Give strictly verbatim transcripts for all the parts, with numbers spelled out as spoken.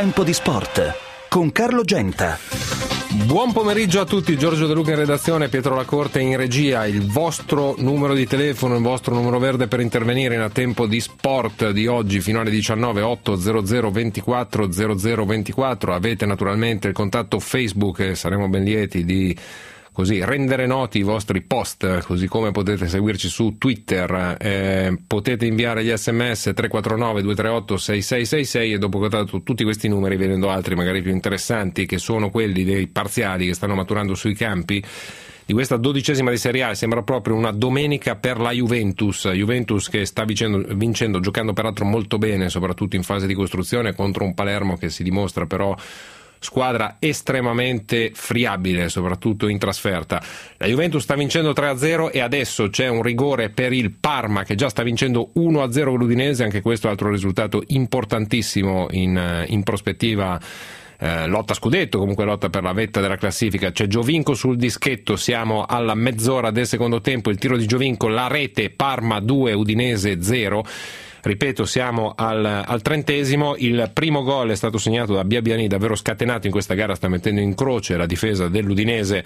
Tempo di Sport con Carlo Genta. Buon pomeriggio a tutti, Giorgio De Luca in redazione, Pietro Lacorte in regia. Il vostro numero di telefono, il vostro numero verde per intervenire in A Tempo di Sport di oggi fino alle diciannove, otto zero zero ventiquattro zero zero ventiquattro. Avete naturalmente il contatto Facebook e saremo ben lieti di così rendere noti i vostri post, così come potete seguirci su Twitter, eh, potete inviare gli sms tre quattro nove due tre otto sei sei sei sei e dopo che ho dato tutti questi numeri venendo altri magari più interessanti, che sono quelli dei parziali che stanno maturando sui campi di questa dodicesima di Serie A. Sembra proprio una domenica per la Juventus, Juventus che sta vincendo, vincendo, giocando peraltro molto bene, soprattutto in fase di costruzione, contro un Palermo che si dimostra però squadra estremamente friabile, soprattutto in trasferta. La Juventus sta vincendo tre a zero e adesso c'è un rigore per il Parma che già sta vincendo uno a zero con l'Udinese, anche questo altro risultato importantissimo in, in prospettiva. Eh, lotta scudetto, comunque lotta per la vetta della classifica. C'è Giovinco sul dischetto, siamo alla mezz'ora del secondo tempo, il tiro di Giovinco, la rete, Parma due, Udinese zero. Ripeto, siamo al, al trentesimo, il primo gol è stato segnato da Biabiani, davvero scatenato in questa gara, sta mettendo in croce la difesa dell'Udinese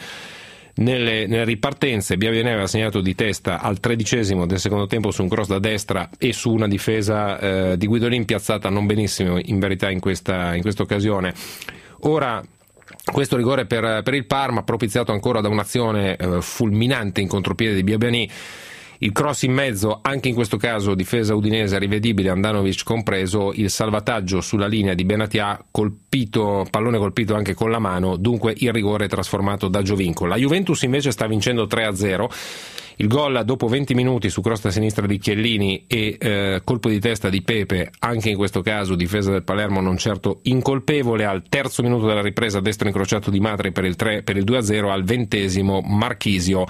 nelle, nelle ripartenze. Biabiani aveva segnato di testa al tredicesimo del secondo tempo su un cross da destra e su una difesa eh, di Guidolin piazzata non benissimo in verità in questa, in questa occasione. Ora questo rigore per, per il Parma, propiziato ancora da un'azione eh, fulminante in contropiede di Biabiani. Il cross in mezzo, anche in questo caso difesa udinese rivedibile, Andanovic compreso, il salvataggio sulla linea di Benatia, colpito, pallone colpito anche con la mano, dunque il rigore trasformato da Giovinco. La Juventus invece sta vincendo tre a zero, il gol dopo venti minuti su cross a sinistra di Chiellini e eh, colpo di testa di Pepe, anche in questo caso difesa del Palermo non certo incolpevole. Al terzo minuto della ripresa destro incrociato di Matri per il, tre, per il due a zero, al ventesimo Marchisio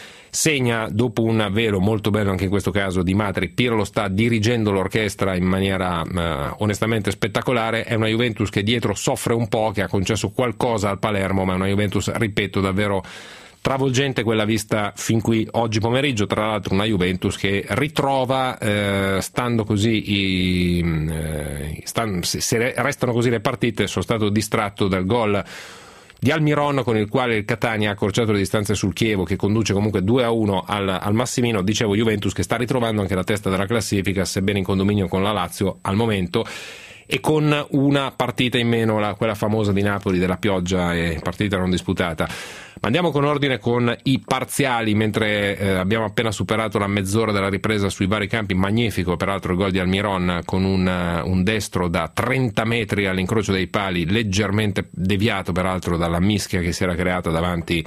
segna dopo un velo molto bello anche in questo caso di Matri. Pirlo sta dirigendo l'orchestra in maniera eh, onestamente spettacolare. È una Juventus che dietro soffre un po', che ha concesso qualcosa al Palermo, ma è una Juventus, ripeto, davvero travolgente quella vista fin qui oggi pomeriggio. Tra l'altro una Juventus che ritrova, eh, stando così i, eh, stand, se restano così le partite, sono stato distratto dal gol di Almiron con il quale il Catania ha accorciato le distanze sul Chievo, che conduce comunque due a uno al, al Massimino. Dicevo, Juventus che sta ritrovando anche la testa della classifica, sebbene in condominio con la Lazio al momento, e con una partita in meno, la, quella famosa di Napoli della pioggia e partita non disputata. Ma andiamo con ordine con i parziali, mentre eh, abbiamo appena superato la mezz'ora della ripresa sui vari campi. Magnifico peraltro il gol di Almiron con un, un destro da trenta metri all'incrocio dei pali, leggermente deviato peraltro dalla mischia che si era creata davanti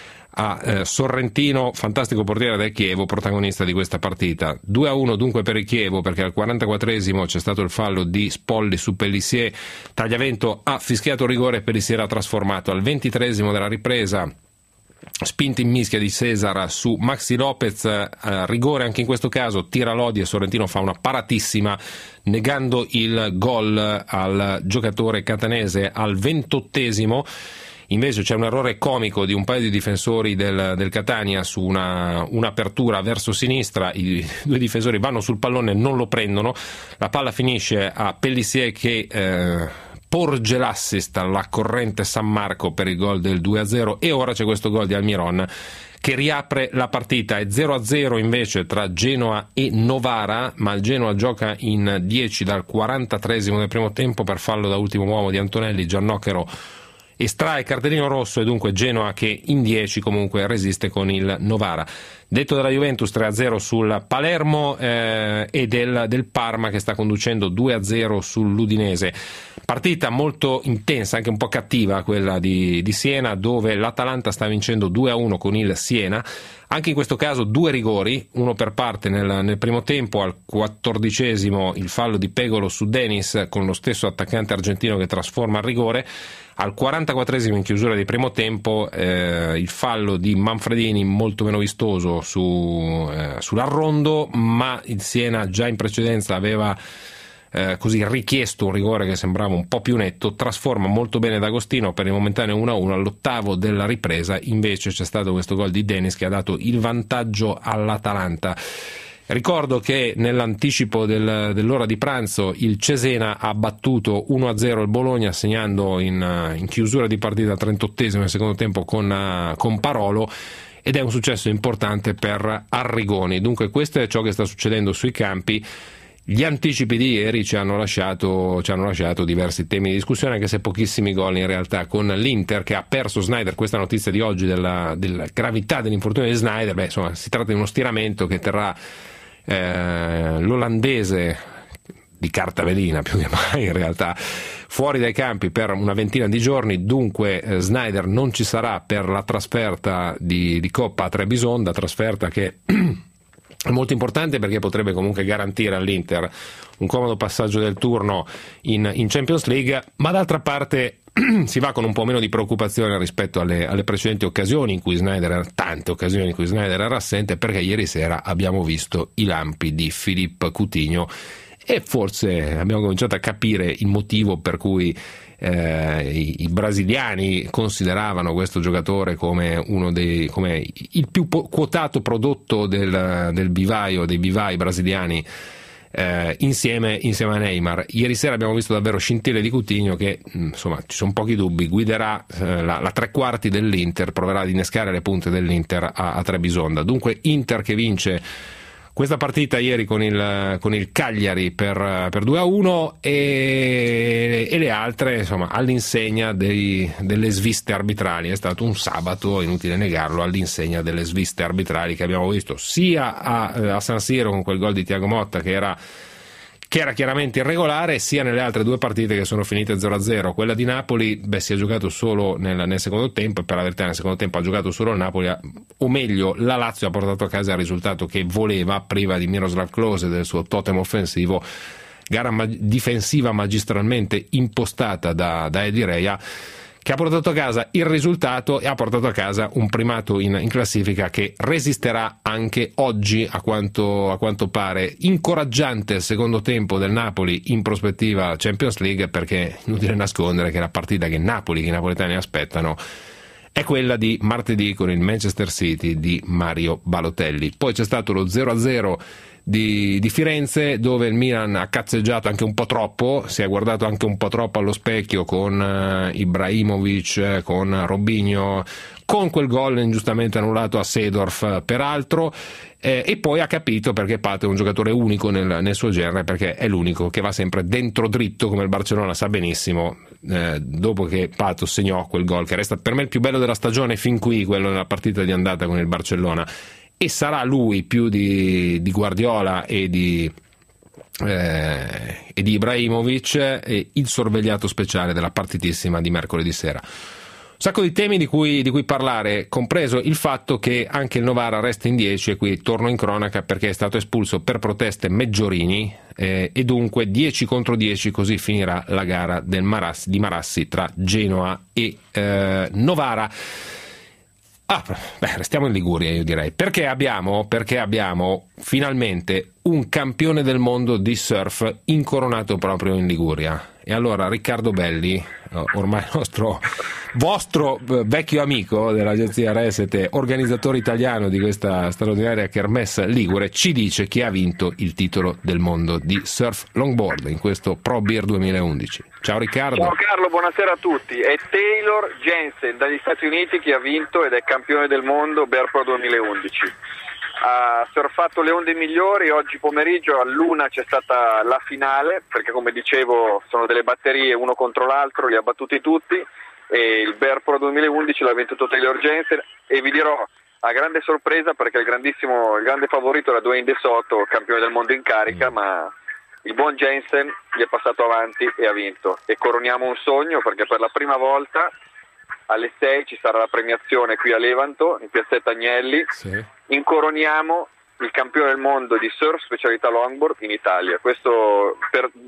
a eh, Sorrentino, fantastico portiere del Chievo, protagonista di questa partita. due a uno dunque per il Chievo, perché al quarantaquattresimo c'è stato il fallo di Spolli su Pellissier. Tagliavento ha fischiato rigore e Pellissier ha trasformato. Al ventitresimo della ripresa, spinto in mischia di Cesar su Maxi Lopez, eh, rigore anche in questo caso, tira Lodi e Sorrentino fa una paratissima negando il gol al giocatore catanese. Al ventottesimo invece c'è un errore comico di un paio di difensori del, del Catania su una, un'apertura verso sinistra. I due difensori vanno sul pallone, non lo prendono, la palla finisce a Pellissier che eh, porge l'assist alla corrente San Marco per il gol del due a zero, e ora c'è questo gol di Almiron che riapre la partita. È zero a zero invece tra Genoa e Novara, ma il Genoa gioca in dieci dal quarantatreesimo del primo tempo per fallo da ultimo uomo di Antonelli. Giannocchero estrae cartellino rosso e dunque Genoa che in dieci comunque resiste con il Novara. Detto della Juventus, tre a zero sul Palermo eh, e del, del Parma che sta conducendo due a zero sull'Udinese. Partita molto intensa, anche un po' cattiva quella di, di Siena, dove l'Atalanta sta vincendo due a uno con il Siena. Anche in questo caso due rigori, uno per parte nel, nel primo tempo. Al quattordicesimo il fallo di Pegolo su Denis con lo stesso attaccante argentino che trasforma il rigore. Al quarantaquattresimo in chiusura di primo tempo eh, il fallo di Manfredini molto meno vistoso su, eh, sull'Arrondo, ma il Siena già in precedenza aveva eh, così richiesto un rigore che sembrava un po' più netto. Trasforma molto bene D'Agostino per il momentaneo uno a uno. All'ottavo della ripresa invece c'è stato questo gol di Denis che ha dato il vantaggio all'Atalanta. Ricordo che nell'anticipo del, dell'ora di pranzo il Cesena ha battuto uno a zero il Bologna, segnando in, in chiusura di partita trentottesimo nel secondo tempo con, con Parolo, ed è un successo importante per Arrigoni. Dunque questo è ciò che sta succedendo sui campi. Gli anticipi di ieri ci hanno lasciato, ci hanno lasciato diversi temi di discussione, anche se pochissimi gol in realtà, con l'Inter che ha perso Sneijder. Questa notizia di oggi della, della gravità dell'infortunio di Sneijder, beh, insomma, si tratta di uno stiramento che terrà eh, l'olandese di carta velina più che mai in realtà fuori dai campi per una ventina di giorni. Dunque eh, Sneijder non ci sarà per la trasferta di, di Coppa a Trebisonda, trasferta che è molto importante perché potrebbe comunque garantire all'Inter un comodo passaggio del turno in, in Champions League, ma d'altra parte si va con un po' meno di preoccupazione rispetto alle, alle precedenti occasioni in cui Sneijder era, tante occasioni in cui Sneijder era assente, perché ieri sera abbiamo visto i lampi di Philippe Coutinho e forse abbiamo cominciato a capire il motivo per cui eh, i, i brasiliani consideravano questo giocatore come uno dei come il più po- quotato prodotto del, del vivaio dei vivai brasiliani, eh, insieme, insieme a Neymar. Ieri sera abbiamo visto davvero scintille di Coutinho che, insomma, ci sono pochi dubbi, guiderà eh, la, la tre quarti dell'Inter, proverà ad innescare le punte dell'Inter a, a Trebisonda. Dunque Inter che vince questa partita ieri con il, con il Cagliari per, per due a uno e, e le altre, insomma, all'insegna dei, delle sviste arbitrali. È stato un sabato, inutile negarlo, all'insegna delle sviste arbitrali che abbiamo visto sia a, a San Siro con quel gol di Thiago Motta che era che era chiaramente irregolare, sia nelle altre due partite che sono finite zero a zero. Quella di Napoli, beh, si è giocato solo nel, nel secondo tempo, e per la verità nel secondo tempo ha giocato solo il Napoli, o meglio la Lazio ha portato a casa il risultato che voleva, priva di Miroslav Klose del suo totem offensivo. Gara ma- difensiva magistralmente impostata da, da Edi Reia, che ha portato a casa il risultato e ha portato a casa un primato in, in classifica che resisterà anche oggi, a quanto, a quanto pare. Incoraggiante il secondo tempo del Napoli in prospettiva Champions League, perché inutile nascondere che la partita che Napoli, che i napoletani aspettano, è quella di martedì con il Manchester City di Mario Balotelli. Poi c'è stato lo zero a zero Di, di Firenze, dove il Milan ha cazzeggiato anche un po' troppo, si è guardato anche un po' troppo allo specchio con uh, Ibrahimovic, con Robinho, con quel gol ingiustamente annullato a Seedorf peraltro, eh, e poi ha capito perché Pato è un giocatore unico nel, nel suo genere, perché è l'unico che va sempre dentro dritto, come il Barcellona sa benissimo. Eh, dopo che Pato segnò quel gol che resta per me il più bello della stagione fin qui, quello nella partita di andata con il Barcellona, e sarà lui più di, di Guardiola e di, eh, e di Ibrahimovic e il sorvegliato speciale della partitissima di mercoledì sera. Un sacco di temi di cui, di cui parlare, compreso il fatto che anche il Novara resta in dieci, e qui torno in cronaca perché è stato espulso per proteste Meggiorini, eh, e dunque dieci contro dieci, così finirà la gara del Marassi, di Marassi tra Genoa e eh, Novara. Ah, beh, restiamo in Liguria, io direi. Perché abbiamo, perché abbiamo finalmente un campione del mondo di surf incoronato proprio in Liguria. E allora Riccardo Belli, ormai nostro vostro vecchio amico dell'agenzia Reset, organizzatore italiano di questa straordinaria kermesse ligure, ci dice chi ha vinto il titolo del mondo di surf longboard in questo Pro Beer duemilaundici. Ciao Riccardo. Ciao Carlo, buonasera a tutti. È Taylor Jensen dagli Stati Uniti che ha vinto ed è campione del mondo Bear Pro duemilaundici. Ha surfato le onde migliori. Oggi pomeriggio a Luna c'è stata la finale, perché come dicevo sono delle batterie uno contro l'altro, li ha battuti tutti, e il Bear Pro duemilaundici l'ha vinto Taylor Jensen, e vi dirò a grande sorpresa perché il grandissimo, il grande favorito era Dwayne De Soto, campione del mondo in carica, mm. ma il buon Jensen gli è passato avanti e ha vinto. E coroniamo un sogno, perché per la prima volta alle sei ci sarà la premiazione qui a Levanto, in piazzetta Agnelli. Sì. Incoroniamo il campione del mondo di surf specialità longboard in Italia. Questo per,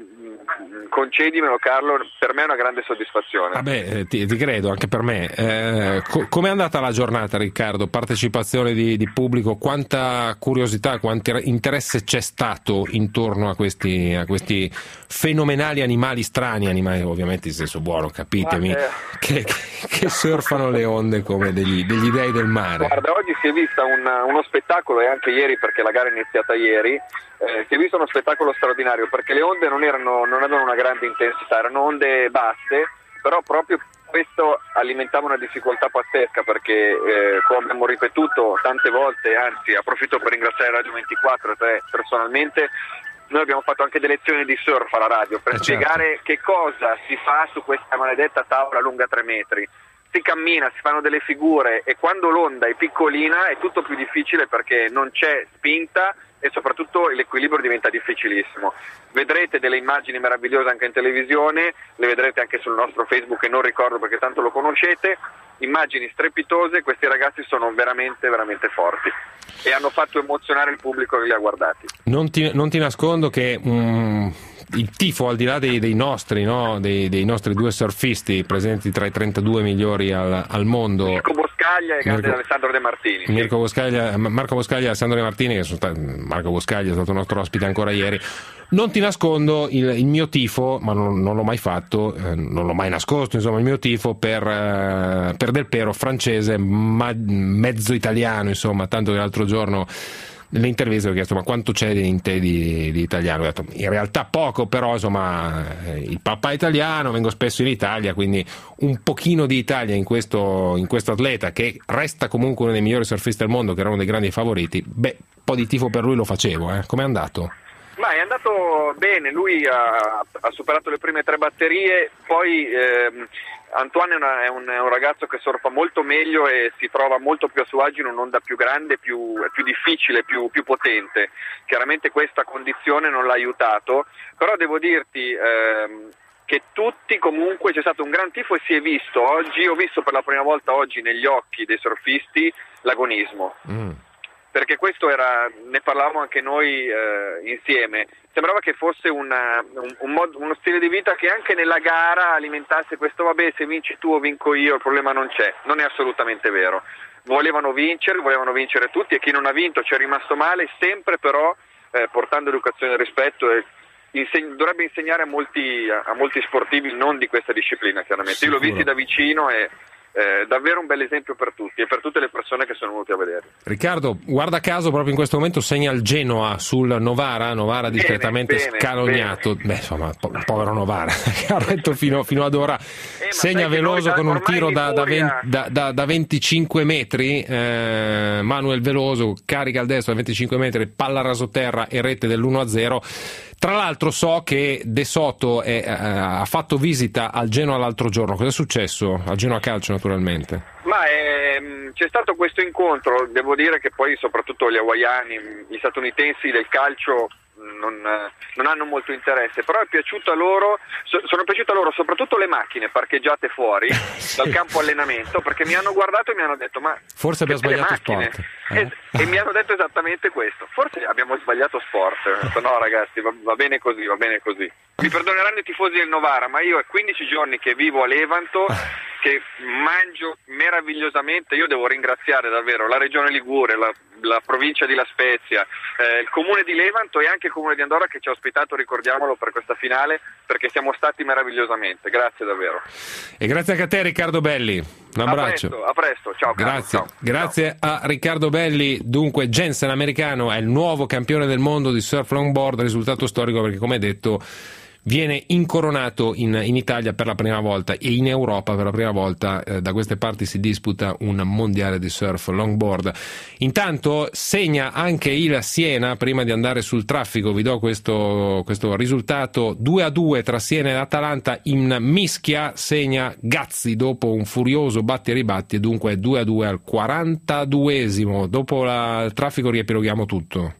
concedimelo Carlo, per me è una grande soddisfazione. Vabbè, ti, ti credo, anche per me. Eh, co- com'è andata la giornata, Riccardo? Partecipazione di, di pubblico, quanta curiosità, quanto interesse c'è stato intorno a questi, a questi fenomenali animali strani, animali ovviamente in senso buono, capitemi, Ma, eh... che, che surfano le onde come degli, degli dei del mare. Guarda, oggi si è vista un, uno spettacolo, e anche ieri perché la gara è iniziata ieri, eh, si è visto uno spettacolo straordinario perché le onde non erano, non avevano una grande intensità, erano onde basse, però proprio questo alimentava una difficoltà pazzesca perché eh, come abbiamo ripetuto tante volte, anzi approfitto per ringraziare Radio ventiquattro e te personalmente, noi abbiamo fatto anche delle lezioni di surf alla radio per eh spiegare certo. che cosa si fa su questa maledetta tavola lunga tre metri. Si cammina, si fanno delle figure e quando l'onda è piccolina è tutto più difficile perché non c'è spinta e soprattutto l'equilibrio diventa difficilissimo. Vedrete delle immagini meravigliose anche in televisione, le vedrete anche sul nostro Facebook che non ricordo perché tanto lo conoscete, immagini strepitose, questi ragazzi sono veramente veramente forti e hanno fatto emozionare il pubblico che li ha guardati. Non ti, non ti nascondo che um, il tifo, al di là dei, dei nostri, no? dei, dei nostri due surfisti presenti tra i trentadue migliori al, al mondo, Mirko Boscaglia e Mirko, Alessandro De Martini. Mirko Boscaglia, Marco Boscaglia e Alessandro De Martini, che sono stati, Marco Boscaglia è stato nostro ospite ancora ieri. Non ti nascondo il, il mio tifo, ma non, non l'ho mai fatto, eh, non l'ho mai nascosto, insomma, il mio tifo per, eh, per Del Pero, francese, ma, mezzo italiano, insomma, tanto che l'altro giorno nelle interviste ho chiesto ma quanto c'è in te di, di italiano, ho detto in realtà poco, però insomma eh, il papà è italiano, vengo spesso in Italia, quindi un pochino di Italia in questo, in questo atleta che resta comunque uno dei migliori surfisti del mondo, che era uno dei grandi favoriti, beh, un po' di tifo per lui lo facevo, eh. Com'è andato? Ma è andato bene, lui ha, ha superato le prime tre batterie, poi ehm, Antoine è, una, è, un, è un ragazzo che surfa molto meglio e si trova molto più a suo agio in un'onda più grande, più, più difficile, più, più potente. Chiaramente questa condizione non l'ha aiutato, però devo dirti ehm, che tutti comunque c'è stato un gran tifo e si è visto oggi, ho visto per la prima volta oggi negli occhi dei surfisti l'agonismo. Mm. Perché questo era, ne parlavamo anche noi eh, insieme, sembrava che fosse una, un, un mod, uno stile di vita che anche nella gara alimentasse questo vabbè se vinci tu o vinco io il problema non c'è, non è assolutamente vero, volevano vincere, volevano vincere tutti e chi non ha vinto ci è rimasto male, sempre però eh, portando educazione e rispetto e inseg- dovrebbe insegnare a molti, a, a molti sportivi non di questa disciplina chiaramente, Sicuro. Io l'ho visti da vicino e Eh, davvero un bel esempio per tutti e per tutte le persone che sono venute a vedere. Riccardo, guarda caso proprio in questo momento segna il Genoa sul Novara, Novara bene, discretamente bene, scalognato, bene. Beh insomma po- povero Novara che ha retto fino, fino ad ora, eh, segna Veloso con un tiro da, da, venti, da, da, da venticinque metri, eh, Manuel Veloso carica al destro da venticinque metri, palla rasoterra e rete dell'uno a zero. Tra l'altro so che De Soto è, eh, ha fatto visita al Genoa l'altro giorno. Cosa è successo? Al Genoa Calcio naturalmente. Ma ehm, c'è stato questo incontro, devo dire che poi soprattutto gli hawaiani, gli statunitensi del calcio non, non hanno molto interesse, però è piaciuto a loro, so, sono piaciute a loro soprattutto le macchine parcheggiate fuori sì. dal campo allenamento, perché mi hanno guardato e mi hanno detto ma forse abbiamo sbagliato sport eh? e, e mi hanno detto esattamente questo, forse abbiamo sbagliato sport. Detto, no ragazzi va, va bene così, va bene così, mi perdoneranno i tifosi del Novara, ma io è quindici giorni che vivo a Levanto, che mangio meravigliosamente. Io devo ringraziare davvero la regione Liguria, la, la provincia di La Spezia, eh, il comune di Levanto e anche il comune di Andorra che ci ha ospitato, ricordiamolo, per questa finale, perché siamo stati meravigliosamente. Grazie davvero. E grazie anche a te Riccardo Belli, un abbraccio. A presto, a presto. Ciao. Grazie, ciao. grazie ciao. a Riccardo Belli. Dunque Jensen, americano, è il nuovo campione del mondo di surf longboard, risultato storico perché come detto viene incoronato in, in Italia per la prima volta e in Europa per la prima volta, eh, da queste parti si disputa un mondiale di surf longboard. Intanto segna anche il Siena, prima di andare sul traffico vi do questo, questo risultato, due a due tra Siena e Atalanta in mischia, segna Gazzi dopo un furioso batti e ribatti e dunque due a due al quarantaduesimo. Dopo la, il traffico riepiloghiamo tutto.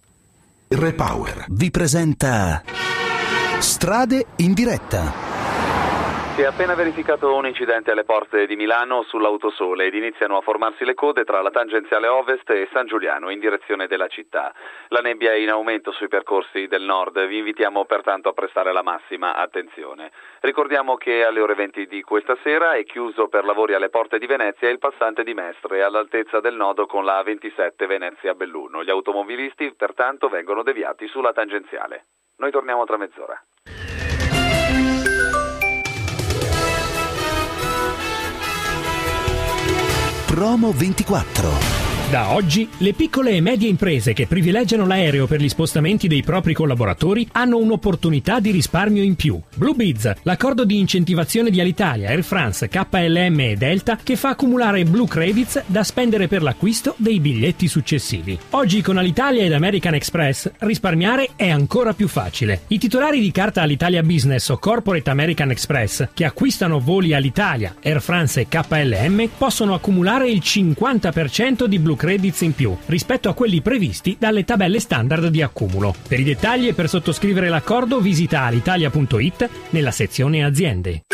Repower vi presenta Strade in diretta. Si è appena verificato un incidente alle porte di Milano sull'Autosole ed iniziano a formarsi le code tra la tangenziale ovest e San Giuliano in direzione della città. La nebbia è in aumento sui percorsi del nord, vi invitiamo pertanto a prestare la massima attenzione. Ricordiamo che alle ore venti di questa sera è chiuso per lavori alle porte di Venezia il passante di Mestre all'altezza del nodo con la A ventisette Venezia-Belluno. Gli automobilisti pertanto vengono deviati sulla tangenziale. Noi torniamo tra mezz'ora. Promo ventiquattro. Da oggi, le piccole e medie imprese che privilegiano l'aereo per gli spostamenti dei propri collaboratori hanno un'opportunità di risparmio in più. Bluebiz, l'accordo di incentivazione di Alitalia, Air France, K L M e Delta che fa accumulare Blue Credits da spendere per l'acquisto dei biglietti successivi. Oggi con Alitalia ed American Express risparmiare è ancora più facile. I titolari di carta Alitalia Business o Corporate American Express che acquistano voli Alitalia, Air France e K L M possono accumulare il cinquanta per cento di Blue Credits in più rispetto a quelli previsti dalle tabelle standard di accumulo. Per i dettagli e per sottoscrivere l'accordo visita alitalia punto it nella sezione aziende.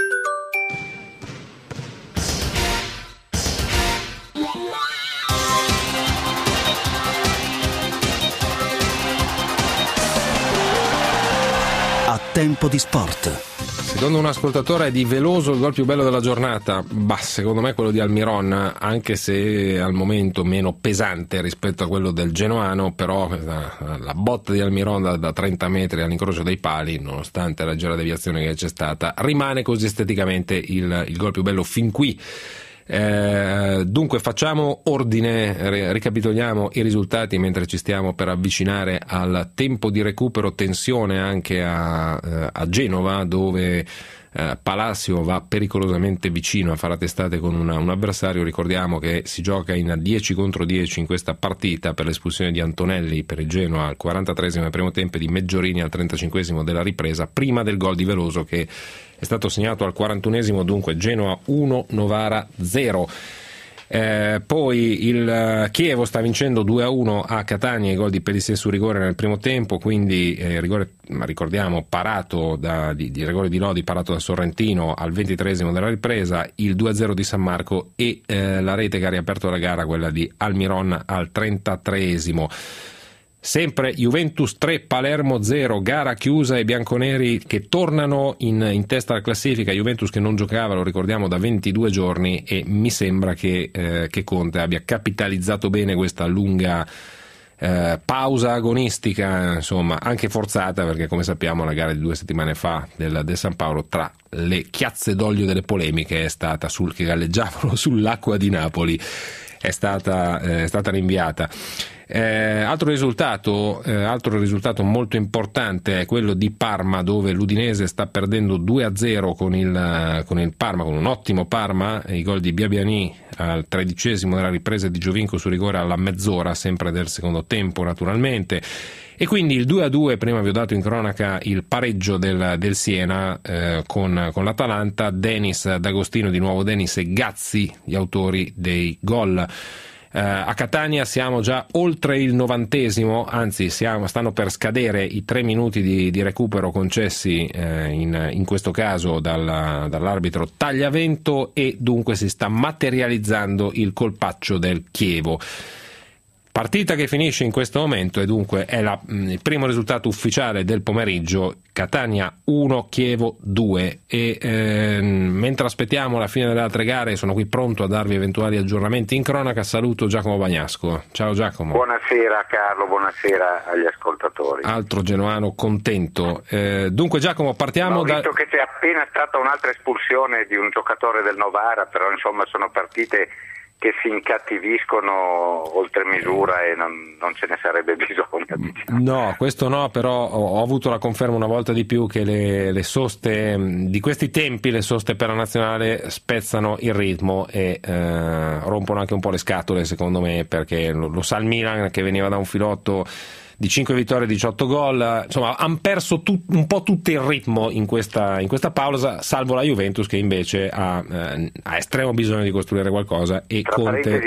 A tempo di sport. Secondo un ascoltatore è di Veloso il gol più bello della giornata. Bah, secondo me quello di Almiron, anche se al momento meno pesante rispetto a quello del genoano, però la, la botta di Almiron da, da trenta metri all'incrocio dei pali, nonostante la leggera deviazione che c'è stata, rimane così esteticamente il, il gol più bello fin qui. Eh, dunque facciamo ordine, ricapitoliamo i risultati mentre ci stiamo per avvicinare al tempo di recupero. Tensione anche a, a Genova, dove eh, Palacio va pericolosamente vicino a fare a testate con una, un avversario. Ricordiamo che si gioca in dieci contro dieci in questa partita per l'espulsione di Antonelli per il Genoa al quarantatreesimo del primo tempo e di Meggiorini al trentacinquesimo della ripresa, prima del gol di Veloso che è stato segnato al quarantunesimo, dunque Genoa uno, Novara zero. Eh, poi il Chievo sta vincendo due a uno a Catania, i gol di Pellissier su rigore nel primo tempo, quindi eh, rigore, ricordiamo, parato da, di, di rigore di Lodi, parato da Sorrentino al ventitreesimo della ripresa, il due a zero di San Marco e eh, la rete che ha riaperto la gara, quella di Almiron al trentatreesimo. Sempre Juventus tre, Palermo zero, gara chiusa e i bianconeri che tornano in, in testa alla classifica. Juventus che non giocava, lo ricordiamo, da ventidue giorni, e mi sembra che, eh, che Conte abbia capitalizzato bene questa lunga eh, pausa agonistica, insomma anche forzata, perché come sappiamo la gara di due settimane fa del, del San Paolo, tra le chiazze d'olio delle polemiche, è stata sul che galleggiavano sull'acqua di Napoli, è stata, eh, è stata rinviata. Eh, altro risultato, eh, altro risultato molto importante è quello di Parma, dove l'Udinese sta perdendo due a zero con il, con il Parma, con un ottimo Parma, i gol di Biabiani al tredicesimo della ripresa di Giovinco su rigore alla mezz'ora, sempre del secondo tempo naturalmente. E quindi il due a due, prima vi ho dato in cronaca il pareggio del, del Siena eh, con, con l'Atalanta, Denis D'Agostino, di nuovo Denis e Gazzi, gli autori dei gol. Uh, a Catania siamo già oltre il novantesimo, anzi siamo, stanno per scadere i tre minuti di, di recupero concessi eh, in, in questo caso dalla, dall'arbitro Tagliavento, e dunque si sta materializzando il colpaccio del Chievo. Partita che finisce in questo momento e dunque è la, il primo risultato ufficiale del pomeriggio: Catania uno, Chievo due. E eh, mentre aspettiamo la fine delle altre gare, sono qui pronto a darvi eventuali aggiornamenti in cronaca. Saluto Giacomo Bagnasco. Ciao Giacomo. Buonasera Carlo, buonasera agli ascoltatori. Altro genoano contento. Eh, dunque Giacomo, partiamo ho da... Ho visto che c'è appena stata un'altra espulsione di un giocatore del Novara, però insomma sono partite che si incattiviscono oltre misura e non, non ce ne sarebbe bisogno, diciamo. No, questo no, però ho, ho avuto la conferma una volta di più che le, le soste di questi tempi, le soste per la nazionale spezzano il ritmo e eh, rompono anche un po' le scatole, secondo me, perché lo, lo sa il Milan, che veniva da un filotto di cinque vittorie e diciotto gol, insomma hanno perso tu, un po' tutto il ritmo in questa, in questa pausa, salvo la Juventus che invece ha, eh, ha estremo bisogno di costruire qualcosa. E Tra Conte... parentesi,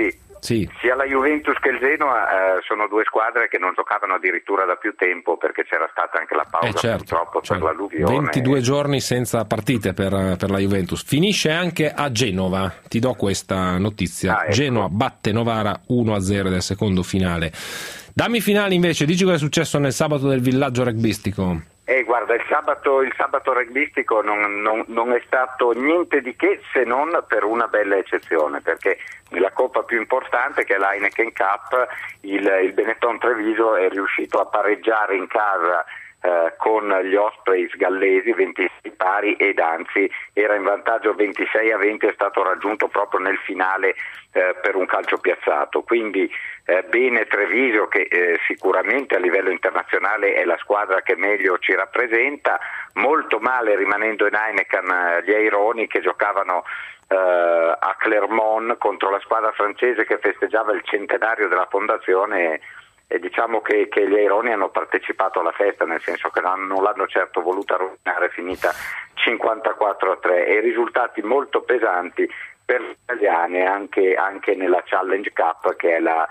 Sì. Sia la Juventus che il Genoa eh, sono due squadre che non giocavano addirittura da più tempo, perché c'era stata anche la pausa eh certo, purtroppo per certo. l'alluvione. ventidue giorni senza partite per, per la Juventus. Finisce anche a Genova, ti do questa notizia. Ah, ecco. Genoa batte Novara uno a zero del secondo finale. Dammi finali invece, dici cosa è successo nel sabato del villaggio rugbyistico. Eh, guarda, il sabato, il sabato rugbyistico non, non, non è stato niente di che, se non per una bella eccezione, perché nella coppa più importante, che è la Heineken Cup, il, il Benetton Treviso è riuscito a pareggiare in casa eh, con gli Ospreys gallesi ventisei pari, ed anzi era in vantaggio ventisei a venti, è stato raggiunto proprio nel finale eh, per un calcio piazzato. Quindi Eh, bene Treviso, che eh, sicuramente a livello internazionale è la squadra che meglio ci rappresenta. Molto male, rimanendo in Heineken, eh, gli Aironi, che giocavano eh, a Clermont contro la squadra francese che festeggiava il centenario della fondazione, e, e diciamo che, che gli Aironi hanno partecipato alla festa, nel senso che non, non l'hanno certo voluta rovinare, finita cinquantaquattro a tre, e risultati molto pesanti per gli italiani anche, anche nella Challenge Cup, che è la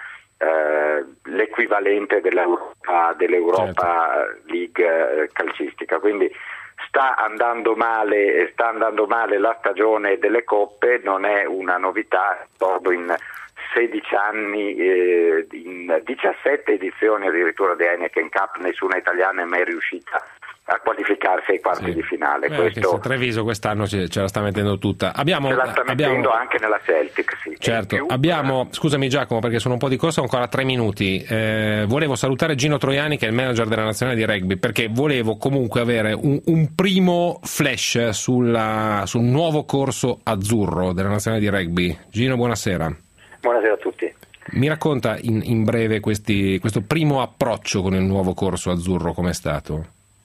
Uh, l'equivalente dell'Europa, dell'Europa certo. League uh, calcistica. Quindi sta andando male, sta andando male la stagione delle coppe, non è una novità. Ricordo in sedici anni, eh, in diciassette edizioni addirittura di Heineken Cup, nessuna italiana è mai riuscita a qualificarsi ai quarti sì. di finale. Beh, Questo Treviso quest'anno ce, ce la sta mettendo tutta. Abbiamo, ce la sta abbiamo... mettendo anche nella Celtic, sì. Certo, più... abbiamo, scusami Giacomo perché sono un po' di corsa, ho ancora tre minuti. Eh, volevo salutare Gino Troiani, che è il manager della nazionale di rugby, perché volevo comunque avere un, un primo flash sulla, sul nuovo corso azzurro della nazionale di rugby. Gino, buonasera. Buonasera a tutti. Mi racconta in, in breve questi, questo primo approccio con il nuovo corso azzurro, com'è stato?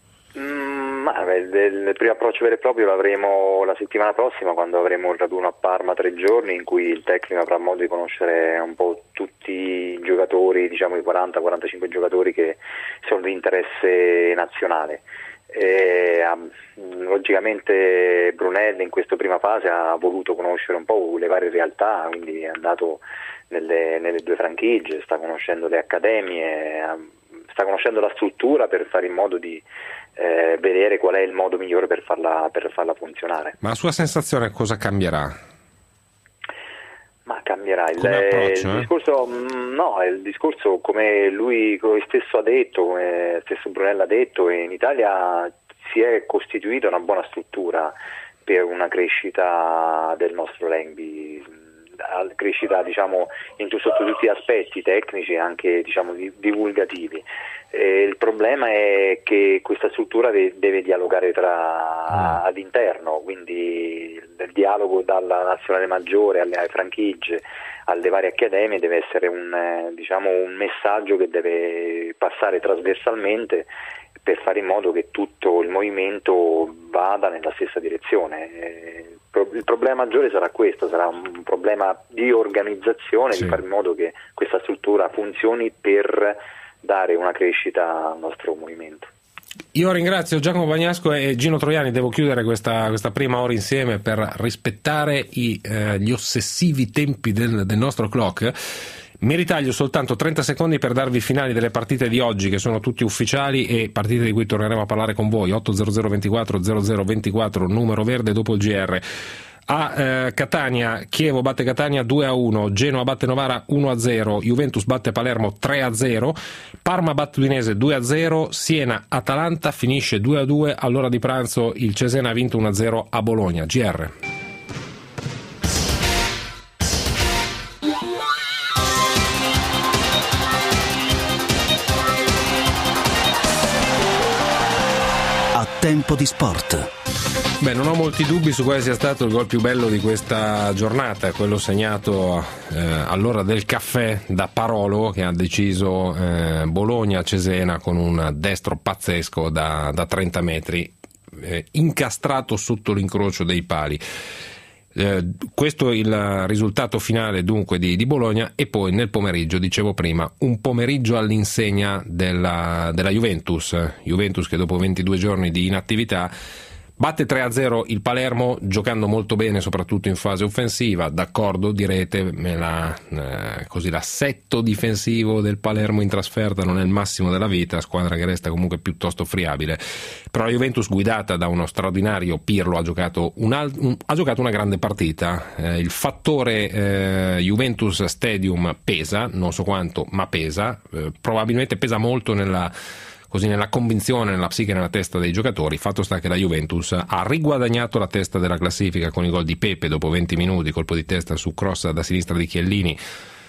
Mm, ma il, il primo approccio vero e proprio l'avremo la settimana prossima, quando avremo il raduno a Parma, tre giorni, in cui il tecnico avrà modo di conoscere un po' tutti i giocatori, diciamo i quaranta quarantacinque giocatori che sono di interesse nazionale. E, logicamente Brunelli in questa prima fase ha voluto conoscere un po' le varie realtà, quindi è andato nelle, nelle due franchigie, sta conoscendo le accademie, sta conoscendo la struttura per fare in modo di eh, vedere qual è il modo migliore per farla, per farla funzionare. Ma la sua sensazione cosa cambierà? Ma cambierà il, approccio, il eh? discorso, no, il discorso come lui, lui stesso ha detto, come stesso Brunello ha detto, in Italia si è costituita una buona struttura per una crescita del nostro rugby, crescita diciamo in tu, sotto tutti gli aspetti tecnici e anche diciamo divulgativi. Eh, il problema è che questa struttura de- deve dialogare tra ah. all'interno, quindi il dialogo dalla nazionale maggiore alle, alle franchigie, alle varie accademie deve essere un, eh, diciamo, un messaggio che deve passare trasversalmente per fare in modo che tutto il movimento vada nella stessa direzione. Eh, il problema maggiore sarà questo, sarà un problema di organizzazione, sì. di fare in modo che questa struttura funzioni per dare una crescita al nostro movimento. Io ringrazio Giacomo Bagnasco e Gino Troiani, devo chiudere questa, questa prima ora insieme per rispettare i, eh, gli ossessivi tempi del, del nostro clock. Mi ritaglio soltanto trenta secondi per darvi i finali delle partite di oggi, che sono tutti ufficiali e partite di cui torneremo a parlare con voi. otto zero zero ventiquattro zero zero ventiquattro, numero verde dopo il G R. A eh, Catania, Chievo batte Catania due a uno, Genoa batte Novara uno a zero, Juventus batte Palermo tre a zero, Parma batte Udinese due a zero, Siena Atalanta finisce due a due, all'ora di pranzo il Cesena ha vinto uno a zero a Bologna. G R. A tempo di sport. Beh, non ho molti dubbi su quale sia stato il gol più bello di questa giornata, quello segnato eh, all'ora del caffè da Parolo, che ha deciso eh, Bologna-Cesena con un destro pazzesco da, da trenta metri, eh, incastrato sotto l'incrocio dei pali. Eh, questo è il risultato finale dunque di, di Bologna. E poi nel pomeriggio, dicevo prima, un pomeriggio all'insegna della, della Juventus Juventus che dopo ventidue giorni di inattività Batte tre a zero il Palermo giocando molto bene, soprattutto in fase offensiva. D'accordo, direte, la, eh, così l'assetto difensivo del Palermo in trasferta non è il massimo della vita, squadra che resta comunque piuttosto friabile. Però la Juventus, guidata da uno straordinario Pirlo, ha giocato, un al- un, ha giocato una grande partita. Eh, il fattore eh, Juventus Stadium pesa, non so quanto, ma pesa. Eh, probabilmente pesa molto nella così nella convinzione, nella psiche, nella testa dei giocatori. Fatto sta che la Juventus ha riguadagnato la testa della classifica con i gol di Pepe dopo venti minuti, colpo di testa su cross da sinistra di Chiellini,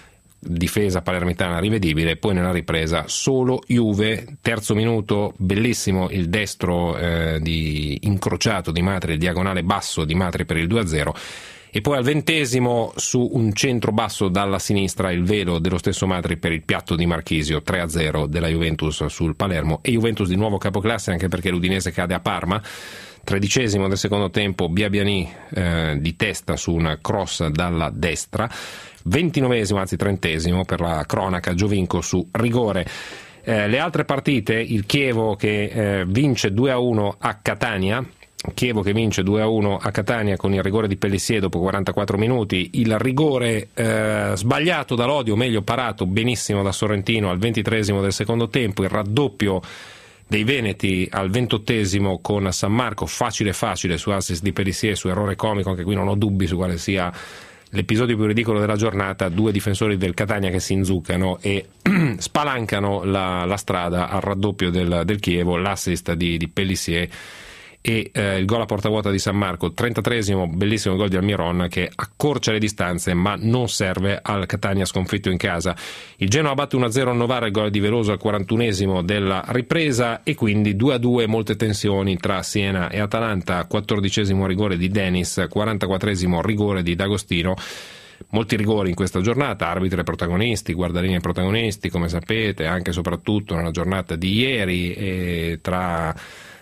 difesa palermitana rivedibile. Poi nella ripresa solo Juve, terzo minuto, bellissimo il destro eh, di incrociato di Matri, il diagonale basso di Matri per il due a zero. E poi al ventesimo, su un centro basso dalla sinistra, il velo dello stesso Matri per il piatto di Marchisio, tre a zero della Juventus sul Palermo. E Juventus di nuovo capoclasse, anche perché l'Udinese cade a Parma. Tredicesimo del secondo tempo, Biabiani eh, di testa su una cross dalla destra. Ventinovesimo, anzi trentesimo per la cronaca, Giovinco su rigore. Eh, le altre partite, il Chievo che eh, vince due a uno a Catania. Chievo che vince due a uno a Catania con il rigore di Pellissier dopo quarantaquattro minuti, il rigore eh, sbagliato da Lodi, o meglio parato benissimo da Sorrentino al ventitresimo del secondo tempo, il raddoppio dei Veneti al ventottesimo con San Marco, facile facile su assist di Pellissier, su errore comico, anche qui non ho dubbi su quale sia l'episodio più ridicolo della giornata, due difensori del Catania che si inzuccano e spalancano la, la strada al raddoppio del, del Chievo, l'assist di, di Pellissier e eh, il gol a porta vuota di San Marco, trentatreesimo, bellissimo gol di Almiron che accorcia le distanze ma non serve al Catania sconfitto in casa. Il Genoa batte uno a zero a Novara, il gol di Veloso al quarantunesimo della ripresa, e quindi due a due, molte tensioni tra Siena e Atalanta. Quattordicesimo rigore di Dennis, quarantaquattresimo rigore di D'Agostino. Molti rigori in questa giornata, arbitri e protagonisti, guardalinee e protagonisti, come sapete, anche e soprattutto nella giornata di ieri, e tra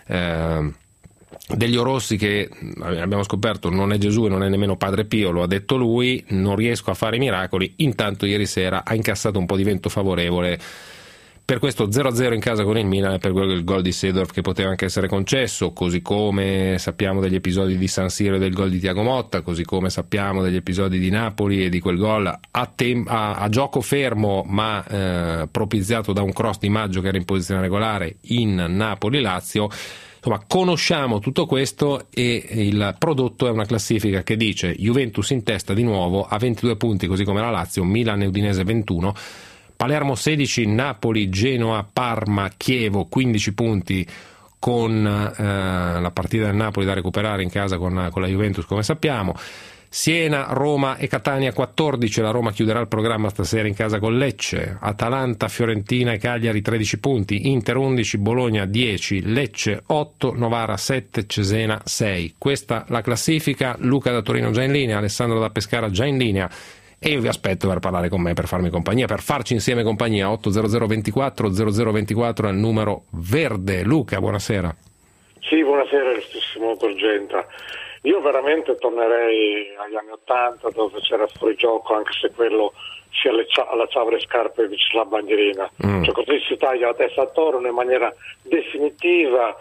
eh, Delio Rossi, che abbiamo scoperto non è Gesù e non è nemmeno Padre Pio, lo ha detto lui, non riesco a fare miracoli. Intanto ieri sera ha incassato un po' di vento favorevole per questo zero a zero in casa con il Milan e per il gol di Seedorf che poteva anche essere concesso, così come sappiamo degli episodi di San Siro e del gol di Thiago Motta, così come sappiamo degli episodi di Napoli e di quel gol a, tem- a-, a gioco fermo ma eh, propiziato da un cross di Maggio che era in posizione regolare in Napoli-Lazio. Insomma, conosciamo tutto questo e il prodotto è una classifica che dice Juventus in testa di nuovo a ventidue punti, così come la Lazio, Milan e Udinese ventuno, Palermo sedici, Napoli, Genoa, Parma, Chievo quindici punti, con eh, la partita del Napoli da recuperare in casa con, con la Juventus, come sappiamo. Siena, Roma e Catania quattordici, la Roma chiuderà il programma stasera in casa con Lecce. Atalanta, Fiorentina e Cagliari tredici punti, Inter undici, Bologna dieci, Lecce otto, Novara sette, Cesena sei. Questa la classifica. Luca da Torino già in linea, Alessandro da Pescara già in linea, e io vi aspetto per parlare con me, per farmi compagnia, per farci insieme compagnia. Otto zero zero ventiquattro zero zero ventiquattro è il numero verde. Luca, buonasera. Sì, buonasera, illustrissimo Torgenta. Io veramente tornerei agli anni Ottanta, dove c'era fuorigioco, anche se quello si allacciava le scarpe vicino alla bandierina. Mm. Cioè, così si taglia la testa al toro in maniera definitiva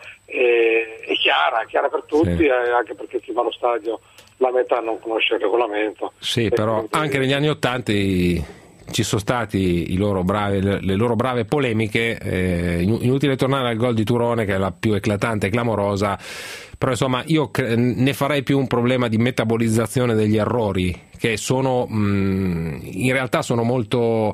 e, e chiara, chiara per tutti, sì. E anche perché chi va allo stadio la metà non conosce il regolamento. Sì, e però quindi anche negli anni Ottanta ci sono stati i loro bravi, le loro brave polemiche. Eh, inutile tornare al gol di Turone, che è la più eclatante e clamorosa, però insomma io ne farei più un problema di metabolizzazione degli errori, che sono mh, in realtà sono molto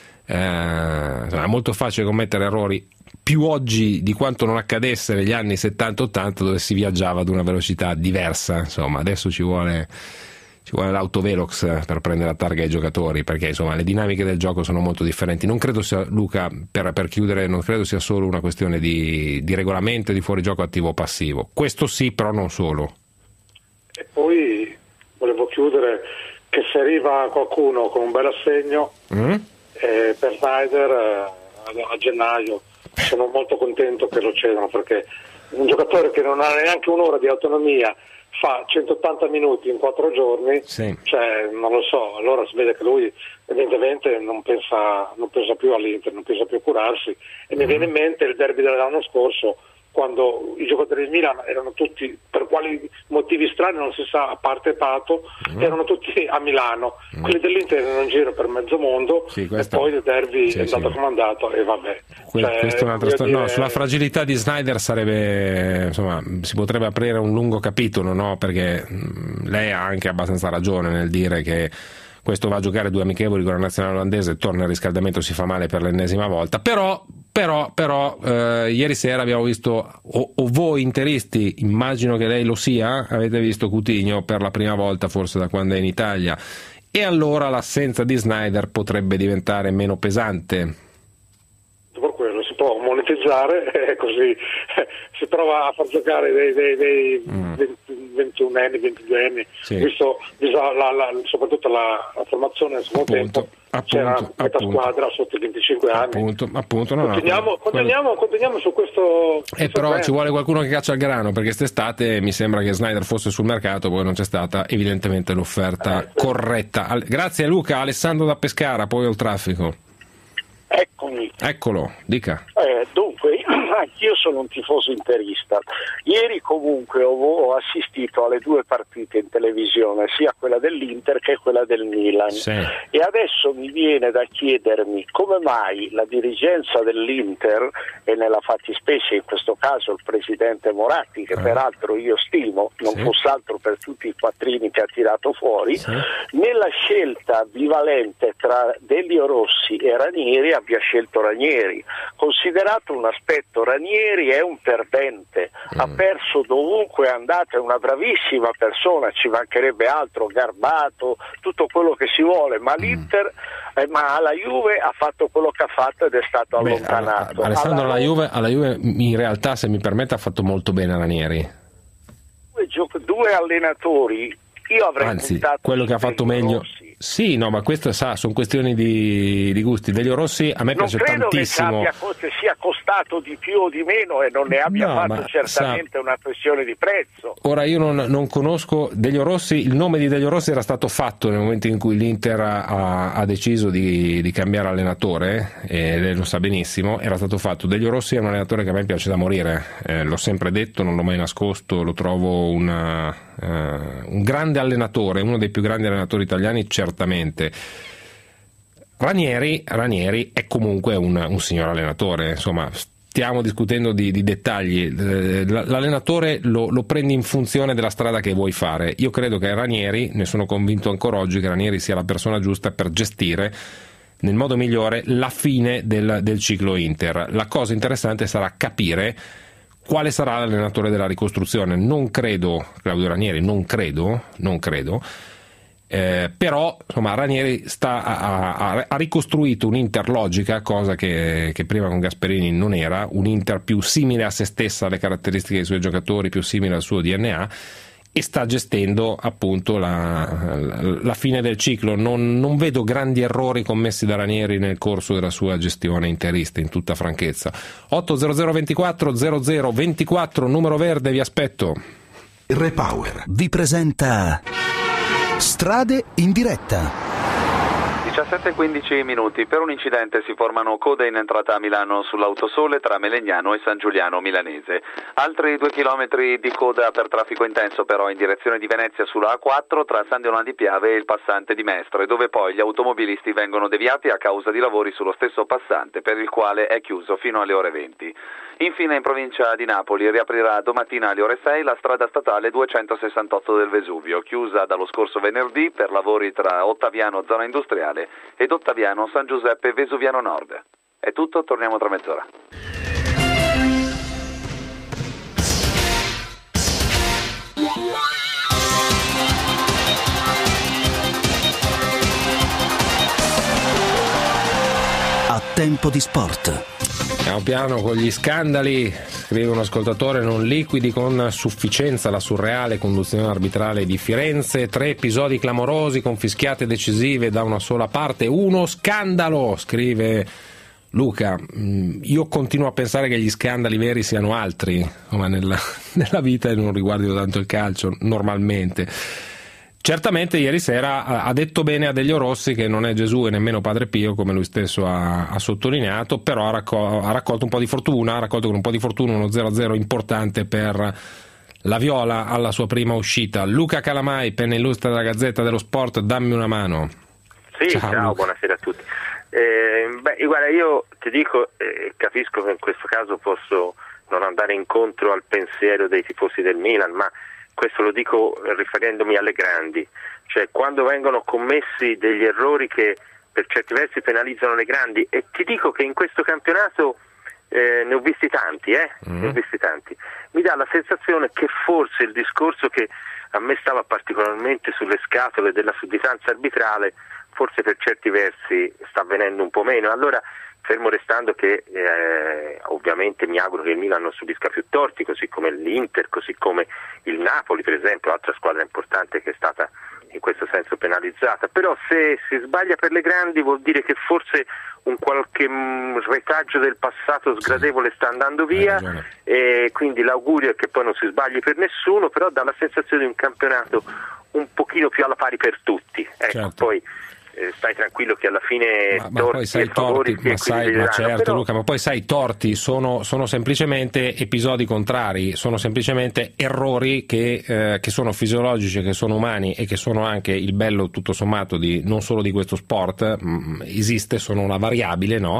eh, è molto facile commettere errori, più oggi di quanto non accadesse negli anni settanta ottanta, dove si viaggiava ad una velocità diversa. Insomma, adesso ci vuole ci vuole l'autovelox per prendere la targa ai giocatori, perché insomma le dinamiche del gioco sono molto differenti. Non credo sia, Luca, per, per chiudere, non credo sia solo una questione di, di regolamento e di fuorigioco attivo o passivo. Questo sì, però non solo. E poi volevo chiudere che se arriva qualcuno con un bel assegno mm? eh, per Snyder eh, a, a gennaio sono molto contento che lo cedano, perché un giocatore che non ha neanche un'ora di autonomia fa centottanta minuti in quattro giorni, sì. Cioè non lo so, allora si vede che lui evidentemente non pensa, non pensa più all'Inter, non pensa più a curarsi, e mm. mi viene in mente il derby dell'anno scorso quando i giocatori del Milan erano tutti, per quali motivi strani non si sa, a parte Pato, mm. erano tutti a Milano, mm. quelli dell'Inter erano in giro per mezzo mondo, sì, questa... e poi De Derby sì, è andato sì. comandato e vabbè. Que- cioè, questa è un'altra storia. Dire... No, sulla fragilità di Sneijder sarebbe, insomma, si potrebbe aprire un lungo capitolo, no? Perché mh, lei ha anche abbastanza ragione nel dire che questo va a giocare due amichevoli con la nazionale olandese, torna al riscaldamento, si fa male per l'ennesima volta, però, però, però eh, ieri sera abbiamo visto, o, o voi interisti, immagino che lei lo sia, avete visto Coutinho per la prima volta forse da quando è in Italia, e allora l'assenza di Sneijder potrebbe diventare meno pesante. Per quello si può monetizzare e così eh, si prova a far giocare dei, dei, dei mm. ventuno anni, ventidue anni, sì. visto, visto la, la, soprattutto la, la formazione nel suo tempo, appunto, c'era metà appunto. squadra sotto i venticinque anni. Appunto, appunto, no, continuiamo, no, continuiamo, quello... continuiamo su questo. Eh, però bene. Ci vuole qualcuno che caccia il grano, perché quest'estate mi sembra che Sneijder fosse sul mercato, poi non c'è stata evidentemente l'offerta eh, corretta. Al... Grazie Luca. Alessandro da Pescara, poi al traffico. Eccomi. Eccolo, dica. Eh, dunque, anch'io sono un tifoso interista. Ieri comunque ho, ho assistito alle due partite in televisione, sia quella dell'Inter che quella del Milan. Sì. E adesso mi viene da chiedermi come mai la dirigenza dell'Inter, e nella fattispecie in questo caso il presidente Moratti, che eh. peraltro io stimo, non sì. fosse altro per tutti i quattrini che ha tirato fuori, sì. nella scelta bivalente tra Delio Rossi e Ranieri abbia scelto Ranieri, considerato un aspetto, Ranieri è un perdente, mm. ha perso dovunque è andato, è una bravissima persona, ci mancherebbe altro, garbato, tutto quello che si vuole, ma mm. l'Inter eh, ma alla Juve ha fatto quello che ha fatto ed è stato Beh, allontanato. Alessandro, alla, alla, Juve, alla Juve in realtà, se mi permette, ha fatto molto bene Ranieri. Due, gioc- due allenatori, io avrei anzi quello che ha fatto meglio Rossi. Sì, no, ma questo sa, sono questioni di, di gusti. Delio Rossi a me non piace tantissimo. Non credo che sia costato di più o di meno e non ne abbia no, fatto certamente sa, una questione di prezzo. Ora io non, non conosco Delio Rossi, il nome di Delio Rossi era stato fatto nel momento in cui l'Inter ha, ha deciso di, di cambiare allenatore, e lei lo sa benissimo, era stato fatto. Delio Rossi è un allenatore che a me piace da morire, eh, l'ho sempre detto, non l'ho mai nascosto, lo trovo una, uh, un grande allenatore, uno dei più grandi allenatori italiani, certamente. Ranieri, Ranieri è comunque un, un signor allenatore, insomma, stiamo discutendo di, di dettagli, l'allenatore lo, lo prendi in funzione della strada che vuoi fare. Io credo che Ranieri, ne sono convinto ancora oggi, che Ranieri sia la persona giusta per gestire nel modo migliore la fine del, del ciclo Inter. La cosa interessante sarà capire quale sarà l'allenatore della ricostruzione. Non credo, Claudio Ranieri, non credo, non credo, Eh, però insomma Ranieri sta, ha, ha ricostruito un'Inter logica, cosa che, che prima con Gasperini non era, un'Inter più simile a se stessa, alle caratteristiche dei suoi giocatori, più simile al suo D N A, e sta gestendo appunto la, la, la fine del ciclo. Non, non vedo grandi errori commessi da Ranieri nel corso della sua gestione interista, in tutta franchezza. otto zero zero ventiquattro zero zero ventiquattro, numero verde, vi aspetto. Repower vi presenta Strade in diretta. diciassette e quindici minuti. Per un incidente si formano code in entrata a Milano sull'Autosole tra Melegnano e San Giuliano Milanese. Altri due chilometri di coda per traffico intenso però in direzione di Venezia sulla A quattro tra San Dionà di Piave e il passante di Mestre, dove poi gli automobilisti vengono deviati a causa di lavori sullo stesso passante, per il quale è chiuso fino alle ore venti. Infine in provincia di Napoli riaprirà domattina alle ore sei la strada statale duecentosessantotto del Vesuvio, chiusa dallo scorso venerdì per lavori tra Ottaviano zona industriale ed Ottaviano San Giuseppe Vesuviano Nord. È tutto, torniamo tra mezz'ora. A tempo di sport. Piano piano con gli scandali, scrive un ascoltatore, non liquidi con sufficienza la surreale conduzione arbitrale di Firenze, tre episodi clamorosi con fischiate decisive da una sola parte, uno scandalo, scrive Luca. Io continuo a pensare che gli scandali veri siano altri, insomma, nella, nella vita, e non riguardino tanto il calcio normalmente. Certamente ieri sera ha detto bene a Delio Rossi che non è Gesù e nemmeno Padre Pio, come lui stesso ha, ha sottolineato, però ha, raccol- ha raccolto un po' di fortuna, ha raccolto con un po' di fortuna uno zero a zero importante per la Viola alla sua prima uscita. Luca Calamai, penna illustre della Gazzetta dello Sport, dammi una mano. Sì, ciao, ciao buonasera a tutti. Eh, beh, guarda, io ti dico, eh, capisco che in questo caso posso non andare incontro al pensiero dei tifosi del Milan, ma questo lo dico riferendomi alle grandi, cioè quando vengono commessi degli errori che per certi versi penalizzano le grandi, e ti dico che in questo campionato eh, ne ho visti tanti, eh? Mm. ne ho visti tanti, mi dà la sensazione che forse il discorso che a me stava particolarmente sulle scatole della sudditanza arbitrale forse per certi versi sta avvenendo un po' meno. Allora, fermo restando che eh, ovviamente mi auguro che il Milan non subisca più torti, così come l'Inter, così come il Napoli per esempio, altra squadra importante che è stata in questo senso penalizzata, però se si sbaglia per le grandi vuol dire che forse un qualche mh, retaggio del passato sgradevole sta andando via, e quindi l'augurio è che poi non si sbagli per nessuno, però dà la sensazione di un campionato un pochino più alla pari per tutti, ecco. Certo. Poi stai tranquillo che alla fine ma, ma poi sai torti, ma sai, ma certo però... Luca, ma poi sai i torti sono, sono semplicemente episodi contrari, sono semplicemente errori che, eh, che sono fisiologici, che sono umani e che sono anche il bello tutto sommato di non solo di questo sport, mh, esiste, sono una variabile, no?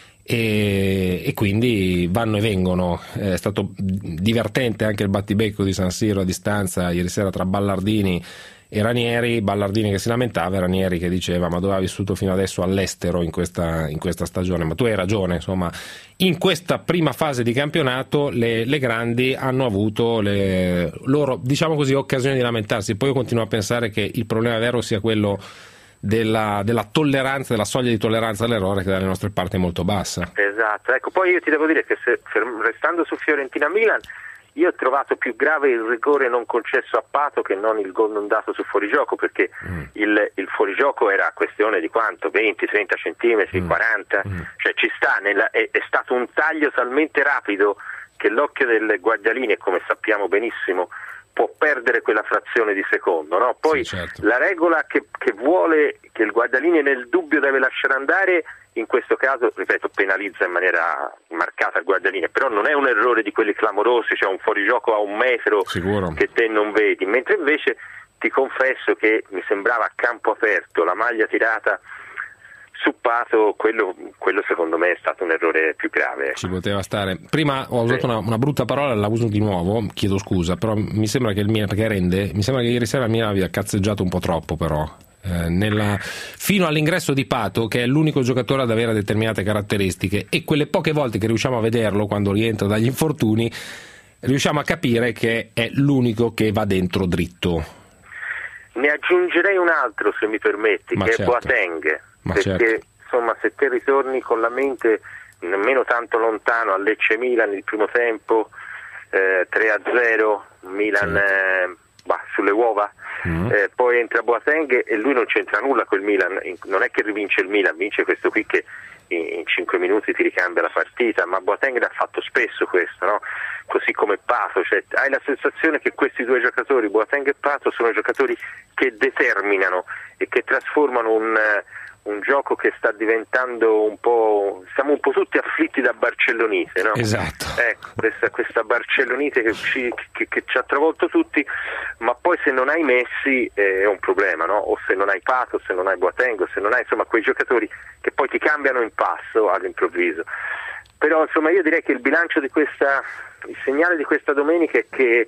E, e quindi vanno e vengono. È stato divertente anche il battibecco di San Siro a distanza ieri sera tra Ballardini e Ranieri, Ballardini che si lamentava e Ranieri che diceva ma dove ha vissuto fino adesso all'estero in questa, in questa stagione. Ma tu hai ragione, insomma, in questa prima fase di campionato le, le grandi hanno avuto le loro, diciamo così, occasioni di lamentarsi. Poi io continuo a pensare che il problema vero sia quello della, della tolleranza, della soglia di tolleranza all'errore che dalle nostre parti è molto bassa. Esatto, ecco, poi io ti devo dire che se, restando su Fiorentina-Milan, io ho trovato più grave il rigore non concesso a Pato che non il gol non dato su fuorigioco, perché mm. il, il fuorigioco era questione di quanto? venti trenta centimetri, mm. quaranta, mm. cioè ci sta, nella, è, è stato un taglio talmente rapido che l'occhio del guardialine, come sappiamo benissimo, può perdere quella frazione di secondo, no? Poi sì, certo. La regola che, che vuole che il guardialine nel dubbio deve lasciare andare, in questo caso, ripeto, penalizza in maniera marcata il guardialine, però non è un errore di quelli clamorosi, cioè un fuorigioco a un metro Sicuro. Che te non vedi, mentre invece ti confesso che mi sembrava a campo aperto la maglia tirata su Pato, quello, quello secondo me è stato un errore più grave. Ci poteva stare. Prima ho usato sì. una, una brutta parola, la uso di nuovo, chiedo scusa, però mi sembra che il Milan, perché rende, mi sembra che ieri sera il Milan abbia cazzeggiato un po' troppo però. Eh, nella, fino all'ingresso di Pato, che è l'unico giocatore ad avere determinate caratteristiche, e quelle poche volte che riusciamo a vederlo quando rientra dagli infortuni riusciamo a capire che è l'unico che va dentro dritto. Ne aggiungerei un altro, se mi permetti, Ma che certo. è Boateng, Ma perché certo. insomma se te ritorni con la mente nemmeno tanto lontano a Lecce-Milan il primo tempo, eh, tre a zero Milan certo. eh, bah, sulle uova. Mm. Eh, poi entra Boateng e lui non c'entra nulla col Milan, non è che rivince il Milan, vince questo qui che in cinque minuti ti ricambia la partita, ma Boateng l'ha fatto spesso questo, no? Così come Pato, cioè, hai la sensazione che questi due giocatori, Boateng e Pato, sono giocatori che determinano e che trasformano un, un gioco che sta diventando un po', siamo un po' tutti afflitti da barcellonite, no? Esatto. Ecco, questa, questa barcellonite che ci, che, che ci ha travolto tutti, ma poi se non hai Messi eh, è un problema, no? O se non hai Pato, se non hai Boateng, o se non hai insomma quei giocatori che poi ti cambiano in passo all'improvviso. Però insomma io direi che il bilancio di questa, il segnale di questa domenica è che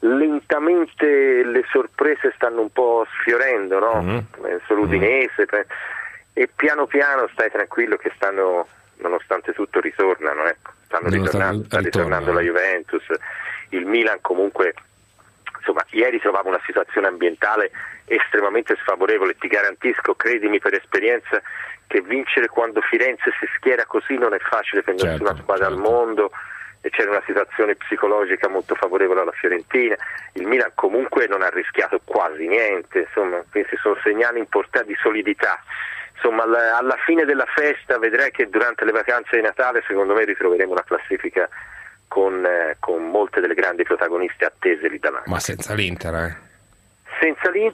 lentamente le sorprese stanno un po' sfiorendo, no? Mm. Penso l'Udinese, mm. e piano piano stai tranquillo che stanno, nonostante tutto, ritornano, ecco. stanno ritornando, sta ritornando la Juventus, il Milan comunque, insomma, ieri trovavo una situazione ambientale estremamente sfavorevole, ti garantisco, credimi per esperienza, che vincere quando Firenze si schiera così non è facile per certo, nessuna squadra certo. al mondo, e c'era una situazione psicologica molto favorevole alla Fiorentina. Il Milan comunque non ha rischiato quasi niente, insomma, questi sono segnali importanti di solidità. Insomma, alla, alla fine della festa vedrai che durante le vacanze di Natale secondo me ritroveremo una classifica con, eh, con molte delle grandi protagoniste attese lì davanti. Ma senza l'Inter, eh? Senza l'Inter,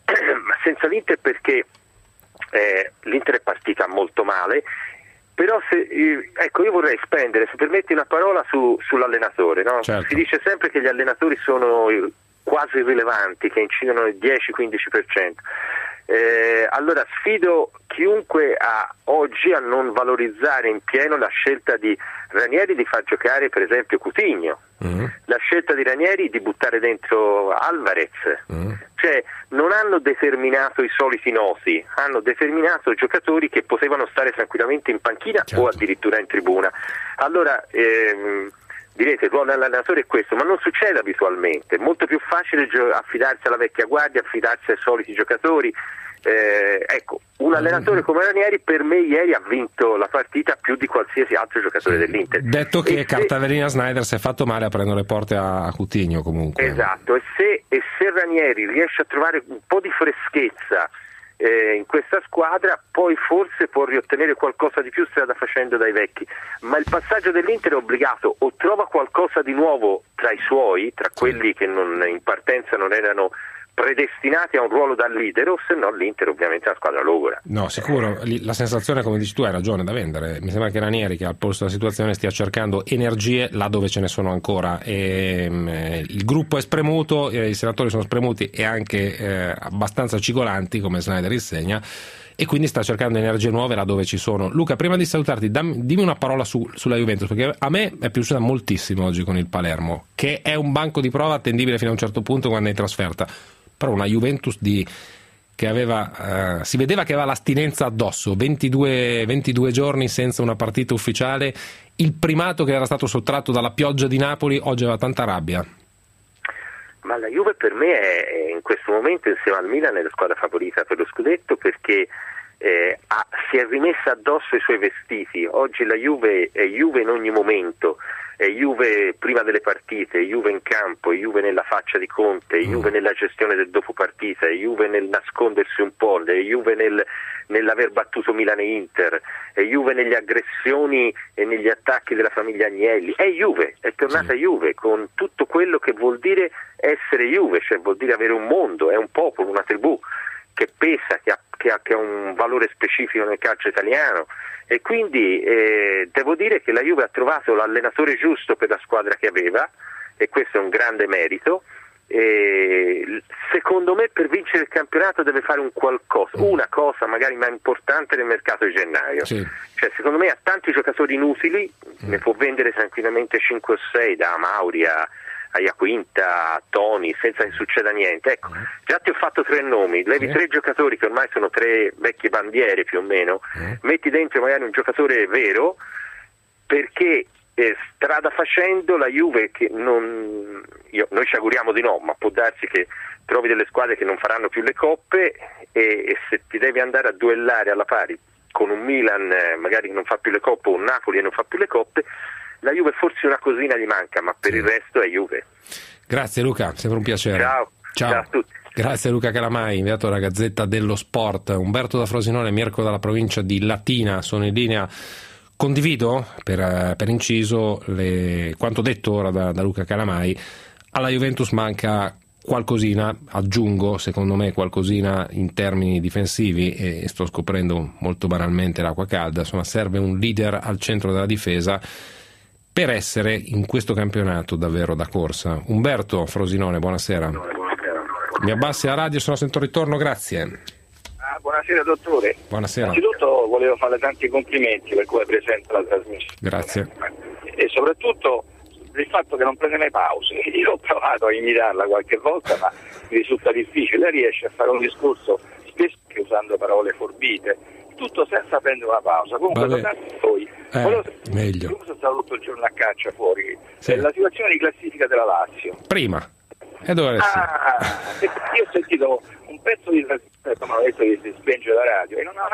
ma senza l'Inter perché eh, l'Inter è partita molto male. Però se, ecco, io vorrei spendere, se permetti, una parola su, sull'allenatore, no? Certo. Si dice sempre che gli allenatori sono quasi irrilevanti, che incidono il dieci quindici per cento. Eh, allora sfido chiunque a oggi a non valorizzare in pieno la scelta di Ranieri di far giocare per esempio Coutinho, mm. la scelta di Ranieri di buttare dentro Alvarez, mm. cioè non hanno determinato i soliti noti, hanno determinato giocatori che potevano stare tranquillamente in panchina, certo, o addirittura in tribuna. Allora ehm, direte, il ruolo dell'allenatore è questo, ma non succede abitualmente, è molto più facile gio- affidarsi alla vecchia guardia, affidarsi ai soliti giocatori. Eh, ecco, un allenatore come Ranieri per me ieri ha vinto la partita più di qualsiasi altro giocatore sì. dell'Inter. Detto che e Cartavelina se... Snyder si è fatto male a prendere le porte a, a Coutinho comunque. Esatto, e se, e se Ranieri riesce a trovare un po' di freschezza eh, in questa squadra, poi forse può riottenere qualcosa di più strada facendo dai vecchi, ma il passaggio dell'Inter è obbligato, o trova qualcosa di nuovo tra i suoi, tra quelli che non, in partenza non erano predestinati a un ruolo da leader, o se no l'Inter ovviamente è una squadra logora. No, sicuro, la sensazione, come dici tu, hai ragione, da vendere. Mi sembra che Ranieri, che al polso della situazione, stia cercando energie là dove ce ne sono ancora, e eh, il gruppo è spremuto, eh, i senatori sono spremuti e anche eh, abbastanza cigolanti, come Snyder insegna, e quindi sta cercando energie nuove là dove ci sono. Luca, prima di salutarti, dammi, dimmi una parola su, sulla Juventus, perché a me è piaciuta moltissimo oggi con il Palermo, che è un banco di prova attendibile fino a un certo punto quando è in trasferta. Però una Juventus di, che aveva, eh, si vedeva che aveva l'astinenza addosso, ventidue, ventidue giorni senza una partita ufficiale, il primato che era stato sottratto dalla pioggia di Napoli, oggi aveva tanta rabbia. Ma la Juve per me è in questo momento, insieme al Milan, è la squadra favorita per lo scudetto, perché eh, ha, si è rimessa addosso i suoi vestiti. Oggi la Juve è Juve in ogni momento. È Juve prima delle partite, è Juve in campo, è Juve nella faccia di Conte, è Juve nella gestione del dopo partita, è Juve nel nascondersi un po', è Juve nel, nell'aver battuto Milan e Inter, è Juve negli aggressioni e negli attacchi della famiglia Agnelli, è Juve, è tornata sì. Juve con tutto quello che vuol dire essere Juve, cioè vuol dire avere un mondo, è un popolo, una tribù che pesa, che ha, che ha, che ha un valore specifico nel calcio italiano. E quindi eh, devo dire che la Juve ha trovato l'allenatore giusto per la squadra che aveva, e questo è un grande merito. E secondo me per vincere il campionato deve fare un qualcosa, una cosa magari ma importante nel mercato di gennaio. Sì. Cioè, secondo me ha tanti giocatori inutili, mm. ne può vendere tranquillamente cinque o sei, da Mauri a a Iaquinta, a Toni, senza che succeda niente. Ecco, già ti ho fatto tre nomi, levi sì. tre giocatori che ormai sono tre vecchie bandiere più o meno, sì. metti dentro magari un giocatore vero, perché eh, strada facendo la Juve, che non, io, noi ci auguriamo di no, ma può darsi che trovi delle squadre che non faranno più le coppe, e, e se ti devi andare a duellare alla pari con un Milan eh, magari che non fa più le coppe, o un Napoli che non fa più le coppe, la Juve forse una cosina gli manca, ma per sì. il resto è Juve. Grazie Luca, sempre un piacere. Ciao, ciao, ciao a tutti. Grazie a Luca Calamai, inviato alla Gazzetta dello Sport. Umberto da Frosinone, Mirko dalla provincia di Latina sono in linea. Condivido per, per inciso le, quanto detto ora da, da Luca Calamai. Alla Juventus manca qualcosina, aggiungo secondo me qualcosina in termini difensivi, e sto scoprendo molto banalmente l'acqua calda. Insomma, serve un leader al centro della difesa per essere in questo campionato davvero da corsa. Umberto Frosinone, buonasera. Buonasera. Mi abbassi la radio, sono sento ritorno, grazie. Ah, buonasera dottore. Buonasera. Innanzitutto volevo fare tanti complimenti per come presenta la trasmissione. Grazie. E soprattutto il fatto che non prende mai pause. Io ho provato a imitarla qualche volta, ma mi risulta difficile. Lei riesce a fare un discorso spesso usando parole forbite, tutto senza prendere una pausa. Comunque tornando a voi, eh, volevo... meglio. Io sono stato tutto il giorno a caccia fuori, sì. la situazione di classifica della Lazio. Prima. E dove ah, io ho sentito un pezzo di trasmissione, come ho detto, che si spenge la radio e non ho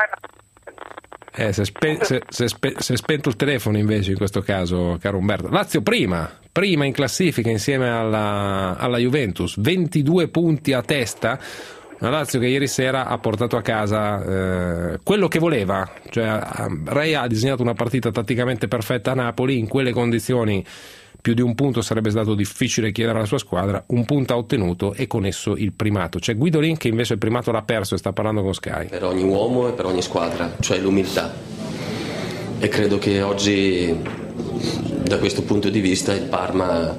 eh, se, spe- se, se, spe- se è spento il telefono invece in questo caso, caro Umberto. Lazio prima, prima in classifica insieme alla, alla Juventus, ventidue punti a testa, Una Lazio che ieri sera ha portato a casa eh, quello che voleva, cioè Rei ha disegnato una partita tatticamente perfetta a Napoli, in quelle condizioni più di un punto sarebbe stato difficile chiedere alla sua squadra, un punto ha ottenuto e con esso il primato. C'è Guidolin che invece il primato l'ha perso e sta parlando con Sky. Per ogni uomo e per ogni squadra, cioè l'umiltà, e credo che oggi da questo punto di vista il Parma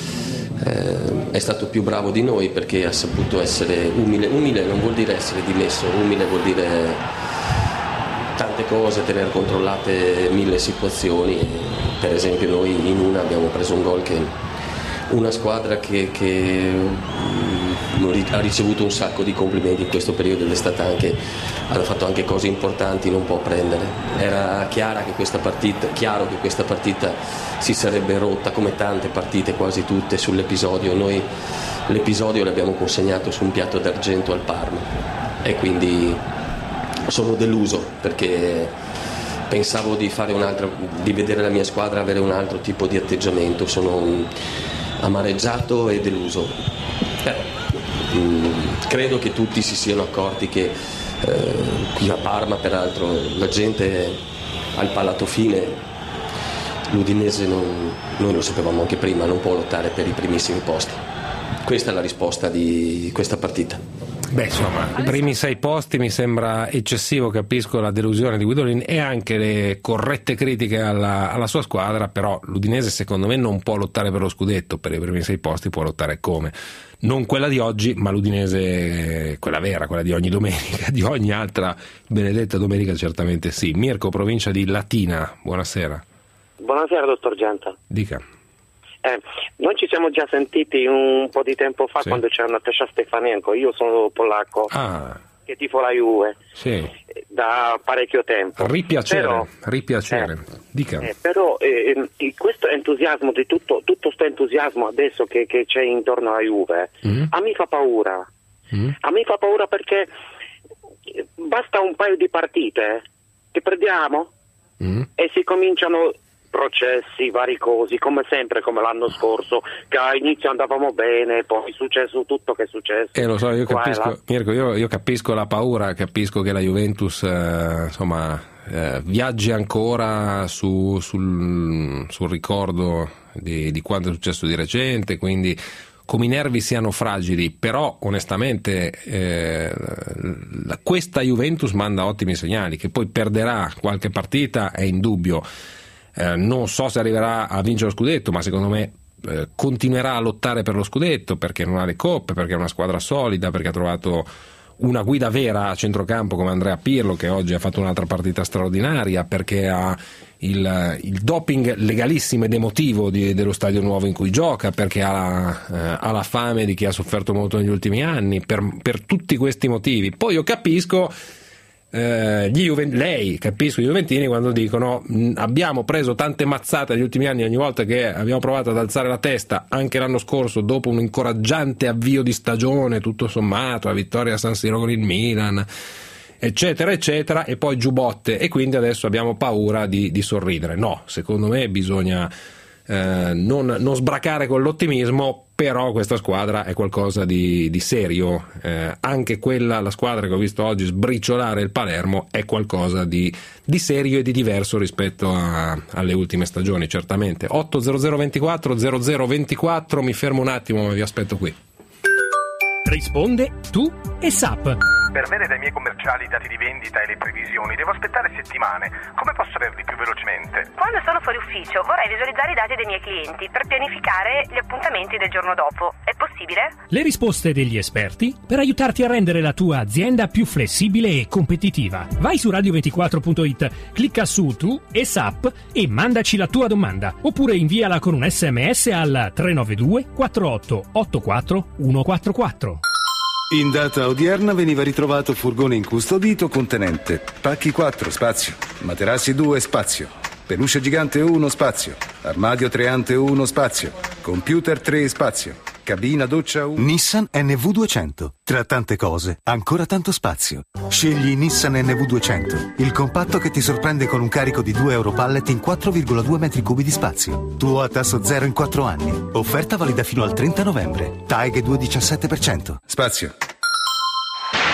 eh, è stato più bravo di noi, perché ha saputo essere umile. Umile non vuol dire essere dimesso, umile vuol dire tante cose, tenere controllate mille situazioni. Per esempio noi in una abbiamo preso un gol che una squadra che, che mh, ha ricevuto un sacco di complimenti in questo periodo ed è stata anche, ha fatto anche cose importanti, non può prendere. Era chiara che questa partita, chiaro che questa partita si sarebbe rotta, come tante partite, quasi tutte, sull'episodio. Noi l'episodio l'abbiamo consegnato su un piatto d'argento al Parma e quindi sono deluso, perché pensavo di fare un'altra, di vedere la mia squadra avere un altro tipo di atteggiamento. Sono amareggiato e deluso. Però mh, credo che tutti si siano accorti che eh, qui a Parma, peraltro, la gente ha il palato fine. L'Udinese, non, noi lo sapevamo anche prima, non può lottare per i primissimi posti. Questa è la risposta di questa partita. Beh, insomma, i primi sei posti mi sembra eccessivo, capisco la delusione di Guidolin e anche le corrette critiche alla, alla sua squadra, però l'Udinese secondo me non può lottare per lo scudetto, per i primi sei posti può lottare come? Non quella di oggi, ma l'Udinese, quella vera, quella di ogni domenica, di ogni altra benedetta domenica certamente sì. Mirko, provincia di Latina, buonasera. Buonasera dottor Genta. Dica. Eh, noi ci siamo già sentiti un po' di tempo fa, sì, quando c'era Natasha Stefanenko. Io sono polacco, ah. che tifo la Juve, sì, da parecchio tempo. Ripiacere, però, ripiacere. Eh, Dica. Eh, però eh, questo entusiasmo, di tutto tutto sto entusiasmo adesso che, che c'è intorno alla Juve, mm. a me fa paura. Mm. A me fa paura perché basta un paio di partite che perdiamo mm. e si cominciano processi, vari cosi, come sempre, come l'anno scorso, che all'inizio andavamo bene, poi è successo tutto che è successo. Eh, lo so, io capisco, Mirko, io, io capisco la paura, capisco che la Juventus eh, insomma eh, viaggi ancora su, sul, sul ricordo di, di quanto è successo di recente, quindi come i nervi siano fragili, però onestamente eh, questa Juventus manda ottimi segnali. Che poi perderà qualche partita è indubbio. Eh, non so se arriverà a vincere lo scudetto, ma secondo me eh, continuerà a lottare per lo scudetto, perché non ha le coppe, perché è una squadra solida, perché ha trovato una guida vera a centrocampo come Andrea Pirlo, che oggi ha fatto un'altra partita straordinaria, perché ha il, il doping legalissimo ed emotivo di, dello stadio nuovo in cui gioca, perché ha, eh, ha la fame di chi ha sofferto molto negli ultimi anni, per, per tutti questi motivi. Poi io capisco Eh, gli Juven- lei capisco i juventini quando dicono mh, abbiamo preso tante mazzate negli ultimi anni, ogni volta che abbiamo provato ad alzare la testa, anche l'anno scorso dopo un incoraggiante avvio di stagione tutto sommato, la vittoria a San Siro con il Milan eccetera eccetera, e poi giubotte, e quindi adesso abbiamo paura di, di sorridere. No, secondo me bisogna eh, non, non sbracare con l'ottimismo, però questa squadra è qualcosa di, di serio, eh, anche quella, la squadra che ho visto oggi sbriciolare il Palermo, è qualcosa di, di serio e di diverso rispetto a, alle ultime stagioni, certamente. otto zero zero ventiquattro zero zero ventiquattro, mi fermo un attimo ma vi aspetto qui. Risponde Tu e S A P. Per avere dai miei commerciali i dati di vendita e le previsioni devo aspettare settimane. Come posso averli più velocemente? Quando sono fuori ufficio vorrei visualizzare i dati dei miei clienti per pianificare gli appuntamenti del giorno dopo. È possibile? Le risposte degli esperti per aiutarti a rendere la tua azienda più flessibile e competitiva. Vai su radio ventiquattro punto it, clicca su Tu e S A P e mandaci la tua domanda, oppure inviala con un sms al tre nove due quattro otto otto quattro uno quattro quattro. In data odierna veniva ritrovato furgone incustodito contenente pacchi quattro, spazio, materassi due, spazio, peluche gigante uno, spazio, armadio treante uno, spazio, computer tre, spazio, cabina doccia uno. Nissan N V duecento. Tra tante cose, ancora tanto spazio. Scegli Nissan N V duecento, il compatto che ti sorprende con un carico di due Euro Pallet in quattro virgola due metri cubi di spazio. Tuo a tasso zero in quattro anni. Offerta valida fino al trenta novembre. TAEG due virgola diciassette per cento. Spazio.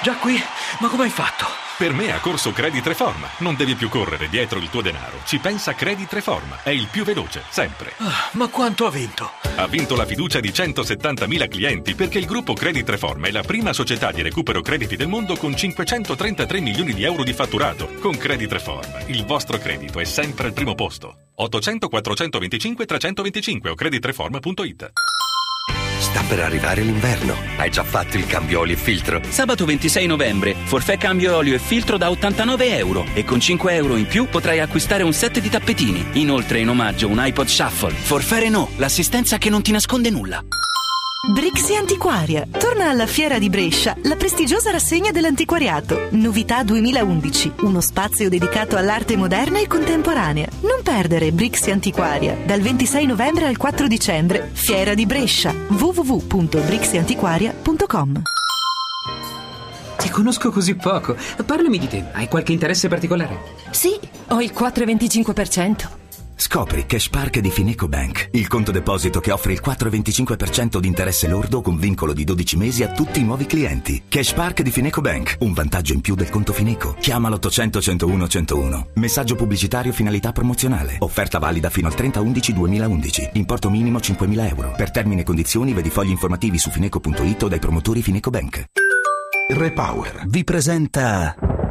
Già qui? Ma come hai fatto? Per me ha corso Credit Reforma. Non devi più correre dietro il tuo denaro. Ci pensa Credit Reforma. È il più veloce, sempre. Ah, ma quanto ha vinto? Ha vinto la fiducia di centosettantamila clienti perché il gruppo Credit Reforma è la prima società di recupero crediti del mondo con cinquecentotrentatré milioni di euro di fatturato. Con Credit Reforma, il vostro credito è sempre al primo posto. ottocento quattrocentoventicinque trecentoventicinque o creditreforma punto it. Sta per arrivare l'inverno. Hai già fatto il cambio olio e filtro? Sabato ventisei novembre, forfait cambio olio e filtro da ottantanove euro e con cinque euro in più potrai acquistare un set di tappetini. Inoltre in omaggio un iPod Shuffle. Forfait Renault, l'assistenza che non ti nasconde nulla. Brixi Antiquaria. Torna alla Fiera di Brescia la prestigiosa rassegna dell'antiquariato. Novità duemilaundici. Uno spazio dedicato all'arte moderna e contemporanea. Non perdere Brixi Antiquaria. Dal ventisei novembre al quattro dicembre. Fiera di Brescia. w w w punto brixi antiquaria punto com. Ti conosco così poco. Parlami di te. Hai qualche interesse particolare? Sì, ho il quattro virgola venticinque per cento. Scopri Cashpark di Fineco Bank, il conto deposito che offre il quattro virgola venticinque per cento di interesse lordo con vincolo di dodici mesi a tutti i nuovi clienti. Cashpark di Fineco Bank, un vantaggio in più del conto Fineco. Chiama l'ottocento centouno centouno. Messaggio pubblicitario finalità promozionale. Offerta valida fino al trenta undici duemilaundici. Importo minimo cinquemila euro. Per termini e condizioni vedi fogli informativi su fineco punto it o dai promotori Fineco Bank. Repower vi presenta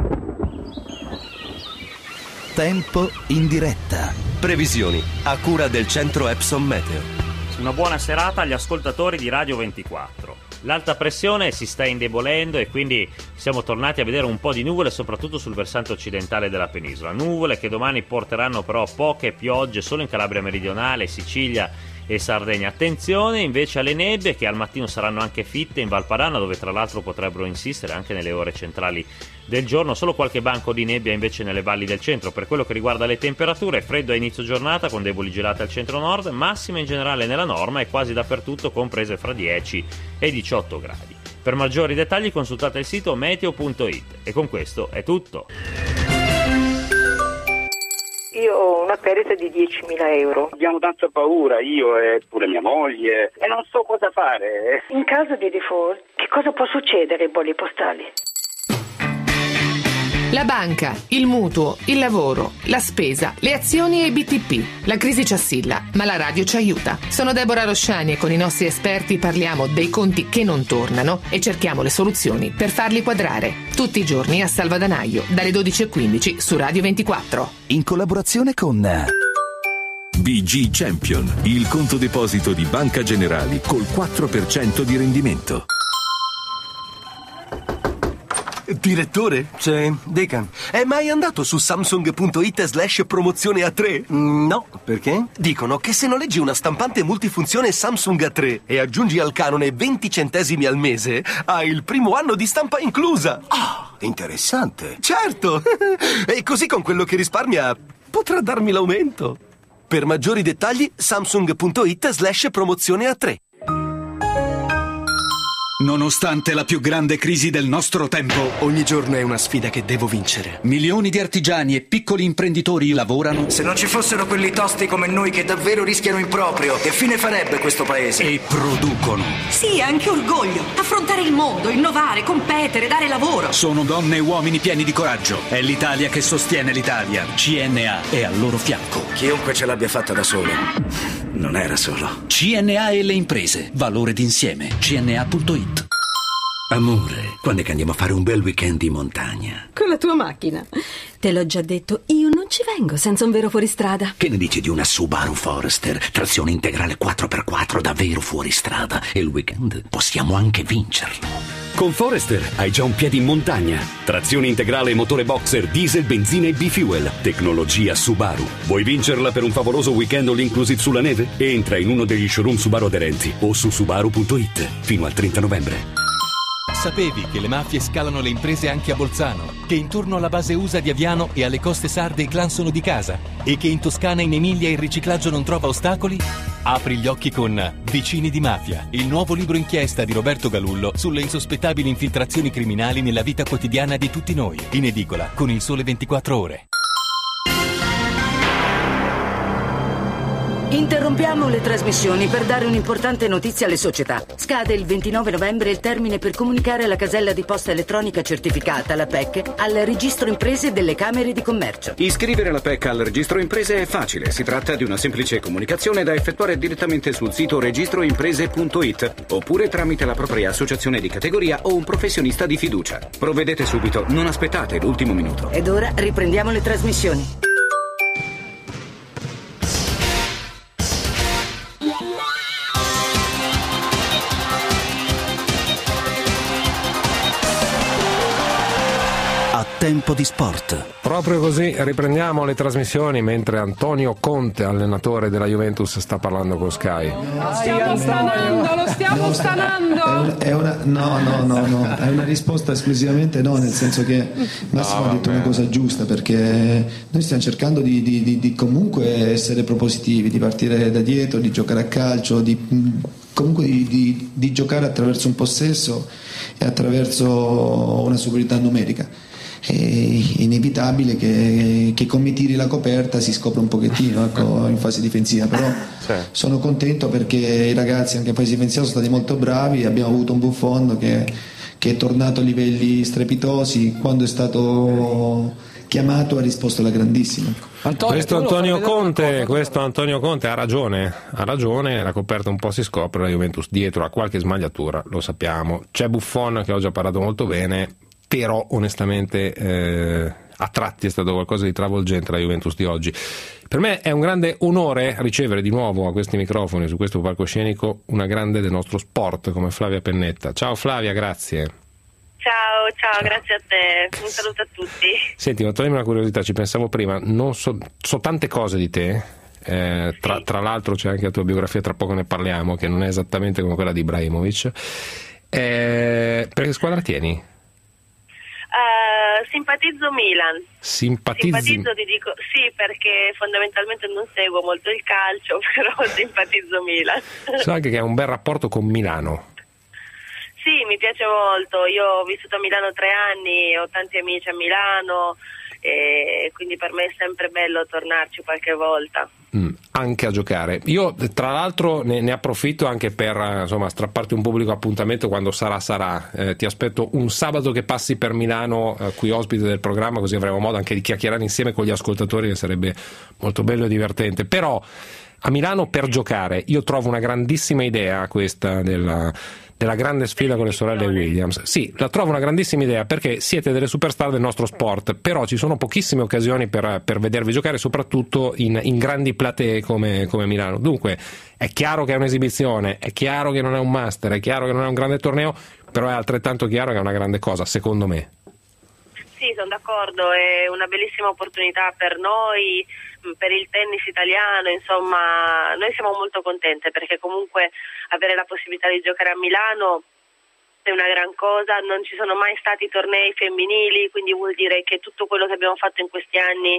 Tempo in diretta. Previsioni a cura del centro Epson Meteo. Una buona serata agli ascoltatori di Radio ventiquattro. L'alta pressione si sta indebolendo e quindi siamo tornati a vedere un po' di nuvole soprattutto sul versante occidentale della penisola. Nuvole che domani porteranno però poche piogge solo in Calabria meridionale, Sicilia e Sardegna. Attenzione invece alle nebbie che al mattino saranno anche fitte in Valpadana, dove tra l'altro potrebbero insistere anche nelle ore centrali del giorno. Solo qualche banco di nebbia invece nelle valli del centro. Per quello che riguarda le temperature, freddo a inizio giornata con deboli gelate al centro-nord, massime in generale nella norma e quasi dappertutto comprese fra dieci e diciotto gradi. Per maggiori dettagli consultate il sito meteo punto it. E con questo è tutto. Io ho una perdita di diecimila euro. Abbiamo tanta paura, io e pure mia moglie, e non so cosa fare. In caso di default, che cosa può succedere ai bolli postali? La banca, il mutuo, il lavoro, la spesa, le azioni e i B T P. La crisi ci assilla, ma la radio ci aiuta. Sono Deborah Rosciani e con i nostri esperti parliamo dei conti che non tornano e cerchiamo le soluzioni per farli quadrare. Tutti i giorni a Salvadanaio, dalle dodici e quindici su Radio ventiquattro. In collaborazione con B G Champion, il conto deposito di Banca Generali col quattro per cento di rendimento. Direttore? Sì, dica. È mai andato su samsung punto it slash promozione A tre? Mm, no, perché? Dicono che se noleggi una stampante multifunzione Samsung A tre e aggiungi al canone venti centesimi al mese, hai il primo anno di stampa inclusa. Ah, oh, interessante. Certo! E così con quello che risparmia potrà darmi l'aumento. Per maggiori dettagli samsung punto it slash promozione A tre. Nonostante la più grande crisi del nostro tempo, ogni giorno è una sfida che devo vincere. Milioni di artigiani e piccoli imprenditori lavorano. Se non ci fossero quelli tosti come noi che davvero rischiano in proprio, che fine farebbe questo paese? E producono. Sì, anche orgoglio. Affrontare il mondo, innovare, competere, dare lavoro. Sono donne e uomini pieni di coraggio. È l'Italia che sostiene l'Italia. C N A è al loro fianco. Chiunque ce l'abbia fatta da solo non era solo. C N A e le imprese. Valore d'insieme. C N A punto it. Amore, quando è che andiamo a fare un bel weekend in montagna? Con la tua macchina. Te l'ho già detto, io non ci vengo senza un vero fuoristrada. Che ne dici di una Subaru Forester? Trazione integrale quattro per quattro davvero fuoristrada. E il weekend possiamo anche vincerlo. Con Forester hai già un piede in montagna. Trazione integrale motore boxer, diesel, benzina e B-Fuel. Tecnologia Subaru. Vuoi vincerla per un favoloso weekend all inclusive sulla neve? Entra in uno degli showroom Subaru aderenti o su subaru punto it fino al trenta novembre. Sapevi che le mafie scalano le imprese anche a Bolzano? Che intorno alla base U S A di Aviano e alle coste sarde i clan sono di casa? E che in Toscana e in Emilia il riciclaggio non trova ostacoli? Apri gli occhi con Vicini di Mafia, il nuovo libro inchiesta di Roberto Galullo sulle insospettabili infiltrazioni criminali nella vita quotidiana di tutti noi. In edicola con Il Sole ventiquattro Ore. Interrompiamo le trasmissioni per dare un'importante notizia alle società. Scade il ventinove novembre il termine per comunicare alla casella di posta elettronica certificata, la P E C, al registro imprese delle Camere di Commercio. Iscrivere la P E C al registro imprese è facile. Si tratta di una semplice comunicazione da effettuare direttamente sul sito registroimprese punto it oppure tramite la propria associazione di categoria o un professionista di fiducia. Provvedete subito, non aspettate l'ultimo minuto. Ed ora riprendiamo le trasmissioni. Tempo di sport. Proprio così riprendiamo le trasmissioni mentre Antonio Conte, allenatore della Juventus, sta parlando con Sky. Lo stiamo stanando, lo stiamo stanando. È una, no, no, no, no, è una risposta esclusivamente no, nel senso che Massimo no, ha detto una cosa giusta, perché noi stiamo cercando di, di, di, di comunque essere propositivi, di partire da dietro, di giocare a calcio, di comunque di, di, di giocare attraverso un possesso e attraverso una superiorità numerica. È inevitabile che, che come tiri la coperta si scopre un pochettino, ecco, in fase difensiva, però sì. Sono contento perché i ragazzi anche in fase difensiva sono stati molto bravi. Abbiamo avuto un Buffon che, che è tornato a livelli strepitosi, quando è stato chiamato ha risposto alla grandissima. Antonio, questo Antonio Conte, questo Antonio Conte ha ragione, ha ragione, la coperta un po' si scopre, la Juventus dietro ha qualche smagliatura, lo sappiamo. C'è Buffon che ho già parlato molto bene, però onestamente eh, a tratti è stato qualcosa di travolgente la Juventus di oggi. Per me è un grande onore ricevere di nuovo a questi microfoni, su questo palcoscenico, una grande del nostro sport come Flavia Pennetta. Ciao Flavia, grazie. Ciao, ciao, grazie a te, un saluto a tutti. Senti, ma toglimi una curiosità, ci pensavo prima, non so, so tante cose di te, eh, tra, tra l'altro c'è anche la tua biografia, tra poco ne parliamo, che non è esattamente come quella di Ibrahimovic. Eh, per che squadra tieni? Uh, simpatizzo Milan. Simpatizzi? Simpatizzo, ti dico sì, perché fondamentalmente non seguo molto il calcio, però simpatizzo Milan. So anche che hai un bel rapporto con Milano. Sì, mi piace molto. Io ho vissuto a Milano tre anni, ho tanti amici a Milano e quindi per me è sempre bello tornarci qualche volta. Mm, anche a giocare. Io tra l'altro ne, ne approfitto anche per insomma strapparti un pubblico appuntamento quando sarà sarà. Eh, ti aspetto un sabato che passi per Milano eh, qui ospite del programma, così avremo modo anche di chiacchierare insieme con gli ascoltatori, che sarebbe molto bello e divertente. Però a Milano per giocare io trovo una grandissima idea questa della della grande sfida con le sorelle Williams. Sì, la trovo una grandissima idea perché siete delle superstar del nostro sport, però ci sono pochissime occasioni per, per vedervi giocare, soprattutto in, in grandi platee come, come Milano. Dunque è chiaro che è un'esibizione, è chiaro che non è un master, è chiaro che non è un grande torneo, però è altrettanto chiaro che è una grande cosa, secondo me. Sì, sono d'accordo, è una bellissima opportunità per noi, per il tennis italiano, insomma noi siamo molto contente perché comunque avere la possibilità di giocare a Milano è una gran cosa. Non ci sono mai stati tornei femminili, quindi vuol dire che tutto quello che abbiamo fatto in questi anni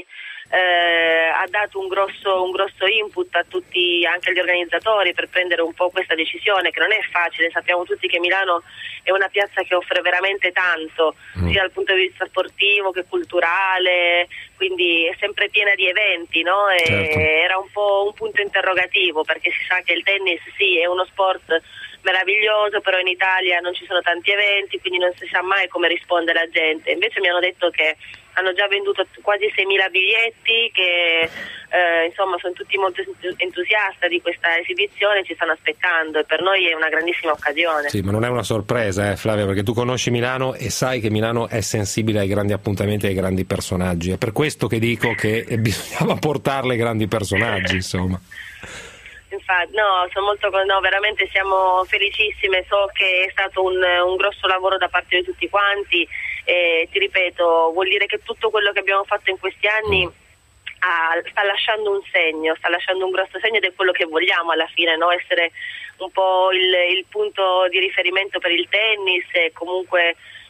eh, ha dato un grosso, un grosso input a tutti, anche agli organizzatori, per prendere un po' questa decisione che non è facile. Sappiamo tutti che Milano è una piazza che offre veramente tanto, mm. sia dal punto di vista sportivo che culturale, quindi è sempre piena di eventi, no? E certo. Era un po' un punto interrogativo, perché si sa che il tennis sì è uno sport meraviglioso, però in Italia non ci sono tanti eventi, quindi non si sa mai come risponde la gente. Invece mi hanno detto che hanno già venduto quasi seimila biglietti, che eh, insomma sono tutti molto entusiasti di questa esibizione, ci stanno aspettando e per noi è una grandissima occasione. Sì, ma non è una sorpresa, eh, Flavia, perché tu conosci Milano e sai che Milano è sensibile ai grandi appuntamenti e ai grandi personaggi. È per questo che dico che bisognava portarle grandi personaggi, insomma. Infatti, no, sono molto, no, veramente siamo felicissime. So che è stato un, un grosso lavoro da parte di tutti quanti e ti ripeto, vuol dire che tutto quello che abbiamo fatto in questi anni ha, sta lasciando un segno, sta lasciando un grosso segno ed è quello che vogliamo alla fine, no? Essere un po' il, il punto di riferimento per il tennis e comunque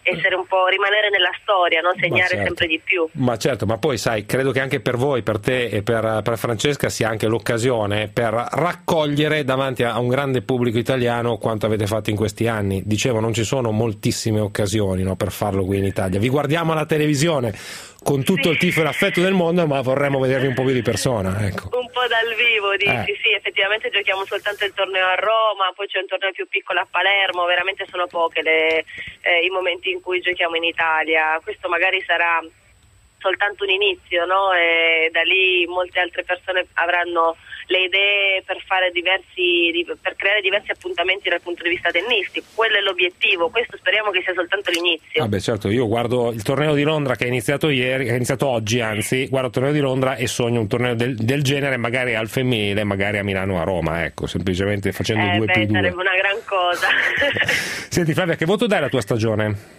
essere un po', rimanere nella storia, no? Segnare certo. sempre di più. Ma certo, ma poi sai, credo che anche per voi, per te e per, per Francesca sia anche l'occasione per raccogliere davanti a un grande pubblico italiano quanto avete fatto in questi anni. Dicevo, non ci sono moltissime occasioni, no, per farlo qui in Italia. Vi guardiamo alla televisione con tutto sì. il tifo e l'affetto del mondo, ma vorremmo vedervi un po' più di persona, ecco. Un po' dal vivo, dici, eh. sì, effettivamente giochiamo soltanto il torneo a Roma, poi c'è un torneo più piccolo a Palermo, veramente sono poche le, eh, i momenti in cui giochiamo in Italia. Questo magari sarà soltanto un inizio, no? E da lì molte altre persone avranno le idee per fare diversi, per creare diversi appuntamenti dal punto di vista tennistico. Quello è l'obiettivo, questo speriamo che sia soltanto l'inizio. Vabbè, certo, io guardo il torneo di Londra che è iniziato ieri, che è iniziato oggi, anzi, guardo il torneo di Londra e sogno un torneo del, del genere, magari al femminile, magari a Milano o a Roma, ecco, semplicemente facendo eh, due beh, più due. Sarebbe una gran cosa. Senti Flavia, che voto dai alla tua stagione?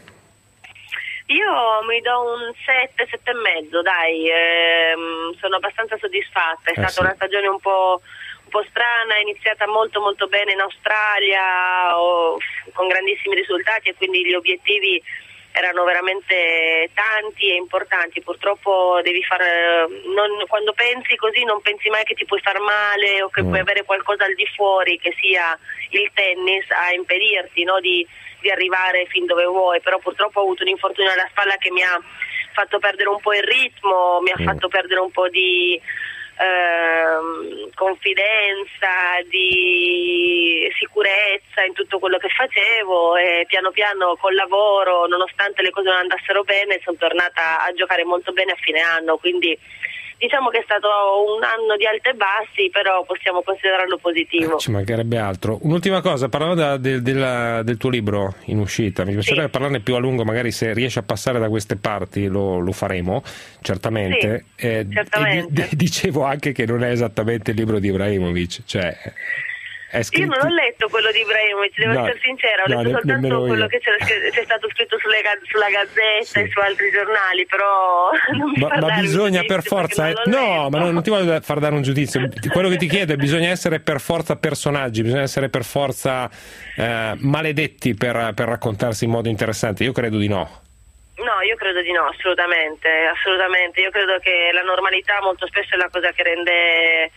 Io mi do un sette, sette e mezzo, dai, ehm, sono abbastanza soddisfatta, è eh stata sì. una stagione un po', un po' strana, è iniziata molto molto bene in Australia, oh, con grandissimi risultati e quindi gli obiettivi erano veramente tanti e importanti. Purtroppo devi fare, non, quando pensi così non pensi mai che ti puoi far male o che mm. puoi avere qualcosa al di fuori che sia il tennis a impedirti, no, di di arrivare fin dove vuoi, però purtroppo ho avuto un infortunio alla spalla che mi ha fatto perdere un po' il ritmo, mi ha mm. fatto perdere un po' di eh, confidenza, di sicurezza in tutto quello che facevo e piano piano col lavoro, nonostante le cose non andassero bene, sono tornata a giocare molto bene a fine anno, quindi diciamo che è stato un anno di alti e bassi, però possiamo considerarlo positivo. Eh, ci mancherebbe altro. Un'ultima cosa, parlavo da, de, de la, del tuo libro in uscita, mi piacerebbe sì. parlarne più a lungo, magari se riesci a passare da queste parti lo, lo faremo, certamente. Sì, eh, certamente. E, d- dicevo anche che non è esattamente il libro di Ibrahimovic, cioè... Io non ho letto quello di Ibrahimovic, devo no, essere sincera, ho no, letto ne, soltanto quello io. che c'è, c'è stato scritto sulle, sulla Gazzetta sì. e su altri giornali, però non mi ma, fa ma dare bisogna per forza, eh, no, ma non, non ti voglio far dare un giudizio, quello che ti chiedo è bisogna essere per forza personaggi, bisogna essere per forza eh, maledetti per, per raccontarsi in modo interessante, io credo di no. No, io credo di no, assolutamente, assolutamente, io credo che la normalità molto spesso è la cosa che rende...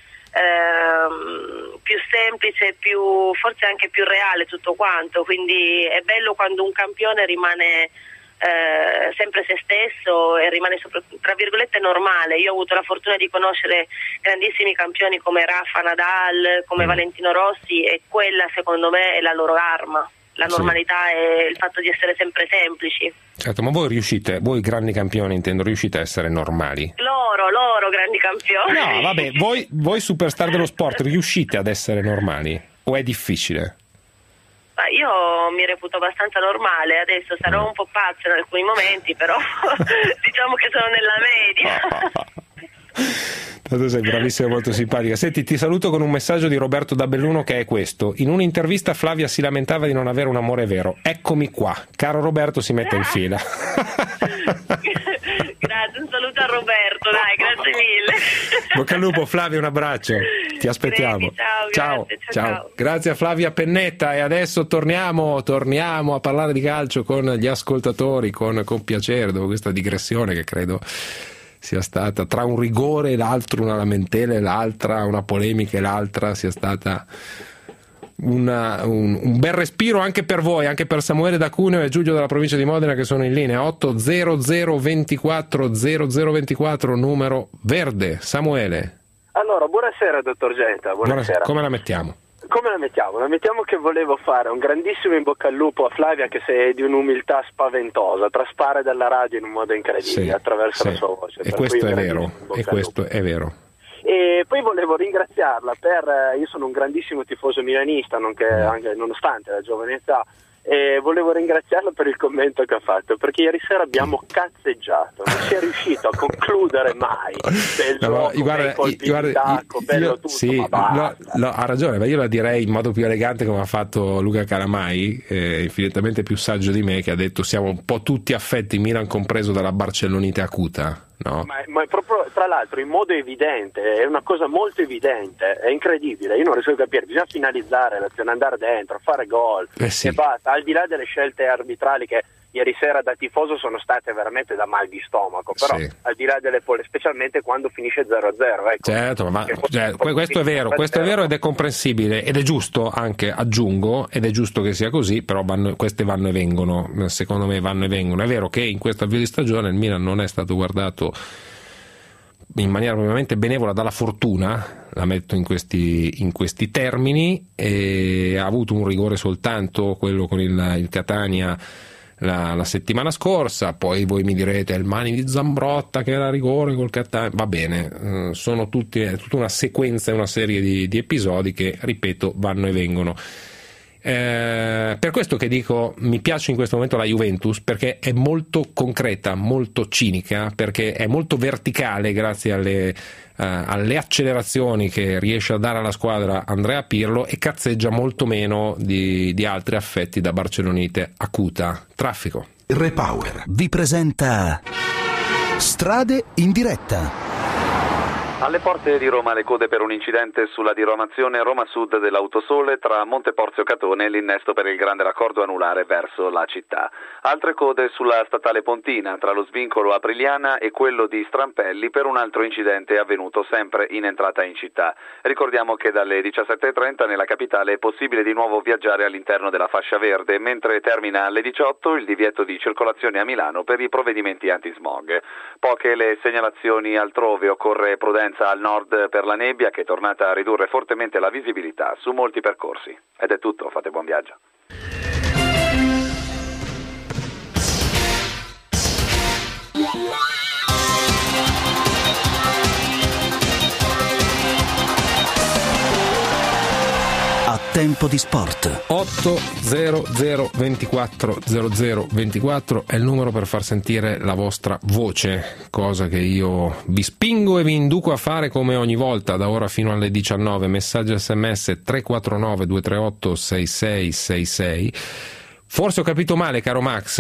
Ehm, più semplice, più forse anche più reale tutto quanto, quindi è bello quando un campione rimane eh, sempre se stesso e rimane sopra, tra virgolette normale. Io ho avuto la fortuna di conoscere grandissimi campioni come Rafa Nadal, come Valentino Rossi e quella secondo me è la loro arma. La normalità sì. è il fatto di essere sempre semplici. Certo, ma voi riuscite, voi grandi campioni intendo, riuscite a essere normali? Loro, loro grandi campioni. No, vabbè, voi, voi superstar dello sport riuscite ad essere normali? O è difficile? Ma io mi reputo abbastanza normale, adesso sarò un po' pazza in alcuni momenti, però diciamo che sono nella media. Tu sei bravissima e molto simpatica. Senti, ti saluto con un messaggio di Roberto da Belluno che è questo: in un'intervista Flavia si lamentava di non avere un amore vero, eccomi qua, caro Roberto, si mette in fila. Grazie, un saluto a Roberto, dai, grazie mille. Bocca al lupo Flavia, un abbraccio, ti aspettiamo. Credi, ciao, ciao, grazie, ciao, ciao. ciao. Grazie a Flavia Pennetta e adesso torniamo, torniamo a parlare di calcio con gli ascoltatori, con, con piacere, dopo questa digressione che credo sia stata tra un rigore e l'altro, una lamentela e l'altra, una polemica e l'altra, sia stata una, un, un bel respiro anche per voi, anche per Samuele da Cuneo e Giulio dalla provincia di Modena che sono in linea. Otto zero zero ventiquattro zero zero ventiquattro numero verde. Samuele. Allora, buonasera dottor Genta, buonasera. buonasera. Come la mettiamo? Come la mettiamo? La mettiamo che volevo fare un grandissimo in bocca al lupo a Flavia, che sei di un'umiltà spaventosa, traspare dalla radio in un modo incredibile, sì, attraverso sì. la sua voce. E questo è vero, e questo è vero. E poi volevo ringraziarla per, io sono un grandissimo tifoso milanista, nonché, anche, nonostante la giovane età, e volevo ringraziarla per il commento che ha fatto, perché ieri sera abbiamo cazzeggiato, non si è riuscito a concludere mai del no, gioco, guarda, colpi guarda, di tacco, io, bello io, tutto, sì, ma no, no, ha ragione, ma io la direi in modo più elegante come ha fatto Luca Calamai, eh, infinitamente più saggio di me, che ha detto siamo un po' tutti affetti, Milan compreso, dalla barcellonite acuta. No. Ma, ma è proprio, tra l'altro, in modo evidente, è una cosa molto evidente, è incredibile, io non riesco a capire, bisogna finalizzare l'azione, andare dentro, fare gol eh sì. e basta, al di là delle scelte arbitrali che ieri sera da tifoso sono state veramente da mal di stomaco, però sì. al di là delle pole, specialmente quando finisce zero a zero, ecco. Certo, ma cioè, questo è vero, questo è vero ed è comprensibile ed è giusto anche, aggiungo, ed è giusto che sia così, però vanno, queste vanno e vengono, secondo me vanno e vengono. È vero che in questo avvio di stagione il Milan non è stato guardato in maniera probabilmente benevola dalla fortuna, la metto in questi, in questi termini, e ha avuto un rigore soltanto quello con il, il Catania la, la settimana scorsa. Poi voi mi direte il mani di Zambrotta che era rigore col Catania, va bene, eh, sono tutti, è tutta una sequenza e una serie di, di episodi che, ripeto, vanno e vengono. Eh, per questo che dico mi piace in questo momento la Juventus, perché è molto concreta, molto cinica, perché è molto verticale grazie alle, eh, alle accelerazioni che riesce a dare alla squadra Andrea Pirlo, e cazzeggia molto meno di, di altri affetti da barcellonite acuta. Traffico. Repower vi presenta Strade in diretta. Alle porte di Roma le code per un incidente sulla diramazione Roma Sud dell'Autosole tra Monteporzio Catone e l'innesto per il grande raccordo anulare verso la città. Altre code sulla statale Pontina tra lo svincolo Apriliana e quello di Strampelli per un altro incidente avvenuto sempre in entrata in città. Ricordiamo che dalle diciassette e trenta nella capitale è possibile di nuovo viaggiare all'interno della fascia verde, mentre termina alle diciotto il divieto di circolazione a Milano per i provvedimenti antismog. Poche le segnalazioni altrove, occorre prudenza al nord per la nebbia che è tornata a ridurre fortemente la visibilità su molti percorsi. Ed è tutto, fate buon viaggio. A tempo di sport. otto zero zero ventiquattro zero zero ventiquattro è il numero per far sentire la vostra voce, cosa che io vi spingo e vi induco a fare come ogni volta da ora fino alle diciannove. Messaggi sms tre quattro nove due tre otto sei sei sei sei. Forse ho capito male, caro Max,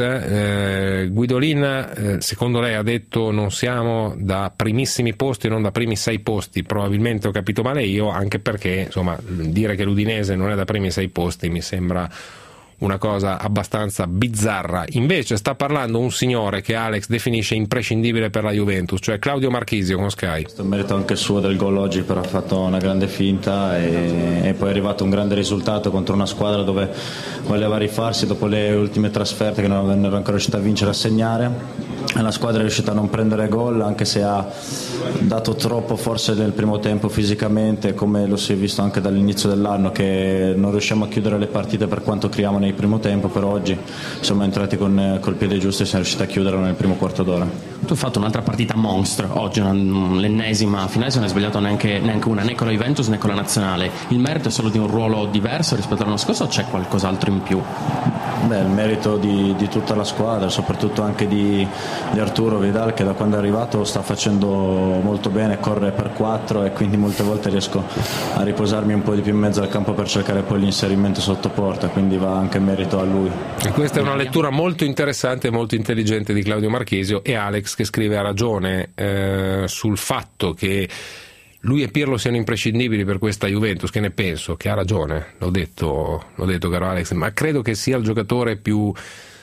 eh, Guidolin, eh, secondo lei ha detto non siamo da primissimi posti, non da primi sei posti. Probabilmente ho capito male io, anche perché insomma dire che l'Udinese non è da primi sei posti mi sembra una cosa abbastanza bizzarra. Invece sta parlando un signore che Alex definisce imprescindibile per la Juventus, cioè Claudio Marchisio con Sky. Questo è merito anche suo del gol oggi, però ha fatto una grande finta e, e poi è arrivato un grande risultato contro una squadra dove voleva rifarsi dopo le ultime trasferte che non vennero ancora riuscita a vincere, a segnare. La squadra è riuscita a non prendere gol, anche se ha dato troppo forse nel primo tempo fisicamente, come lo si è visto anche dall'inizio dell'anno, che non riusciamo a chiudere le partite per quanto criamo nei primo tempo, però oggi siamo entrati con col piede giusto e siamo riusciti a chiuderlo nel primo quarto d'ora. Tu hai fatto un'altra partita monster oggi, una, l'ennesima finale, se non hai sbagliato neanche, neanche una, né con la Juventus né con la nazionale. Il merito è solo di un ruolo diverso rispetto all'anno scorso o c'è qualcos'altro in più? Beh, il merito di, di tutta la squadra, soprattutto anche di, di Arturo Vidal, che da quando è arrivato sta facendo molto bene, corre per quattro e quindi molte volte riesco a riposarmi un po' di più in mezzo al campo per cercare poi l'inserimento sotto porta, quindi va anche merito a lui. E questa è una lettura molto interessante e molto intelligente di Claudio Marchisio, e Alex che scrive ha ragione eh, sul fatto che lui e Pirlo siano imprescindibili per questa Juventus. Che ne penso? Che ha ragione, l'ho detto, l'ho detto caro Alex, ma credo che sia il giocatore più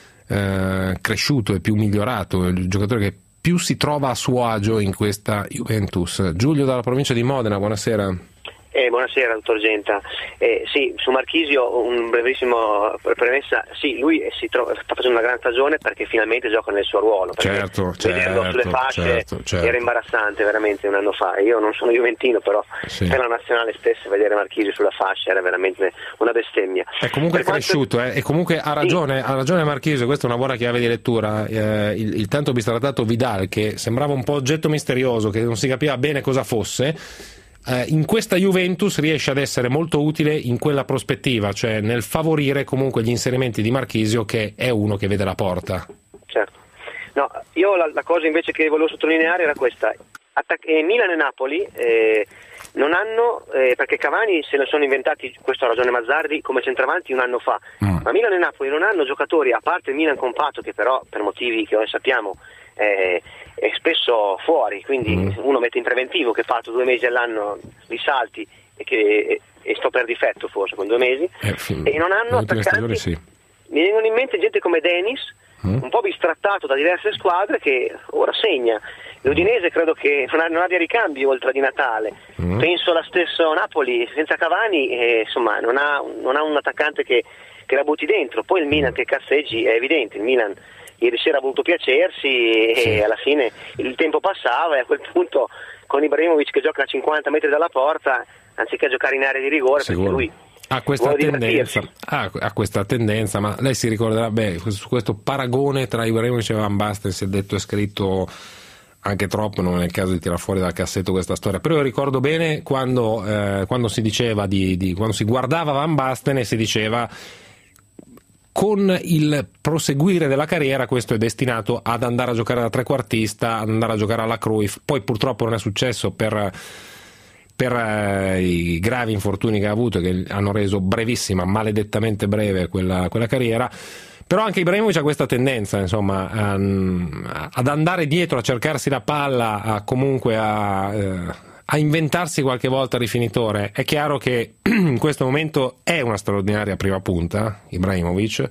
eh, cresciuto e più migliorato, il giocatore che più si trova a suo agio in questa Juventus. Giulio dalla provincia di Modena, buonasera. Eh, buonasera dottor Genta. Eh, sì, su Marchisio un brevissimo premessa. Sì, lui si trova, sta facendo una gran stagione perché finalmente gioca nel suo ruolo. Certo, vederlo certo, sulle fasce certo, certo. Era imbarazzante veramente un anno fa. Io non sono juventino, però sì. Per la nazionale stessa vedere Marchisio sulla fascia era veramente una bestemmia. È comunque per cresciuto quanto... eh, e comunque ha ragione, sì. ha ragione Marchisio, questa è una buona chiave di lettura. Eh, il, il tanto bistrattato Vidal, che sembrava un po' oggetto misterioso, che non si capiva bene cosa fosse, Uh, in questa Juventus riesce ad essere molto utile in quella prospettiva, cioè nel favorire comunque gli inserimenti di Marchisio, che è uno che vede la porta. Certo. No, io la, la cosa invece che volevo sottolineare era questa. Attac- eh, Milan e Napoli eh, non hanno, eh, perché Cavani se ne sono inventati, questo ha ragione Mazzardi, come centravanti un anno fa, mm. ma Milan e Napoli non hanno giocatori, a parte il Milan Compato, che però per motivi che noi sappiamo eh, è spesso fuori, quindi mm. uno mette in preventivo, che ha fatto due mesi all'anno di salti e che e sto per difetto forse con due mesi, eh, sì. e non hanno attaccanti. Sì. Mi vengono in mente gente come Dennis, mm. un po' bistrattato da diverse squadre, che ora segna. L'Udinese credo che non, ha, non abbia ricambi oltre Di Natale, mm. penso alla stessa Napoli senza Cavani, eh, insomma non ha, non ha un attaccante che, che la butti dentro. Poi il Milan che casseggi è evidente, il Milan ieri sera ha voluto piacersi e sì. alla fine il tempo passava e a quel punto con Ibrahimovic che gioca a cinquanta metri dalla porta anziché giocare in area di rigore, Sicuro. perché lui ha questa tendenza, ha, ha questa tendenza, ma lei si ricorderà beh, su questo paragone tra Ibrahimovic e Van Basten si è detto e scritto anche troppo, non è il caso di tirar fuori dal cassetto questa storia, però io ricordo bene quando, eh, quando si diceva di, di quando si guardava Van Basten e si diceva con il proseguire della carriera questo è destinato ad andare a giocare da trequartista, ad andare a giocare alla Cruyff. Poi purtroppo non è successo per, per eh, i gravi infortuni che ha avuto, che hanno reso brevissima, maledettamente breve quella, quella carriera. Però anche Ibrahimovic ha questa tendenza, insomma, a, ad andare dietro, a cercarsi la palla, a comunque a... Eh, a inventarsi qualche volta il rifinitore. È chiaro che in questo momento è una straordinaria prima punta Ibrahimovic,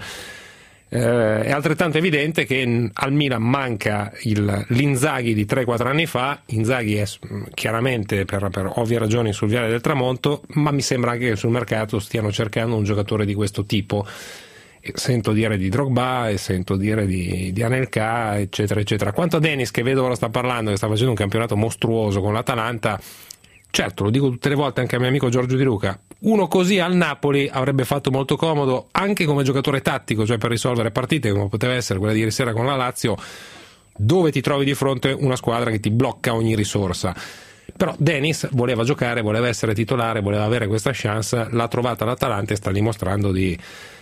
eh, è altrettanto evidente che al Milan manca il, l'Inzaghi di tre quattro anni fa. Inzaghi è chiaramente per, per ovvie ragioni sul viale del tramonto, ma mi sembra anche che sul mercato stiano cercando un giocatore di questo tipo. Sento dire di Drogba e sento dire di, di Anelka, eccetera eccetera. Quanto a Dennis, che vedo ora sta parlando, che sta facendo un campionato mostruoso con l'Atalanta, certo, lo dico tutte le volte anche a mio amico Giorgio Di Luca, uno così al Napoli avrebbe fatto molto comodo anche come giocatore tattico, cioè per risolvere partite come poteva essere quella di ieri sera con la Lazio, dove ti trovi di fronte una squadra che ti blocca ogni risorsa. Però Dennis voleva giocare, voleva essere titolare, voleva avere questa chance, l'ha trovata l'Atalanta e sta dimostrando di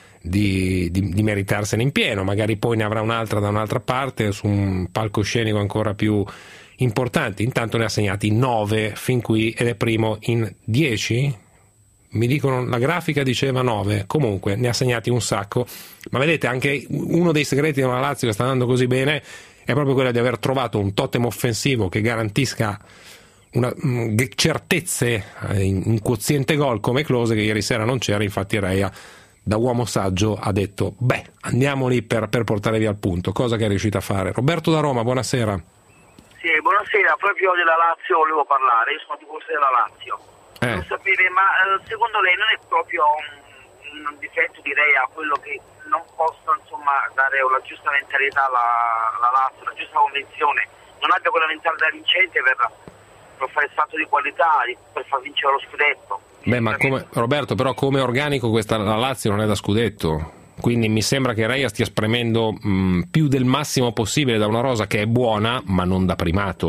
Di, di, di meritarsene in pieno. Magari poi ne avrà un'altra da un'altra parte su un palcoscenico ancora più importante. Intanto ne ha segnati nove fin qui ed è primo in dieci, mi dicono, la grafica diceva nove, comunque ne ha segnati un sacco. Ma vedete, anche uno dei segreti di una Lazio che sta andando così bene è proprio quello di aver trovato un totem offensivo che garantisca una, mh, certezze in, in quoziente gol come Klose, che ieri sera non c'era. Infatti Reia, da uomo saggio, ha detto beh, andiamo lì per, per portare via il punto, cosa che è riuscita a fare. Roberto da Roma, buonasera. Sì, buonasera, proprio della Lazio volevo parlare, io sono tifoso della Lazio. Eh. Volevo sapere, ma eh, secondo lei non è proprio un, un difetto, direi, a quello che non possa insomma dare una giusta mentalità alla, alla Lazio, una giusta convinzione, non abbia quella mentalità vincente per, per fare salto di qualità, per far vincere lo scudetto? Beh, ma come, Roberto, però come organico questa la Lazio non è da scudetto, quindi mi sembra che Reia stia spremendo mh, più del massimo possibile da una rosa che è buona ma non da primato.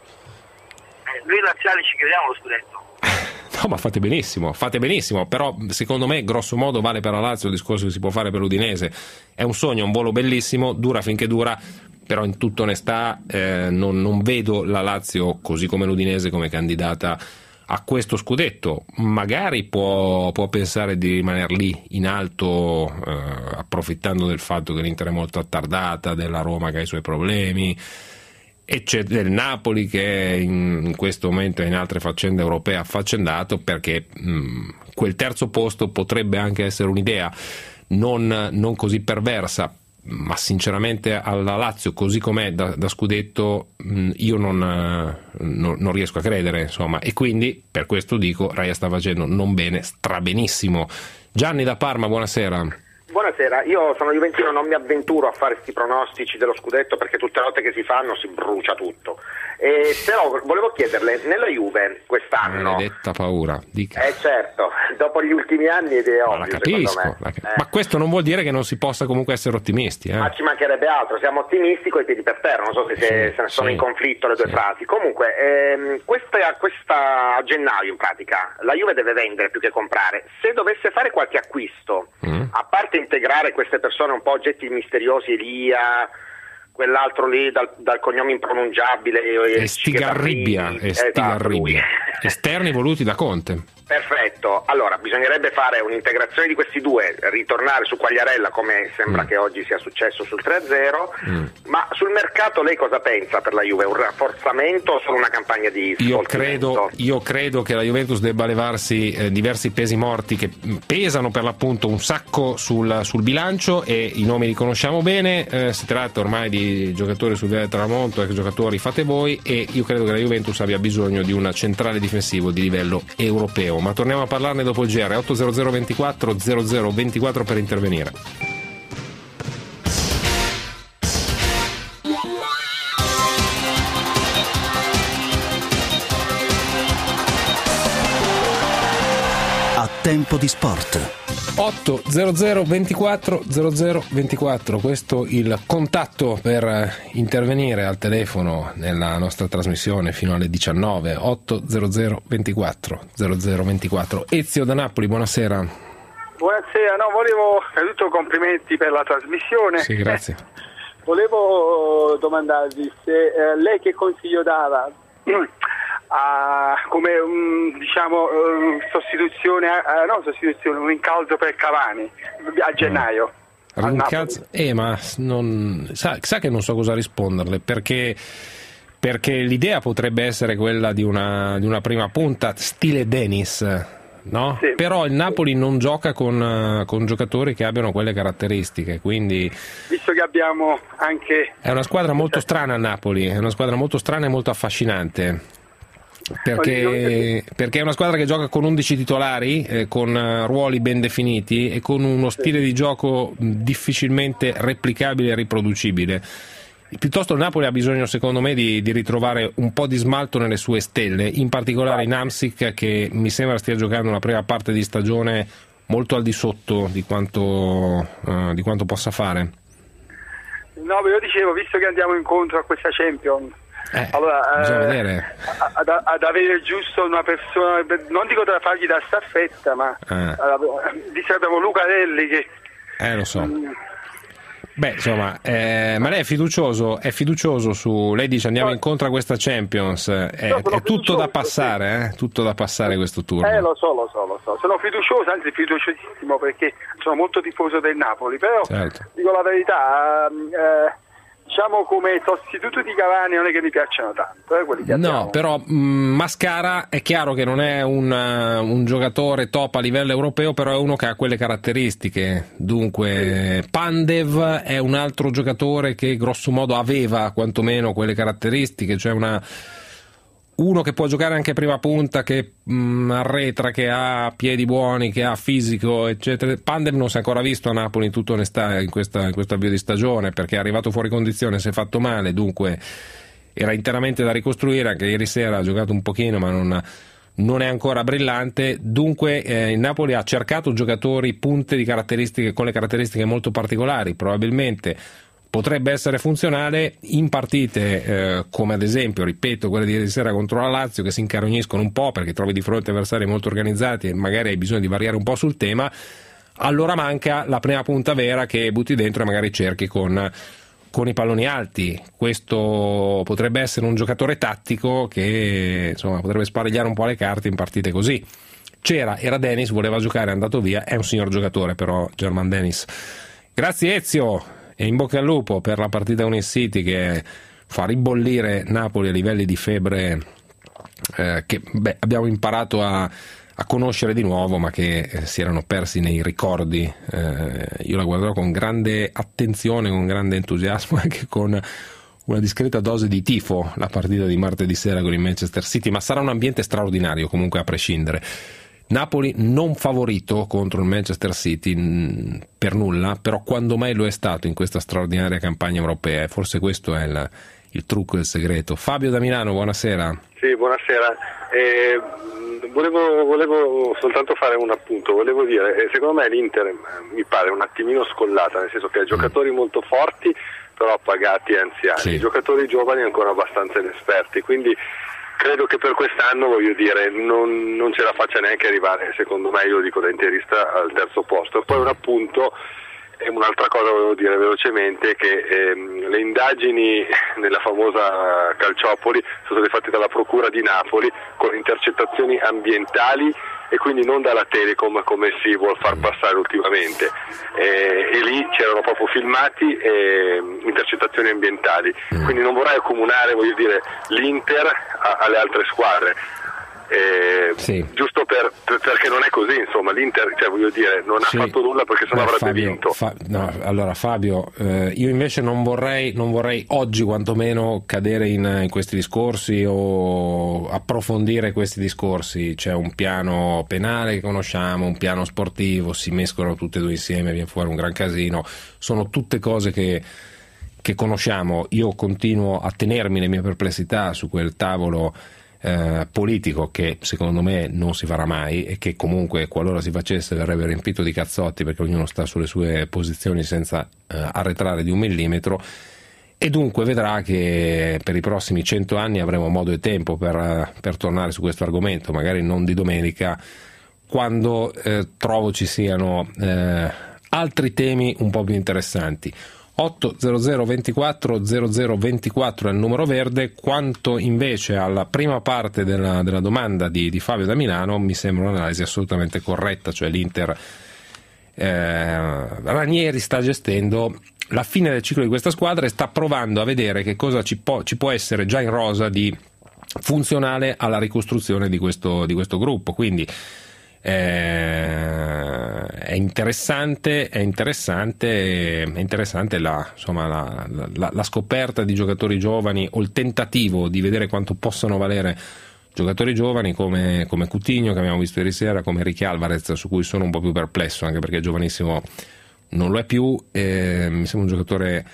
Eh, noi laziali ci crediamo lo scudetto. No, ma fate benissimo, fate benissimo, però secondo me grosso modo vale per la Lazio il discorso che si può fare per l'Udinese. È un sogno, un volo bellissimo, dura finché dura, però in tutta onestà eh, non, non vedo la Lazio, così come l'Udinese, come candidata a questo scudetto. Magari può, può pensare di rimanere lì in alto, eh, approfittando del fatto che l'Inter è molto attardata, della Roma che ha i suoi problemi, e c'è del Napoli che in, in questo momento è in altre faccende europee affaccendato, perché mh, quel terzo posto potrebbe anche essere un'idea non, non così perversa, ma sinceramente alla Lazio così com'è da, da scudetto mh, io non, non, non riesco a credere, insomma, e quindi per questo dico Reia sta facendo non bene, strabenissimo. Gianni da Parma, buonasera. Buonasera, io sono juventino, non mi avventuro a fare questi pronostici dello scudetto perché tutte le volte che si fanno si brucia tutto. Eh, però volevo chiederle, nella Juve quest'anno... Maledetta paura, dica. Eh certo, dopo gli ultimi anni ed è ovvio, la capisco, secondo me. la cap- eh. Ma questo non vuol dire che non si possa comunque essere ottimisti. Eh. Ma ci mancherebbe altro, siamo ottimisti coi piedi per terra, non so se, Sì, se, se ne sono sì, in conflitto le due sì. frasi. Comunque, ehm, questa, questa a gennaio in pratica, la Juve deve vendere più che comprare. Se dovesse fare qualche acquisto, Mm. a parte integrare queste persone un po' oggetti misteriosi, Elia, quell'altro lì dal, dal cognome impronunciabile. Estigarribia, Estigarribia. Esatto, esterni voluti da Conte. Perfetto, allora bisognerebbe fare un'integrazione di questi due, ritornare su Quagliarella come sembra mm. che oggi sia successo sul tre a zero, mm. ma sul mercato lei cosa pensa per la Juve? Un rafforzamento o solo una campagna di io credo, io credo che la Juventus debba levarsi eh, diversi pesi morti che pesano per l'appunto un sacco sul, sul bilancio, e i nomi li conosciamo bene, eh, si tratta ormai di giocatori sul via del tramonto, ex giocatori fate voi, e io credo che la Juventus abbia bisogno di un centrale difensivo di livello europeo. Ma torniamo a parlarne dopo il G R. otto zero zero ventiquattro zero zero ventiquattro per intervenire. A tempo di sport. otto zero zero ventiquattro zero zero ventiquattro, questo il contatto per intervenire al telefono nella nostra trasmissione fino alle diciannove. Otto zero zero ventiquattro zero zero ventiquattro. Ezio da Napoli, buonasera. Buonasera, no, volevo innanzitutto complimenti per la trasmissione. Sì, grazie. Volevo domandarvi se eh, lei che consiglio dava a, come un, diciamo uh, sostituzione, uh, no sostituzione, un incalzo per Cavani a gennaio. Rincalzo, eh, ma non, sa, sa che non so cosa risponderle, perché perché l'idea potrebbe essere quella di una, di una prima punta stile Dennis, no? Sì. Però il Napoli non gioca con, con giocatori che abbiano quelle caratteristiche, quindi visto che abbiamo anche è una squadra molto strana, il Napoli è una squadra molto strana e molto affascinante. Perché, perché è una squadra che gioca con undici titolari, eh, con uh, ruoli ben definiti e con uno stile di gioco difficilmente replicabile e riproducibile. Piuttosto il Napoli ha bisogno, secondo me, di, di ritrovare un po' di smalto nelle sue stelle, in particolare in Hamsik, che mi sembra stia giocando una prima parte di stagione molto al di sotto di quanto, uh, di quanto possa fare. No, io dicevo, visto che andiamo incontro a questa Champions, Eh, allora, bisogna eh, vedere. Ad, ad avere giusto una persona, non dico da fargli da staffetta, ma eh. di abbiamo Lucarelli che eh lo so. Beh, insomma, eh, ma lei è fiducioso, è fiducioso su, lei dice andiamo no. incontro a questa Champions, è, no, è tutto da passare, eh? tutto da passare questo turno. Eh, lo so, lo so, lo so, sono fiducioso, anzi fiduciosissimo, perché sono molto tifoso del Napoli, però certo. dico la verità, eh, diciamo come sostituto di Cavani non è che mi piacciono tanto, eh, quelli che no, abbiamo. però mh, Mascara è chiaro che non è un, uh, un giocatore top a livello europeo, però è uno che ha quelle caratteristiche. Dunque sì. Pandev è un altro giocatore che grosso modo aveva quantomeno quelle caratteristiche, cioè una uno che può giocare anche prima punta, che mh, arretra, che ha piedi buoni, che ha fisico, eccetera. Pandev non si è ancora visto a Napoli, in tutta onestà, in questa, in questo avvio di stagione, perché è arrivato fuori condizione, si è fatto male, dunque era interamente da ricostruire. Anche ieri sera ha giocato un pochino, ma non, non è ancora brillante. Dunque eh, il Napoli ha cercato giocatori punte di caratteristiche, con le caratteristiche molto particolari. Probabilmente potrebbe essere funzionale in partite eh, come ad esempio, ripeto, quelle di ieri sera contro la Lazio, che si incarogniscono un po' perché trovi di fronte avversari molto organizzati e magari hai bisogno di variare un po' sul tema. Allora manca la prima punta vera che butti dentro e magari cerchi con, con i palloni alti. Questo potrebbe essere un giocatore tattico che insomma potrebbe sparigliare un po' le carte in partite così. C'era, era Dennis, voleva giocare, è andato via, è un signor giocatore però German Dennis. Grazie Ezio. E in bocca al lupo per la partita con il City, che fa ribollire Napoli a livelli di febbre eh, che beh, abbiamo imparato a, a conoscere di nuovo, ma che eh, si erano persi nei ricordi. Eh, io la guarderò con grande attenzione, con grande entusiasmo, anche con una discreta dose di tifo la partita di martedì sera con il Manchester City, ma sarà un ambiente straordinario comunque a prescindere. Napoli non favorito contro il Manchester City per nulla, però quando mai lo è stato in questa straordinaria campagna europea, e forse questo è il, il trucco e il segreto. Fabio da Milano, buonasera. Sì, buonasera. Eh, volevo, volevo soltanto fare un appunto, volevo dire, eh, secondo me l'Inter mi pare un attimino scollata, nel senso che ha giocatori mm. molto forti, però pagati e anziani, sì. Giocatori giovani ancora abbastanza inesperti, quindi credo che per quest'anno, voglio dire, non, non ce la faccia neanche arrivare, secondo me, io lo dico da interista, al terzo posto. E poi un appunto, E un'altra cosa volevo dire velocemente è che ehm, le indagini nella famosa Calciopoli sono state fatte dalla Procura di Napoli con intercettazioni ambientali e quindi non dalla Telecom come si vuol far passare ultimamente, e, e lì c'erano proprio filmati e intercettazioni ambientali, quindi non vorrei accomunare, voglio dire, l'Inter a, alle altre squadre. Eh, sì. Giusto per, per, perché non è così, insomma, l'Inter, cioè, voglio dire, non sì. ha fatto nulla perché sennò Beh, avrebbe Fabio, vinto. Fa, no, allora Fabio, eh, io invece non vorrei, non vorrei oggi quantomeno cadere in, in questi discorsi o approfondire questi discorsi. C'è un piano penale che conosciamo, un piano sportivo, si mescolano tutte e due insieme, viene fuori un gran casino, sono tutte cose che che conosciamo. Io continuo a tenermi le mie perplessità su quel tavolo Eh, politico che secondo me non si farà mai e che comunque qualora si facesse verrebbe riempito di cazzotti perché ognuno sta sulle sue posizioni senza eh, arretrare di un millimetro, e dunque vedrà che per i prossimi cento anni avremo modo e tempo per, per tornare su questo argomento, magari non di domenica, quando eh, trovo ci siano eh, altri temi un po' più interessanti. otto zero zero ventiquattro zero zero ventiquattro è il numero verde. Quanto invece alla prima parte della, della domanda di, di Fabio da Milano, mi sembra un'analisi assolutamente corretta, cioè l'Inter eh, Ranieri sta gestendo la fine del ciclo di questa squadra e sta provando a vedere che cosa ci può, ci può essere già in rosa di funzionale alla ricostruzione di questo, di questo gruppo, quindi Eh, è interessante, è interessante, è interessante la, insomma, la, la, la scoperta di giocatori giovani o il tentativo di vedere quanto possano valere giocatori giovani come, come Coutinho che abbiamo visto ieri sera, come Ricky Alvarez, su cui sono un po' più perplesso anche perché giovanissimo non lo è più, eh, mi sembra un giocatore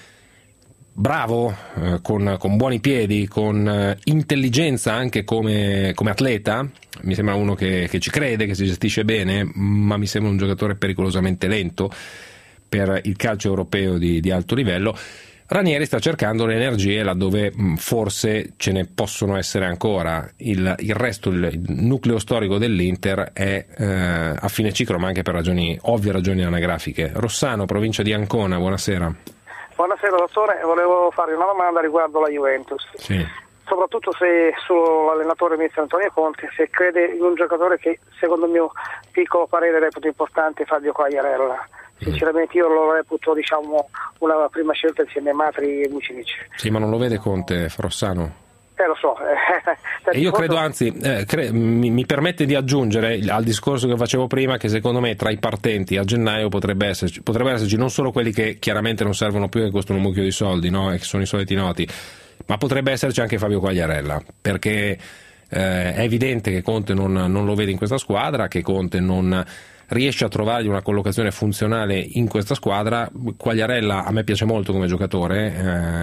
bravo, eh, con, con buoni piedi, con eh, intelligenza anche come, come atleta. Mi sembra uno che, che ci crede, che si gestisce bene, ma mi sembra un giocatore pericolosamente lento per il calcio europeo di, di alto livello. Ranieri sta cercando le energie laddove mh, forse ce ne possono essere ancora. Il, il resto, il, il nucleo storico dell'Inter è eh, a fine ciclo, ma anche per ragioni ovvie, ragioni anagrafiche. Rossano, provincia di Ancona, buonasera. Buonasera dottore, volevo fare una domanda riguardo la Juventus. Sì. Soprattutto se sull'allenatore mister Antonio Conte, se crede in un giocatore che secondo il mio piccolo parere reputo importante, Fabio Quagliarella. Sinceramente io lo reputo, diciamo, una prima scelta insieme a Matri e Vucinic. Sì, ma non lo vede Conte, Rossano? Eh lo so. E io credo, anzi, eh, cre- mi, mi permette di aggiungere al discorso che facevo prima che secondo me tra i partenti a gennaio potrebbe esserci, potrebbe esserci non solo quelli che chiaramente non servono più e che costano un mucchio di soldi, no? E che sono i soliti noti, ma potrebbe esserci anche Fabio Quagliarella, perché eh, è evidente che Conte non, non lo vede in questa squadra, che Conte non riesce a trovargli una collocazione funzionale in questa squadra. Quagliarella a me piace molto come giocatore,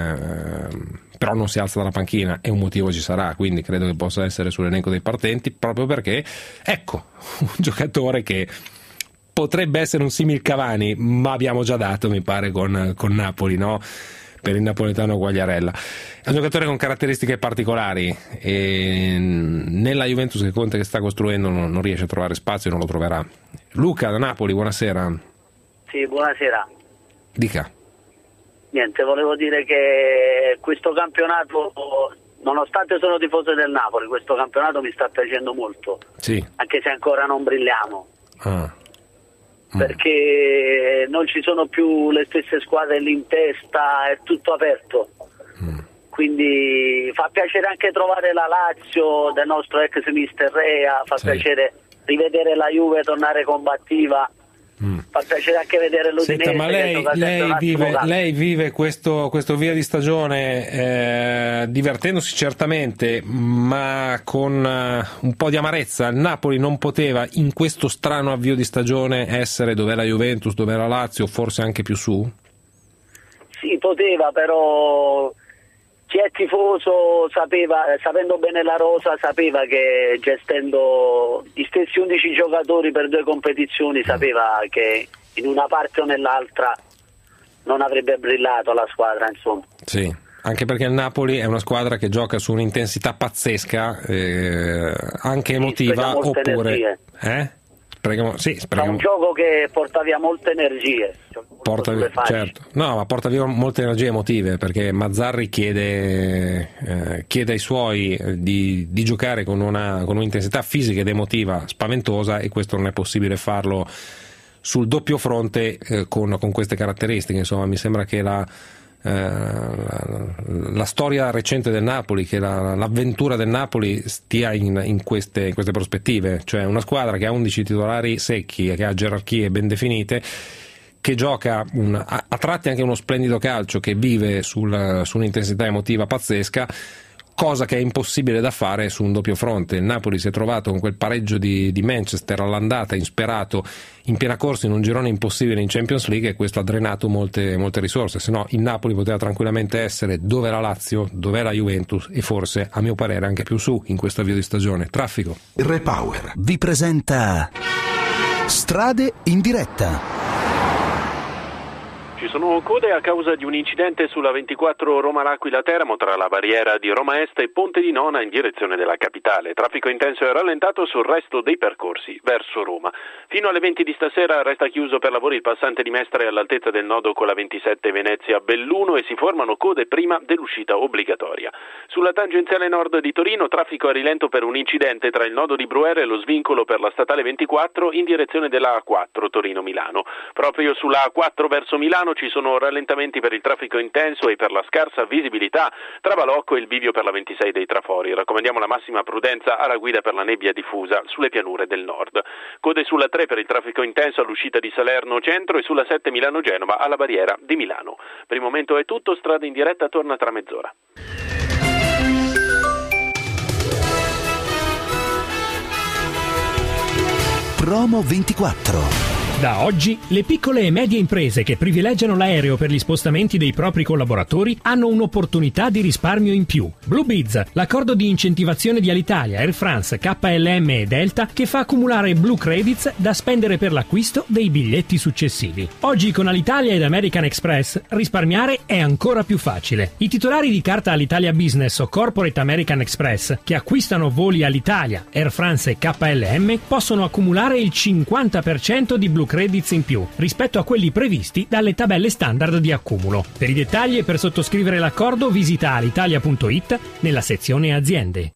eh, però non si alza dalla panchina e un motivo ci sarà, quindi credo che possa essere sull'elenco dei partenti, proprio perché, ecco, un giocatore che potrebbe essere un simil Cavani, ma abbiamo già dato, mi pare, con, con Napoli, no? Per il napoletano Quagliarella. È un giocatore con caratteristiche particolari e nella Juventus che Conte che sta costruendo non, non riesce a trovare spazio e non lo troverà. Luca da Napoli, buonasera. Sì, buonasera. Dica. Niente, volevo dire che questo campionato, nonostante sono tifoso del Napoli, questo campionato mi sta piacendo molto. Sì. Anche se ancora non brilliamo. Ah. Perché non ci sono più le stesse squadre lì in testa, è tutto aperto. Mm. Quindi fa piacere anche trovare la Lazio del nostro ex mister Rea, fa sì. piacere rivedere la Juve tornare combattiva. Mm. Fa piacere anche vedere l'Udinese. Senta, ma lei, lei, vive, lei vive questo, questo via di stagione eh, divertendosi certamente, ma con uh, un po' di amarezza. Il Napoli non poteva in questo strano avvio di stagione essere dov'è la Juventus, dov'è la Lazio, forse anche più su? Sì, poteva, però chi è tifoso sapeva, sapendo bene la rosa, sapeva che gestendo gli stessi undici giocatori per due competizioni sapeva che in una parte o nell'altra non avrebbe brillato la squadra, insomma. Sì, anche perché il Napoli è una squadra che gioca su un'intensità pazzesca, eh, anche emotiva, sì, oppure eh? speriamo, sì, È speriamo. un gioco che porta via molte energie. Cioè, Porta, certo. No, ma porta via molte energie emotive, perché Mazzarri chiede, eh, chiede ai suoi di, di giocare con una con un'intensità fisica ed emotiva spaventosa, e questo non è possibile farlo sul doppio fronte eh, con, con queste caratteristiche. Insomma, mi sembra che la, eh, la, la storia recente del Napoli, che la, l'avventura del Napoli stia in, in, queste, in queste prospettive, cioè una squadra che ha undici titolari secchi e che ha gerarchie ben definite, che gioca un, a, a tratti anche uno splendido calcio, che vive sul, su un'intensità emotiva pazzesca, cosa che è impossibile da fare su un doppio fronte. Il Napoli si è trovato con quel pareggio di, di Manchester all'andata, insperato, in piena corsa in un girone impossibile in Champions League, e questo ha drenato molte, molte risorse. Se no il Napoli poteva tranquillamente essere dove la Lazio, dove la Juventus, e forse, a mio parere, anche più su in questo avvio di stagione. Traffico. Repower vi presenta Strade in diretta. Ci sono code a causa di un incidente sulla ventiquattro Roma-L'Aquila-Teramo tra la barriera di Roma Est e Ponte di Nona in direzione della capitale. Traffico intenso e rallentato sul resto dei percorsi verso Roma. Fino alle venti di stasera resta chiuso per lavori il passante di Mestre all'altezza del nodo con la ventisette Venezia-Belluno, e si formano code prima dell'uscita obbligatoria. Sulla tangenziale nord di Torino traffico a rilento per un incidente tra il nodo di Bruere e lo svincolo per la statale ventiquattro in direzione della A quattro Torino-Milano. Proprio sulla A quattro verso Milano ci sono rallentamenti per il traffico intenso e per la scarsa visibilità tra Balocco e il bivio per la ventisei dei Trafori. Raccomandiamo la massima prudenza alla guida per la nebbia diffusa sulle pianure del nord. Code sulla tre per il traffico intenso all'uscita di Salerno Centro e sulla sette Milano-Genova alla barriera di Milano. Per il momento è tutto, Strada in diretta torna tra mezz'ora. Promo ventiquattro. Da oggi, le piccole e medie imprese che privilegiano l'aereo per gli spostamenti dei propri collaboratori hanno un'opportunità di risparmio in più. Bluebiz, l'accordo di incentivazione di Alitalia, Air France, K L M e Delta, che fa accumulare Blue Credits da spendere per l'acquisto dei biglietti successivi. Oggi con Alitalia ed American Express risparmiare è ancora più facile. I titolari di carta Alitalia Business o Corporate American Express che acquistano voli Alitalia, Air France e K L M possono accumulare il cinquanta per cento di Blue Credits in più rispetto a quelli previsti dalle tabelle standard di accumulo. Per i dettagli e per sottoscrivere l'accordo visita alitalia punto it nella sezione aziende.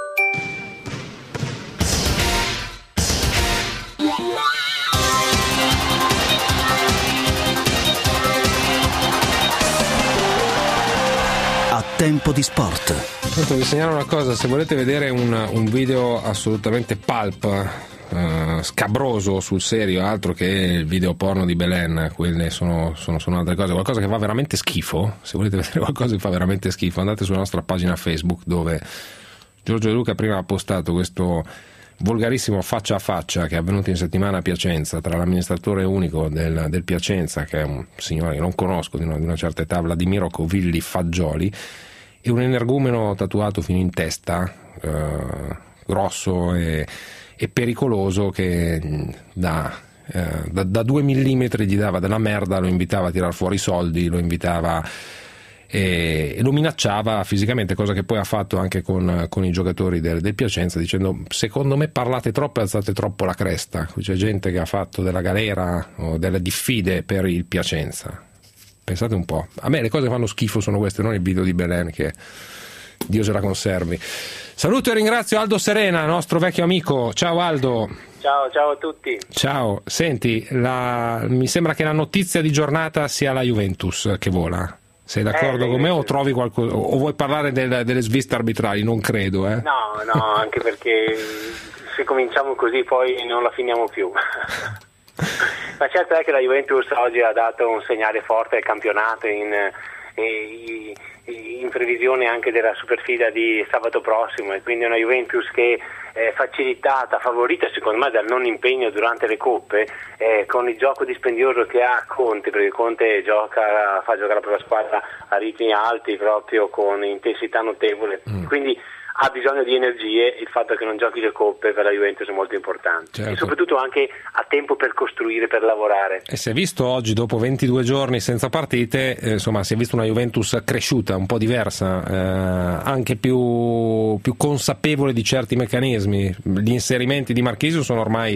A tempo di sport. Sento, vi segnalo una cosa: se volete vedere un, un video assolutamente pulp, Uh, scabroso sul serio, altro che il video porno di Belen, quelle sono, sono, sono altre cose, qualcosa che fa veramente schifo. Se volete vedere qualcosa che fa veramente schifo, andate sulla nostra pagina Facebook, dove Giorgio De Luca prima ha postato questo volgarissimo faccia a faccia che è avvenuto in settimana a Piacenza tra l'amministratore unico del, del Piacenza, che è un signore che non conosco, di una, di una certa età, Vladimiro Covilli Fagioli, e un energumeno tatuato fino in testa, uh, grosso e e pericoloso, che da, eh, da, da due millimetri gli dava della merda, lo invitava a tirar fuori i soldi, lo invitava e, e lo minacciava fisicamente, cosa che poi ha fatto anche con, con i giocatori del, del Piacenza, dicendo: secondo me parlate troppo e alzate troppo la cresta. C'è gente che ha fatto della galera o delle diffide per il Piacenza. Pensate un po', a me le cose che fanno schifo sono queste, non il video di Belen, che Dio se la conservi. Saluto e ringrazio Aldo Serena, nostro vecchio amico. Ciao Aldo. Ciao, ciao a tutti. Ciao, senti, la... mi sembra che la notizia di giornata sia la Juventus che vola. Sei d'accordo eh, con me o trovi qualcosa, o vuoi parlare del, delle sviste arbitrali? Non credo, eh. No, no, anche perché se cominciamo così poi non la finiamo più. Ma certo è che la Juventus oggi ha dato un segnale forte al campionato in, in, in previsione anche della superfida di sabato prossimo, e quindi una Juventus che è facilitata, favorita secondo me dal non impegno durante le coppe, eh, con il gioco dispendioso che ha Conte, perché Conte gioca, fa giocare la propria squadra a ritmi alti, proprio con intensità notevole, mm. quindi ha bisogno di energie. Il fatto che non giochi le coppe per la Juventus è molto importante, certo. E soprattutto anche ha tempo per costruire, per lavorare. E si è visto oggi, dopo ventidue giorni senza partite, eh, insomma si è visto una Juventus cresciuta, un po' diversa, eh, anche più, più consapevole di certi meccanismi. Gli inserimenti di Marchisio sono ormai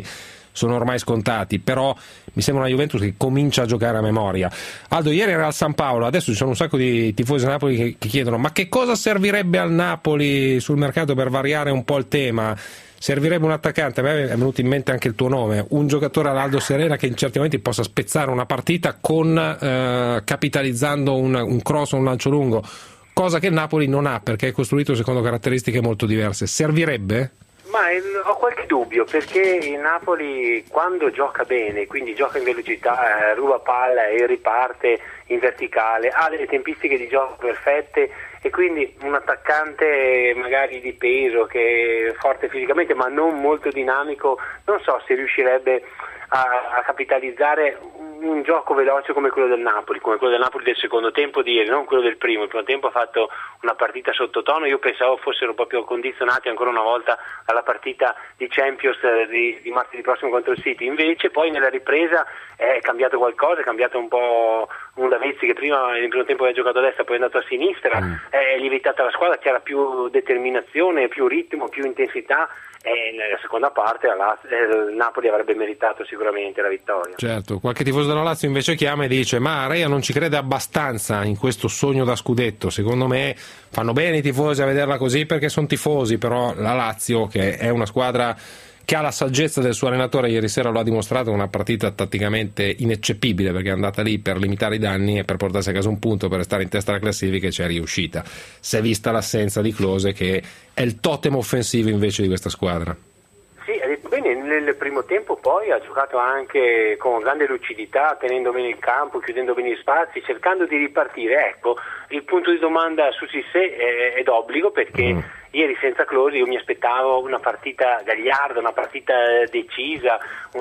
sono ormai scontati, però mi sembra una Juventus che comincia a giocare a memoria. Aldo, ieri era al San Paolo, adesso ci sono un sacco di tifosi del Napoli che, che chiedono ma che cosa servirebbe al Napoli sul mercato per variare un po' il tema? Servirebbe un attaccante, a me è venuto in mente anche il tuo nome, un giocatore all'Aldo Serena che in certi momenti possa spezzare una partita con eh, capitalizzando un, un cross o un lancio lungo, cosa che il Napoli non ha perché è costruito secondo caratteristiche molto diverse. Servirebbe? Ma eh, ho qualche dubbio, perché il Napoli quando gioca bene, quindi gioca in velocità, eh, ruba palla e riparte in verticale, ha delle tempistiche di gioco perfette, e quindi un attaccante magari di peso che è forte fisicamente ma non molto dinamico, non so se riuscirebbe a, a capitalizzare un gioco veloce come quello del Napoli, come quello del Napoli del secondo tempo di ieri, non quello del primo. Il primo tempo ha fatto una partita sottotono, io pensavo fossero proprio condizionati ancora una volta alla partita di Champions di, di martedì prossimo contro il City, invece poi nella ripresa è cambiato qualcosa, è cambiato un po' un Lavezzi che prima nel primo tempo aveva giocato a destra, poi è andato a sinistra, mm. è lievitata la squadra, c'era più determinazione, più ritmo, più intensità, e nella seconda parte il Napoli avrebbe meritato sicuramente la vittoria. Certo, qualche tifoso della Lazio invece chiama e dice ma Rea non ci crede abbastanza in questo sogno da scudetto. Secondo me fanno bene i tifosi a vederla così perché sono tifosi, però la Lazio, che è una squadra che ha la saggezza del suo allenatore, ieri sera lo ha dimostrato, una partita tatticamente ineccepibile perché è andata lì per limitare i danni e per portarsi a casa un punto, per restare in testa alla classifica, e ci è riuscita. Si è vista l'assenza di Klose, che è il totem offensivo invece di questa squadra. Sì, ha detto bene, nel primo tempo poi ha giocato anche con grande lucidità, tenendo bene il campo, chiudendo bene gli spazi, cercando di ripartire. Ecco, il punto di domanda su Cissé è, è d'obbligo, perché mm. ieri senza Klose io mi aspettavo una partita gagliarda, una partita decisa,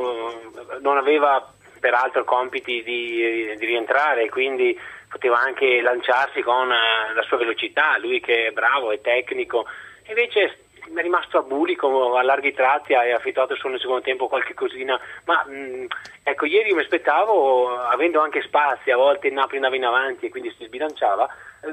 um, non aveva peraltro compiti di, di rientrare, quindi poteva anche lanciarsi con uh, la sua velocità, lui che è bravo, è tecnico, invece è rimasto a bulico a larghi tratti, ha effettuato solo nel secondo tempo qualche cosina, ma mh, ecco, ieri io mi aspettavo, avendo anche spazi, a volte il Napoli andava in avanti e quindi si sbilanciava,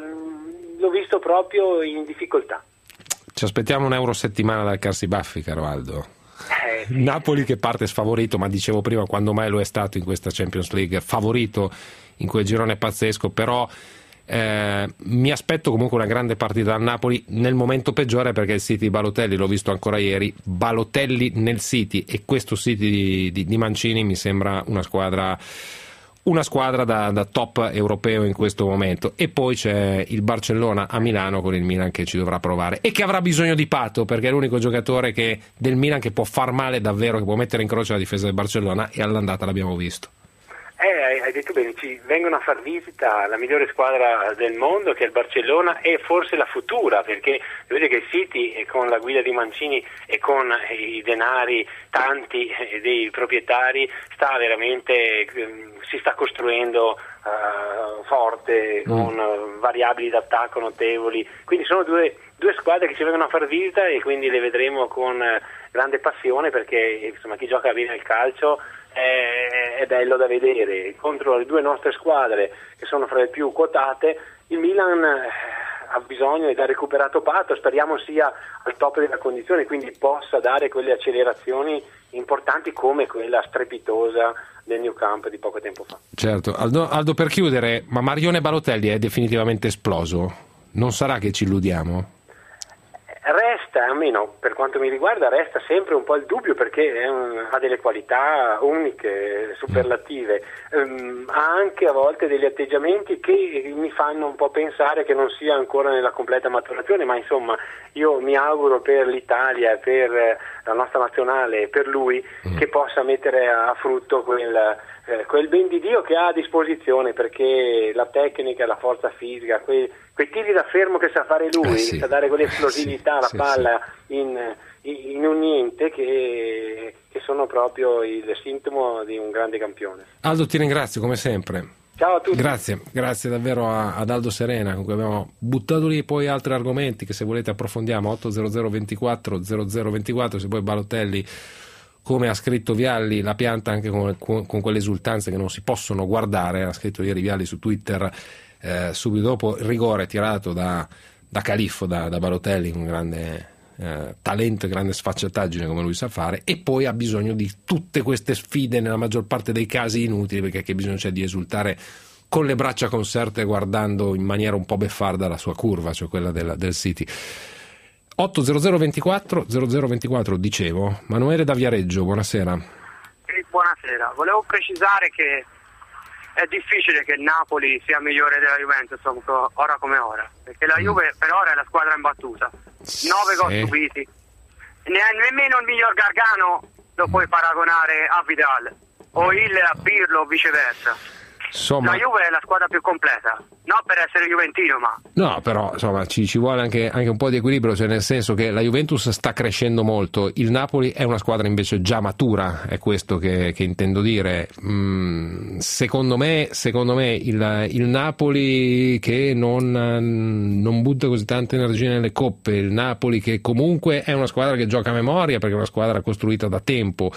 mh, l'ho visto proprio in difficoltà. Ci aspettiamo un euro settimana dal Carsibaffi, caro Aldo. Eh, sì. Napoli che parte sfavorito, ma dicevo prima quando mai lo è stato in questa Champions League, favorito in quel girone pazzesco, però Eh, mi aspetto comunque una grande partita dal Napoli nel momento peggiore, perché il City di Balotelli, l'ho visto ancora ieri, Balotelli nel City, e questo City di, di, di Mancini mi sembra una squadra una squadra da, da top europeo in questo momento. E poi c'è il Barcellona a Milano con il Milan che ci dovrà provare e che avrà bisogno di Pato, perché è l'unico giocatore che, del Milan che può far male davvero, che può mettere in croce la difesa del Barcellona, e all'andata l'abbiamo visto. Eh, hai detto bene, ci vengono a far visita la migliore squadra del mondo, che è il Barcellona, e forse la futura, perché vedete che il City, con la guida di Mancini e con i denari tanti dei proprietari, sta veramente, si sta costruendo uh, forte, mm. con variabili d'attacco notevoli, quindi sono due, due squadre che ci vengono a far visita e quindi le vedremo con grande passione, perché insomma chi gioca bene al calcio è bello da vedere. Contro le due nostre squadre che sono fra le più quotate, il Milan ha bisogno ed ha recuperato Pato, speriamo sia al top della condizione, quindi possa dare quelle accelerazioni importanti come quella strepitosa del New Camp di poco tempo fa. Certo. Aldo, Aldo, per chiudere, ma Marione Balotelli è definitivamente esploso? Non sarà che ci illudiamo? Resta, almeno per quanto mi riguarda, resta sempre un po' il dubbio, perché è un, ha delle qualità uniche, superlative, um, ha anche a volte degli atteggiamenti che mi fanno un po' pensare che non sia ancora nella completa maturazione, ma insomma io mi auguro per l'Italia, per la nostra nazionale, per lui, mm. che possa mettere a frutto quel, eh, quel ben di Dio che ha a disposizione, perché la tecnica, la forza fisica, quei, quei tiri da fermo che sa fare lui, eh sì. sa dare quell'esplosività, eh sì. la sì, palla sì. In, in un niente, che, che sono proprio il sintomo di un grande campione. Aldo, ti ringrazio come sempre. Ciao a tutti. Grazie, grazie davvero a, ad Aldo Serena, con cui abbiamo buttato lì poi altri argomenti che se volete approfondiamo. Otto zero zero ventiquattro zero zero ventiquattro, se poi Balotelli, come ha scritto Vialli, la pianta anche con, con, con quelle esultanze che non si possono guardare. Ha scritto ieri Vialli su Twitter, eh, subito dopo il rigore tirato da, da Califfo, da, da Balotelli, un grande eh, talento e grande sfacciataggine come lui sa fare, e poi ha bisogno di tutte queste sfide, nella maggior parte dei casi inutili, perché che bisogno c'è di esultare con le braccia conserte guardando in maniera un po' beffarda la sua curva, cioè quella del, del City. otto zero zero ventiquattro zero zero ventiquattro, dicevo. Manuele da Viareggio, buonasera. Sì, buonasera, volevo precisare che è difficile che il Napoli sia migliore della Juventus ora come ora, perché la Juve per ora è la squadra imbattuta, nove gol subiti, ne è nemmeno il miglior Gargano lo puoi paragonare a Vidal o il a Pirlo o viceversa. Insomma, la Juve è la squadra più completa, non per essere juventino, ma no, però insomma ci, ci vuole anche, anche un po' di equilibrio, cioè nel senso che la Juventus sta crescendo molto, il Napoli è una squadra invece già matura, è questo che, che intendo dire. Mm, secondo me, secondo me il, il Napoli che non, non butta così tante energie nelle coppe, il Napoli che comunque è una squadra che gioca a memoria perché è una squadra costruita da tempo.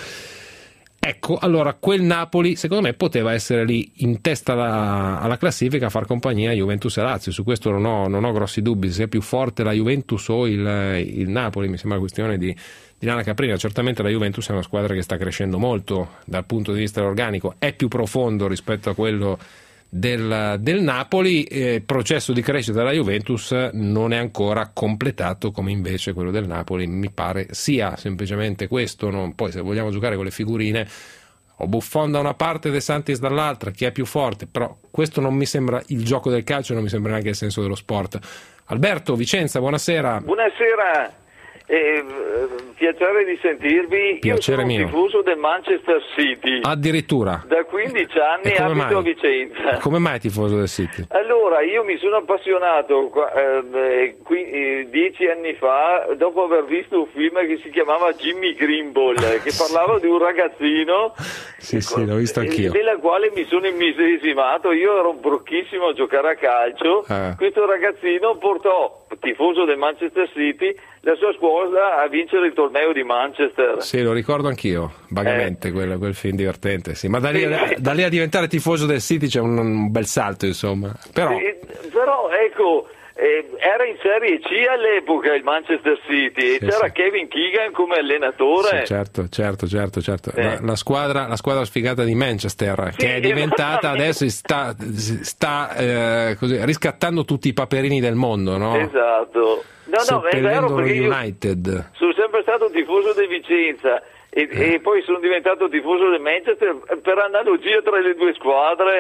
Ecco, allora quel Napoli secondo me poteva essere lì in testa alla, alla classifica a far compagnia a Juventus e Lazio, su questo non ho, non ho grossi dubbi, se è più forte la Juventus o il, il Napoli mi sembra questione di, di lana caprina. Certamente la Juventus è una squadra che sta crescendo molto dal punto di vista organico, è più profondo rispetto a quello del, del Napoli, eh, il processo di crescita della Juventus non è ancora completato come invece quello del Napoli mi pare sia semplicemente questo. Non, poi se vogliamo giocare con le figurine o Buffon da una parte, De Santis dall'altra, chi è più forte, però questo non mi sembra il gioco del calcio, non mi sembra neanche il senso dello sport. Alberto, Vicenza, buonasera. Buonasera. Eh, piacere di sentirvi. Piacere Io sono mio. un tifoso del Manchester City. Addirittura. Da quindici anni abito mai? a Vicenza. Come mai tifoso del City? Allora, io mi sono appassionato eh, qui, eh, dieci anni fa dopo aver visto un film che si chiamava Jimmy Greenball, che parlava di un ragazzino. Sì, sì, l'ho visto anch'io. Della quale mi sono immedesimato. Io ero un brocchissimo a giocare a calcio. Eh. Questo ragazzino portò, tifoso del Manchester City, la sua scuola a vincere il torneo di Manchester. Sì, lo ricordo anch'io, vagamente, eh. quel, quel film divertente. Sì. Ma da lì, a, da lì a diventare tifoso del City c'è un, un bel salto, insomma. Però, sì, però ecco, eh, era in Serie C all'epoca il Manchester City, sì, e c'era sì. Kevin Keegan come allenatore. Sì, certo, certo, certo, certo. Eh. La, la, squadra, la squadra sfigata di Manchester, Sì, che è diventata adesso sta, sta eh, così, riscattando tutti i paperini del mondo, no? Esatto. No, no, è vero, perché io United. sono sempre stato tifoso di Vicenza e, Eh. e poi sono diventato tifoso del Manchester per analogia tra le due squadre.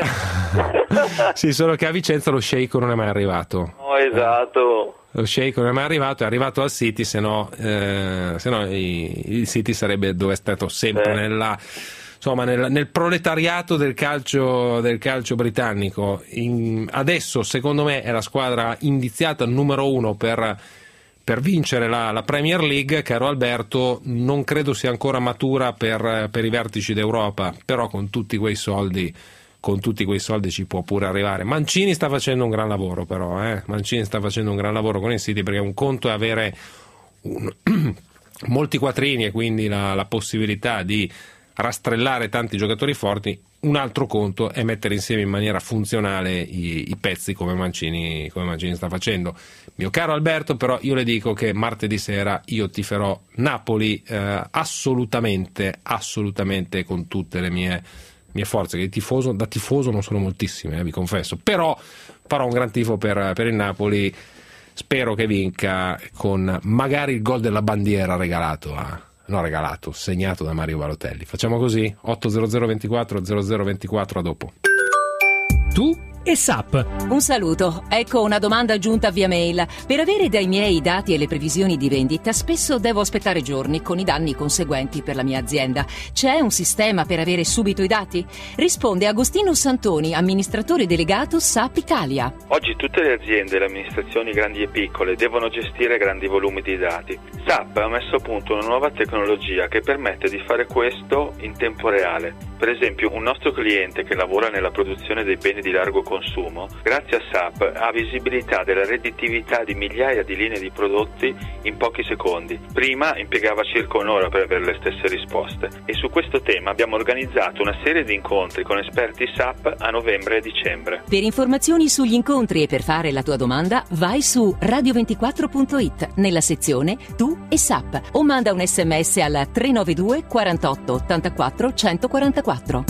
Sì, solo che a Vicenza lo Sheik non è mai arrivato. No, esatto. Lo Sheik non è mai arrivato, è arrivato al City, se no, eh, se no i- il City sarebbe dove è stato sempre, Eh. nella, insomma, nel, nel proletariato del calcio, del calcio britannico. In- adesso, secondo me, è la squadra indiziata numero uno per, per vincere la, la Premier League. Caro Alberto, non credo sia ancora matura per, per i vertici d'Europa, però con tutti quei soldi. Con tutti quei soldi ci può pure arrivare. Mancini sta facendo un gran lavoro, però eh? Mancini sta facendo un gran lavoro con il City, perché un conto è avere un, molti quattrini e quindi la, la possibilità di rastrellare tanti giocatori forti, un altro conto è mettere insieme in maniera funzionale i, i pezzi come Mancini, come Mancini sta facendo. Mio caro Alberto, però io le dico che martedì sera io tiferò Napoli eh, assolutamente, assolutamente con tutte le mie mie forze, che tifoso, da tifoso non sono moltissime, eh, vi confesso, però farò un gran tifo per, per il Napoli, spero che vinca con magari il gol della bandiera regalato a, no regalato, segnato da Mario Balotelli. Facciamo così? otto zero zero ventiquattro zero zero ventiquattro, a dopo. Tu e S A P. Un saluto, ecco una domanda giunta via mail. Per avere dai miei i dati e le previsioni di vendita spesso devo aspettare giorni con i danni conseguenti per la mia azienda. C'è un sistema per avere subito i dati? Risponde Agostino Santoni, amministratore delegato S A P Italia. Oggi tutte le aziende e le amministrazioni grandi e piccole devono gestire grandi volumi di dati. S A P ha messo a punto una nuova tecnologia che permette di fare questo in tempo reale. Per esempio, un nostro cliente che lavora nella produzione dei beni di largo consumo, grazie a S A P ha visibilità della redditività di migliaia di linee di prodotti in pochi secondi. Prima impiegava circa un'ora per avere le stesse risposte e su questo tema abbiamo organizzato una serie di incontri con esperti S A P a novembre e dicembre. Per informazioni sugli incontri e per fare la tua domanda vai su radio ventiquattro punto it nella sezione Tu e S A P o manda un sms al tre nove due quarantotto ottantaquattro centoquarantaquattro.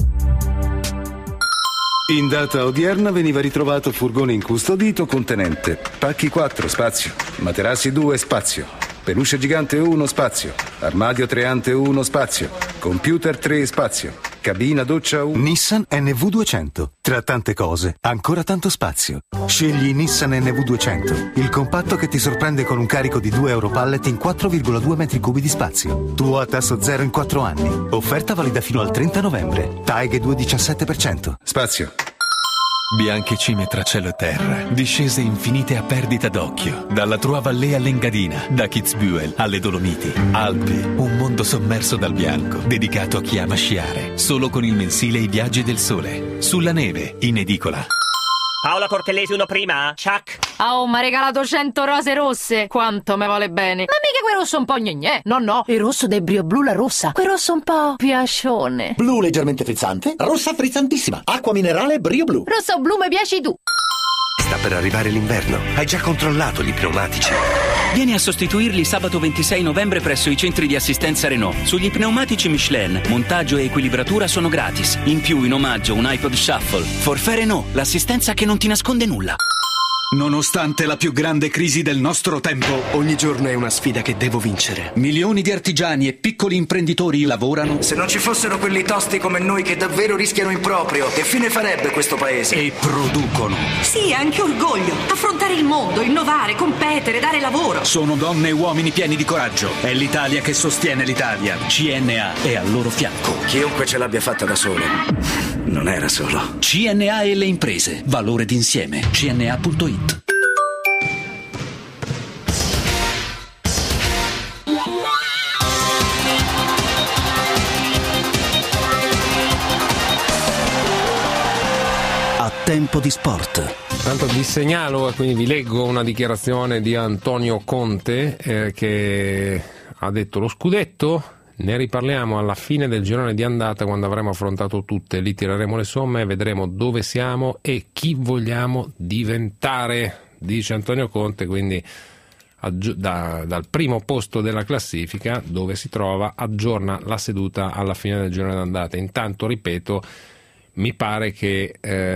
In data odierna veniva ritrovato furgone incustodito contenente pacchi quattro, spazio, materassi due, spazio, peluche gigante uno, spazio, armadio treante uno, spazio, computer tre, spazio, cabina doccia uno. Nissan N V duecento. Tra tante cose, ancora tanto spazio. Scegli Nissan N V duecento, il compatto che ti sorprende con un carico di due Europallet in quattro virgola due metri cubi di spazio. Tuo a tasso zero in quattro anni. Offerta valida fino al trenta novembre. T A E G due diciassette per cento. Spazio. Bianche cime tra cielo e terra, discese infinite a perdita d'occhio, dalla Trois Vallée all'Engadina, da Kitzbühel alle Dolomiti. Alpi, un mondo sommerso dal bianco, dedicato a chi ama sciare, solo con il mensile I Viaggi del Sole. Sulla neve, in edicola. Paola Cortellesi uno prima? Chuck. Oh, mi ha regalato cento rose rosse. Quanto me vuole bene. Ma mica quel rosso un po' gnegnè. No, no, il rosso del Brio Blu, la rossa. Quel rosso un po' piacione. Blu leggermente frizzante, rossa frizzantissima. Acqua minerale Brio Blu. Rosso o blu mi piaci tu. Sta per arrivare l'inverno. Hai già controllato gli pneumatici? Vieni a sostituirli sabato ventisei novembre presso i centri di assistenza Renault. Sugli pneumatici Michelin, montaggio e equilibratura sono gratis. In più, in omaggio, un iPod Shuffle. Forfait Renault, l'assistenza che non ti nasconde nulla. Nonostante la più grande crisi del nostro tempo, ogni giorno è una sfida che devo vincere. Milioni di artigiani e piccoli imprenditori lavorano. Se non ci fossero quelli tosti come noi che davvero rischiano in proprio, che fine farebbe questo paese? E producono. Sì, anche orgoglio. Affrontare il mondo, innovare, competere, dare lavoro. Sono donne e uomini pieni di coraggio. È l'Italia che sostiene l'Italia. C N A è al loro fianco. Chiunque ce l'abbia fatta da solo, non era solo. C N A e le imprese. Valore d'insieme. C N A punto it. A tempo di sport. Tanto vi segnalo, quindi vi leggo una dichiarazione di Antonio Conte eh, che ha detto: lo scudetto ne riparliamo alla fine del girone di andata, quando avremo affrontato tutte, lì tireremo le somme e vedremo dove siamo e chi vogliamo diventare, dice Antonio Conte, quindi aggi- da, dal primo posto della classifica dove si trova, aggiorna la seduta alla fine del girone d'andata. Intanto, ripeto, mi pare che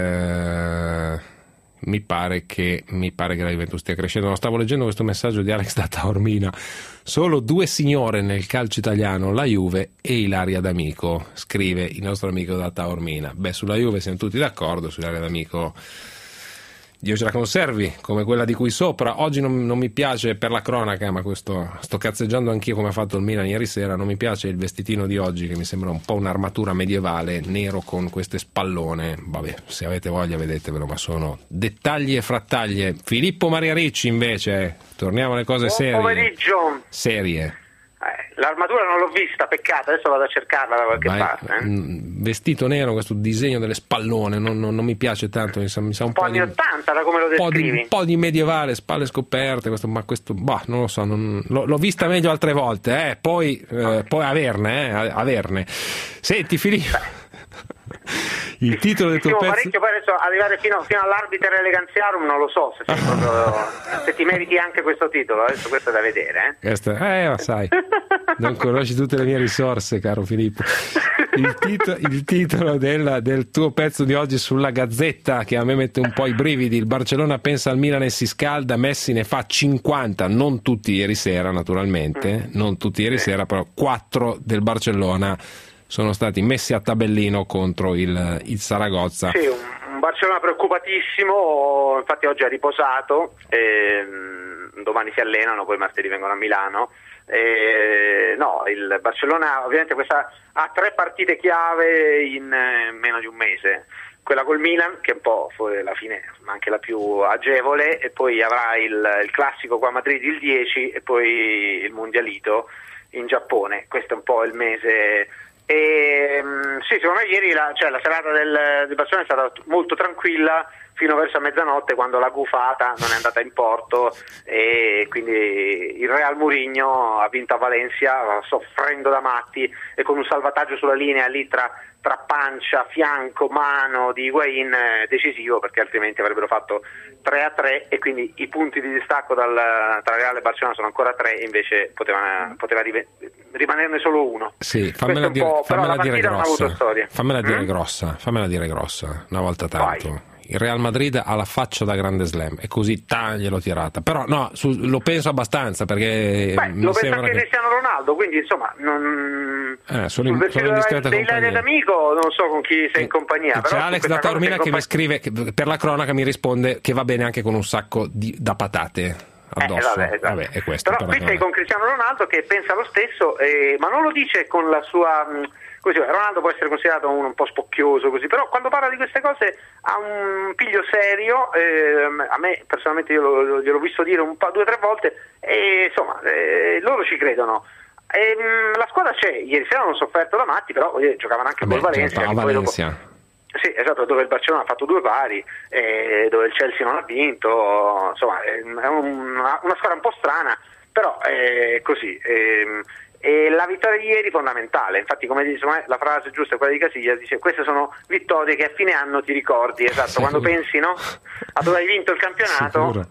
eh, mi pare che mi pare che la Juventus stia crescendo. No, stavo leggendo questo messaggio di Alex da Taormina: solo due signore nel calcio italiano, la Juve e Ilaria D'Amico, scrive il nostro amico da Taormina. Beh, sulla Juve siamo tutti d'accordo, su Ilaria D'Amico Dio ce la conservi, come quella di cui sopra. Oggi non, non mi piace, per la cronaca, ma questo sto cazzeggiando anch'io come ha fatto il Milan ieri sera, non mi piace il vestitino di oggi, che mi sembra un po' un'armatura medievale, nero con queste spallone. Vabbè, se avete voglia vedetevelo, ma sono dettagli e frattaglie. Filippo Maria Ricci invece, torniamo alle cose serie. Buon pomeriggio. Serie. Eh, l'armatura non l'ho vista, peccato, adesso vado a cercarla da qualche Vai, parte. Eh. Vestito nero, questo disegno delle spallone, non, non, non mi piace tanto, mi sa, mi sa un, un po', po' di anni ottanta, da come lo descrivi. Un po' di medievale, spalle scoperte, questo, ma questo, bah, non lo so, non, l'ho, l'ho vista meglio altre volte, eh, poi, eh, poi averne, eh, averne. Senti Filippo, il titolo del tuo pezzo... parecchio, poi adesso arrivare fino, fino all'arbiter eleganziarum non lo so se, proprio, se ti meriti anche questo titolo, adesso questo è da vedere, eh, questo, eh ma sai, non conosci tutte le mie risorse, caro Filippo. Il, tito, il titolo del, del tuo pezzo di oggi sulla Gazzetta, che a me mette un po' i brividi: il Barcellona pensa al Milan e si scalda, Messi ne fa cinquanta, non tutti ieri sera naturalmente, mm. non tutti ieri sera, però quattro del Barcellona sono stati messi a tabellino contro il, il Saragozza. Sì, un, un Barcellona preoccupatissimo, infatti oggi ha riposato, e, domani si allenano, poi martedì vengono a Milano. E, no, il Barcellona ovviamente questa, ha tre partite chiave in eh, meno di un mese. Quella col Milan, che è un po' alla fine anche la più agevole, e poi avrà il, il classico qua a Madrid il dieci e poi il mondialito in Giappone. Questo è un po' il mese E, sì, secondo me ieri la, cioè, la serata del, del Barcellona è stata molto tranquilla fino verso mezzanotte, quando la gufata non è andata in porto e quindi il Real Mourinho ha vinto a Valencia soffrendo da matti e con un salvataggio sulla linea lì tra, tra pancia, fianco, mano di Higuaín eh, decisivo, perché altrimenti avrebbero fatto tre a tre e quindi i punti di distacco dal, tra Real e Barcellona sono ancora tre e invece poteva, poteva rive, rimanerne solo uno. Sì, fammela dire, fammela dire grossa, fammela dire mm? grossa, fammela dire grossa, una volta tanto. Vai. Il Real Madrid ha la faccia da grande slam e così taglielo tirata, però no, su, lo penso abbastanza perché Beh, mi lo pensa anche che... Cristiano Ronaldo, quindi insomma non... eh, sono in, sono in discreta compagnia dell'amico non so con chi sei in compagnia, c'è però Alex da Taormina che mi scrive che, per la cronaca mi risponde che va bene anche con un sacco di, da patate addosso. Eh, vabbè, esatto. Vabbè, è questo, però qui sei con Cristiano Ronaldo che pensa lo stesso, eh, ma non lo dice con la sua... Mh, così, Ronaldo può essere considerato uno un po' spocchioso così, però quando parla di queste cose ha un piglio serio, eh, a me personalmente io lo, gliel'ho visto dire un po', due o tre volte e insomma eh, loro ci credono. E, mh, la squadra c'è, ieri sera hanno sofferto da matti, però eh, giocavano anche con Valencia. Certo, a Valencia. Dopo, sì, esatto, dove il Barcellona ha fatto due pari, eh, dove il Chelsea non ha vinto, insomma è una, una squadra un po' strana, però è così. Eh, E la vittoria di ieri è fondamentale, infatti come dice la frase giusta è quella di Casillas, dice queste sono vittorie che a fine anno ti ricordi, esatto, sì, quando pensi no, a dove hai vinto il campionato,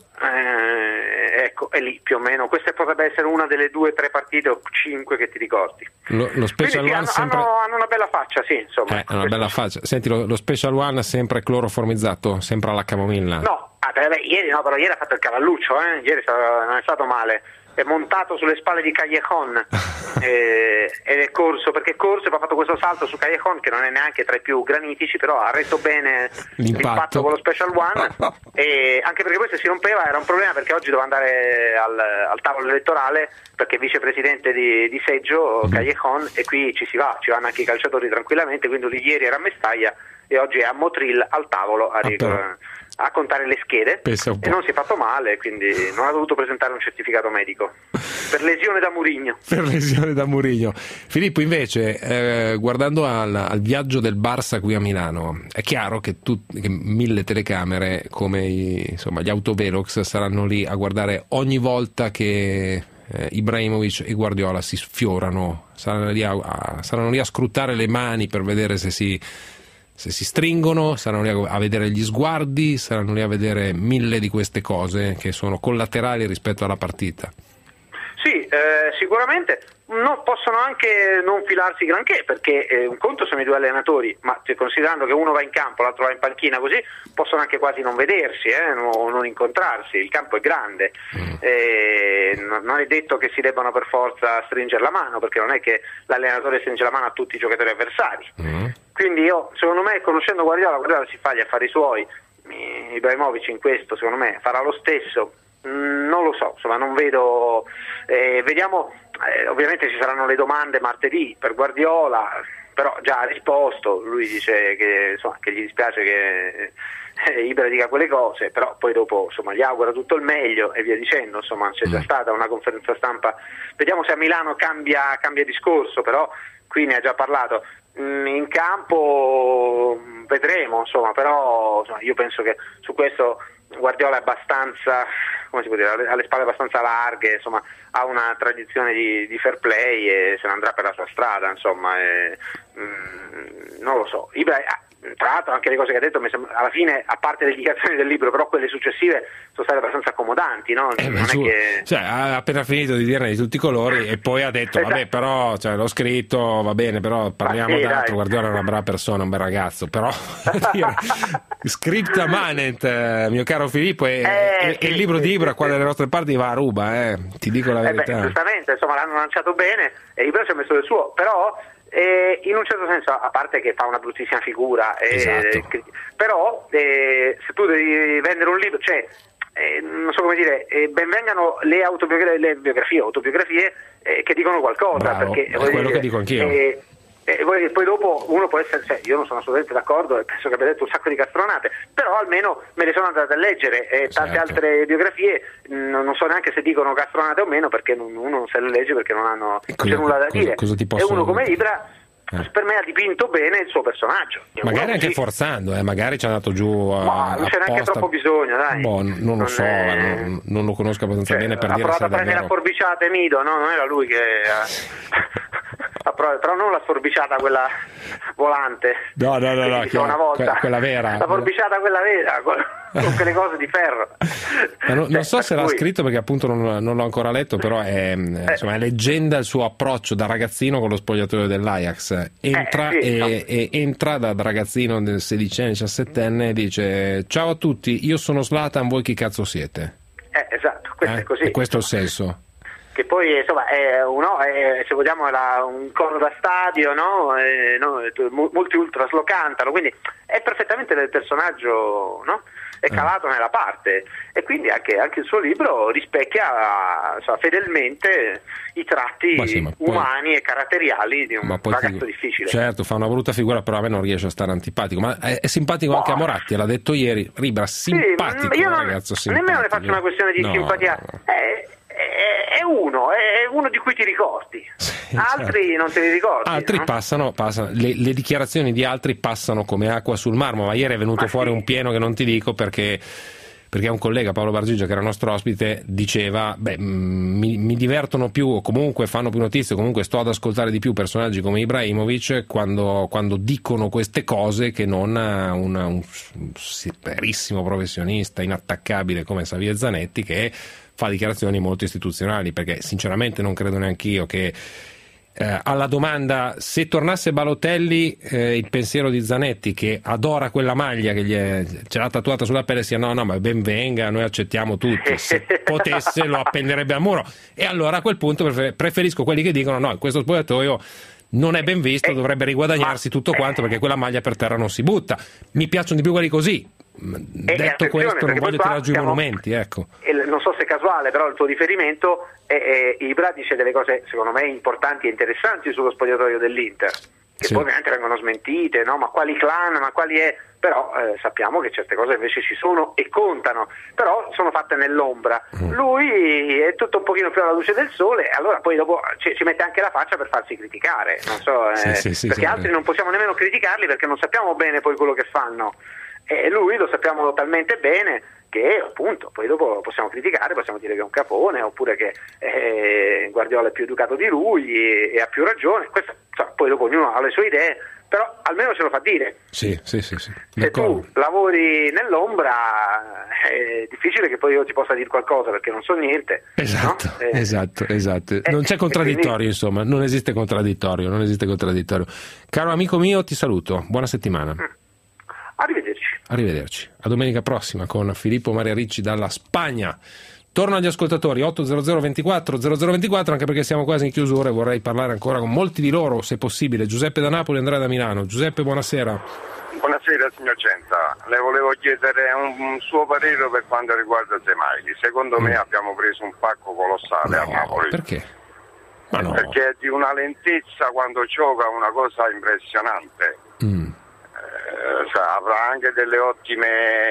eh, ecco, è lì più o meno, questa potrebbe essere una delle due o tre partite o cinque che ti ricordi. Lo, lo Special Quindi, One sì, sempre... hanno, hanno una bella faccia, sì, insomma. Eh, una bella faccia. Senti, lo, lo Special One sempre cloroformizzato, sempre alla camomilla? No, ah, beh, ieri no, però ieri ha fatto il cavalluccio, eh? Ieri stava, non è stato male. È montato sulle spalle di Callejon eh, ed è corso perché corso e ha fatto questo salto su Callejon che non è neanche tra i più granitici, però ha retto bene l'impatto, l'impatto con lo Special One e anche perché poi se si rompeva era un problema, perché oggi doveva andare al, al tavolo elettorale perché è vicepresidente di, di seggio Callejon e qui ci si va, ci vanno anche i calciatori tranquillamente, quindi lui ieri era a Mestaglia e oggi è a Motril al tavolo a, ah, a contare le schede e non si è fatto male, quindi non ha dovuto presentare un certificato medico per lesione da Mourinho. Per lesione da Mourinho. Filippo, invece, eh, guardando al, al viaggio del Barça qui a Milano, è chiaro che, tu, che mille telecamere come i, insomma, gli autovelox saranno lì a guardare ogni volta che eh, Ibrahimovic e Guardiola si sfiorano, saranno lì a, a, saranno lì a scrutare le mani per vedere se si se si stringono, saranno lì a vedere gli sguardi, saranno lì a vedere mille di queste cose che sono collaterali rispetto alla partita. Sì, eh, sicuramente no, possono anche non filarsi granché, perché eh, un conto sono i due allenatori, ma considerando che uno va in campo, l'altro va in panchina, così possono anche quasi non vedersi, eh, no, non incontrarsi, il campo è grande, mm. eh, non è detto che si debbano per forza stringere la mano, perché non è che l'allenatore stringe la mano a tutti i giocatori avversari. Mm. Quindi io, secondo me, conoscendo Guardiola, Guardiola si fa gli affari suoi, Ibrahimovic in questo secondo me farà lo stesso, mm, non lo so, insomma non vedo, eh, vediamo, eh, ovviamente ci saranno le domande martedì per Guardiola, però già ha risposto, lui dice che, insomma, che gli dispiace che eh, Ibra dica quelle cose, però poi dopo insomma gli augura tutto il meglio e via dicendo, insomma c'è già stata una conferenza stampa, vediamo se a Milano cambia, cambia discorso, però qui ne ha già parlato. In campo vedremo, insomma, però insomma, io penso che su questo Guardiola è abbastanza, come si può dire, ha le spalle abbastanza larghe, insomma, ha una tradizione di, di fair play e se ne andrà per la sua strada, insomma, e, mm, non lo so. Ibra, tra l'altro anche le cose che ha detto mi sembra, alla fine, a parte le indicazioni del libro, però quelle successive sono state abbastanza accomodanti, no? Eh, non su, è che... cioè, ha appena finito di dirne di tutti i colori e poi ha detto esatto. Vabbè, però cioè, l'ho scritto, va bene, però parliamo sì, d'altro. Guardiola è una brava persona, un bel ragazzo, però scripta manet, mio caro Filippo, e, eh, e, sì, e il libro sì, di Ibra sì, qua dalle nostre parti va a ruba, eh. Ti dico la verità. Eh beh, giustamente, insomma, l'hanno lanciato bene e Ibra ci ha messo del suo, però Eh, in un certo senso, a parte che fa una bruttissima figura, eh, esatto. eh, però eh, se tu devi vendere un libro, cioè eh, non so come dire, eh, ben vengano le autobiografie, le biografie, autobiografie eh, che dicono qualcosa. Bravo, perché, è quello dire, che dico anch'io. Eh, e poi, poi dopo uno può essere, cioè, io non sono assolutamente d'accordo e penso che abbia detto un sacco di castronate, però almeno me le sono andate a leggere e tante certo. altre biografie mh, non so neanche se dicono castronate o meno, perché non, uno non se le legge perché non hanno cosa, c'è nulla da cosa, dire cosa ti e uno come Ibra eh. per me ha dipinto bene il suo personaggio. Magari anche sì. forzando, eh, magari ci è andato giù a, Ma non c'è neanche apposta. troppo bisogno, dai. Boh, non, non lo Non so, è- non, non lo conosco abbastanza Cioè, bene per ha dire se provato è a prendere davvero... a forbiciata Mido, no? Non era lui che ha provato, però non la forbiciata quella volante. No, no, no, no, che che- una volta. que- quella vera. La forbiciata quella vera, con quelle cose di ferro. Ma non, non so per se l'ha cui- scritto perché appunto non, non l'ho ancora letto, però è, insomma, è leggenda il suo approccio da ragazzino con lo spogliatoio dell'Ajax. Entra, Eh, sì, e, no. e entra da, da ragazzino del sedicenne, diciassettenne e dice: ciao a tutti, io sono Zlatan, voi chi cazzo siete? Eh, esatto, questo Eh? è così. E questo è il senso. Che poi insomma è uno, è, se vogliamo, era un coro da stadio, no? Eh, no? Molti ultras lo cantano, quindi è perfettamente del personaggio, no? È calato nella parte, e quindi anche, anche il suo libro rispecchia, insomma, fedelmente i tratti Ma sì, ma poi- umani e caratteriali di un Ma poi ragazzo ti- difficile. Certo, fa una brutta figura, però a me non riesce a stare antipatico. Ma è, è simpatico anche a Moratti, l'ha detto ieri. Ribra, simpatico, Sì, io un non, ragazzo simpatico. nemmeno ne faccio una questione di No, simpatia. no, no. È, è- è uno, è uno di cui ti ricordi. Altri non te li ricordi. Altri no? passano, passano le, le dichiarazioni di altri passano come acqua sul marmo, ma ieri è venuto Ma fuori sì. un pieno che non ti dico perché, perché un collega, Paolo Bargigia, che era nostro ospite, diceva: beh, mh, mi, mi divertono più, o comunque fanno più notizie, comunque sto ad ascoltare di più personaggi come Ibrahimovic quando, quando dicono queste cose che non un, un superissimo professionista inattaccabile come Xavier Zanetti, che fa dichiarazioni molto istituzionali, perché sinceramente non credo neanch'io che eh, alla domanda se tornasse Balotelli, eh, il pensiero di Zanetti, che adora quella maglia che gli è, ce l'ha tatuata sulla pelle, sia no no ma ben venga, noi accettiamo tutti, se potesse lo appenderebbe al muro. E allora a quel punto prefer- preferisco quelli che dicono no, in questo spogliatoio non è ben visto, dovrebbe riguadagnarsi tutto quanto perché quella maglia per terra non si butta. Mi piacciono di più quelli così. Detto questo, non voglio tirare giù i monumenti, ecco. Il- non so se è casuale, però il tuo riferimento è, è Ibra dice delle cose secondo me importanti e interessanti sullo spogliatoio dell'Inter, che Sì. poi ovviamente vengono smentite, no? Ma quali clan, ma quali è, però eh, sappiamo che certe cose invece ci sono e contano, però sono fatte nell'ombra. Mm. Lui è tutto un pochino più alla luce del sole, allora poi dopo ci, ci mette anche la faccia per farsi criticare, non so, eh, Sì, sì, sì, perché sì. altri non possiamo nemmeno criticarli perché non sappiamo bene poi quello che fanno. E lui lo sappiamo talmente bene che appunto poi dopo possiamo criticare, possiamo dire che è un capone, oppure che eh, Guardiola è più educato di lui e, e ha più ragione. Questo, cioè, poi dopo ognuno ha le sue idee, però almeno ce lo fa dire. Sì, sì, sì, sì. Se D'accordo. tu lavori nell'ombra è difficile che poi io ti possa dire qualcosa perché non so niente. Esatto, no? Eh, esatto, esatto. eh, Non c'è e contraddittorio, quindi- insomma, non esiste contraddittorio, non esiste contraddittorio. Caro amico mio, ti saluto, buona settimana. Arrivederci. Arrivederci. A domenica prossima con Filippo Maria Ricci dalla Spagna. Torno agli ascoltatori otto zero zero ventiquattro zero zero ventiquattro, anche perché siamo quasi in chiusura e vorrei parlare ancora con molti di loro, se possibile. Giuseppe da Napoli, Andrea da Milano. Giuseppe, buonasera. Buonasera signor Centa, le volevo chiedere un, un suo parere per quanto riguarda Zemaili. Secondo me abbiamo preso un pacco colossale a Napoli. Perché? Ma no. Perché è di una lentezza quando gioca, una cosa impressionante. Mm. Eh, cioè, avrà anche delle ottime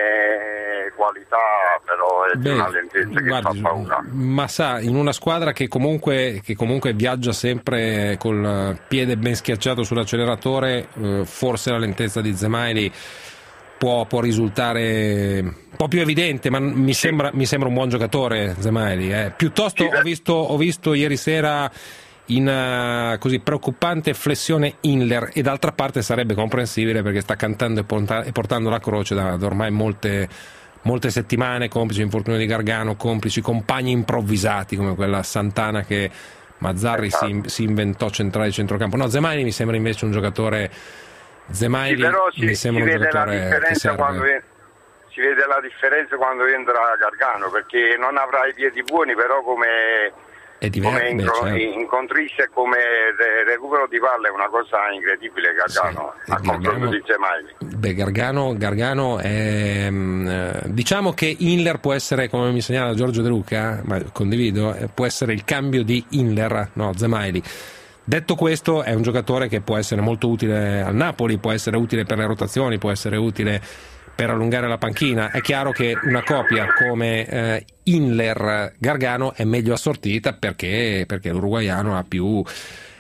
qualità, però è di Beh, una lentezza che guardi, fa paura. ma sa, in una squadra che comunque, che comunque viaggia sempre col piede ben schiacciato sull'acceleratore, eh, forse la lentezza di Zemaili può, può risultare un po' più evidente, ma mi sembra, mi sembra un buon giocatore Zemaili. Eh. Piuttosto ho visto, ho visto ieri sera in uh, così preoccupante flessione Inler, e d'altra parte sarebbe comprensibile perché sta cantando e, porta- e portando la croce da, da ormai molte, molte settimane, complici l'infortunio di Gargano, complici compagni improvvisati come quella Santana che Mazzarri si, si inventò centrale di centrocampo. No, Zemaili mi sembra invece un giocatore Zemaili Sì, però si, mi si sembra un vede la giocatore che differenza serve. quando en- si vede la differenza quando entra Gargano, perché non avrà i piedi buoni, però come È diverso, come beh, incro- certo. incontrista e come re- recupero di palla è una cosa incredibile Gargano, a confronto di Zemaili. Beh, Gargano, Gargano è, mm, eh, diciamo che Inler può essere, come mi segnala Giorgio De Luca, ma condivido, eh, può essere il cambio di Inler, no, Zemaili. Detto questo, è un giocatore che può essere molto utile al Napoli, può essere utile per le rotazioni, può essere utile per allungare la panchina. È chiaro che una coppia come eh, Inler-Gargano è meglio assortita perché, perché l'uruguaiano ha più,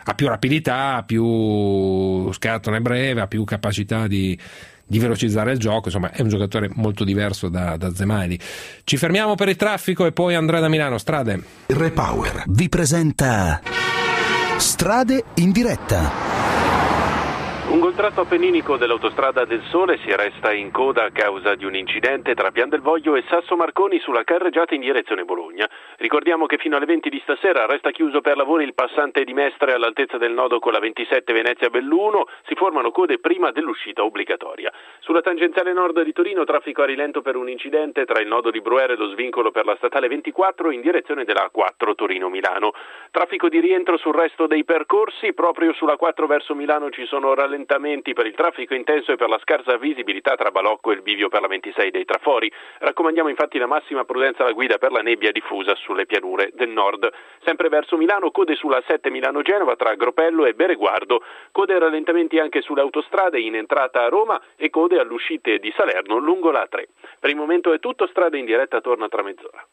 ha più rapidità, ha più scattone breve, ha più capacità di, di velocizzare il gioco, insomma è un giocatore molto diverso da, da Zemaili. Ci fermiamo per il traffico e poi Andrea da Milano. Strade. Repower vi presenta Strade in diretta. Lungo il tratto appenninico dell'autostrada del Sole si resta in coda a causa di un incidente tra Pian del Voglio e Sasso Marconi sulla carreggiata in direzione Bologna. Ricordiamo che fino alle venti di stasera resta chiuso per lavori il passante di Mestre all'altezza del nodo con la ventisette Venezia Belluno, si formano code prima dell'uscita obbligatoria. Sulla tangenziale nord di Torino traffico a rilento per un incidente tra il nodo di Bruere e lo svincolo per la statale ventiquattro in direzione della A quattro Torino-Milano. Traffico di rientro sul resto dei percorsi, proprio sulla quattro verso Milano ci sono rallentamenti per il traffico intenso e per la scarsa visibilità tra Balocco e il bivio per la ventisei dei Trafori. Raccomandiamo infatti la massima prudenza alla guida per la nebbia diffusa sulle pianure del nord. Sempre verso Milano, code sulla sette Milano-Genova tra Gropello e Bereguardo, code e rallentamenti anche sulle autostrade in entrata a Roma e code alle uscite di Salerno lungo la A tre. Per il momento è tutto, Strade in diretta torna tra mezz'ora.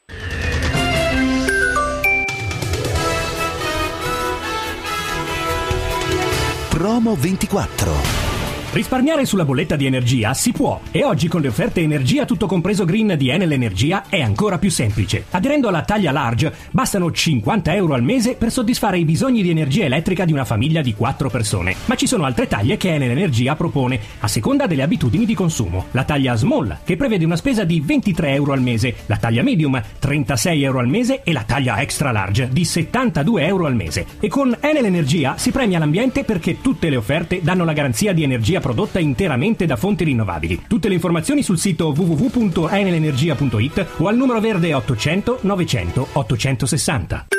Promo ventiquattro. Risparmiare sulla bolletta di energia si può e oggi con le offerte energia tutto compreso green di Enel Energia è ancora più semplice. Aderendo alla taglia large bastano cinquanta euro al mese per soddisfare i bisogni di energia elettrica di una famiglia di quattro persone. Ma ci sono altre taglie che Enel Energia propone a seconda delle abitudini di consumo. La taglia small che prevede una spesa di ventitré euro al mese, la taglia medium trentasei euro al mese e la taglia extra large di settantadue euro al mese. E con Enel Energia si premia l'ambiente perché tutte le offerte danno la garanzia di energia prodotta interamente da fonti rinnovabili. Tutte le informazioni sul sito w w w punto enel energia punto i t o al numero verde ottocento novecento ottocentosessanta.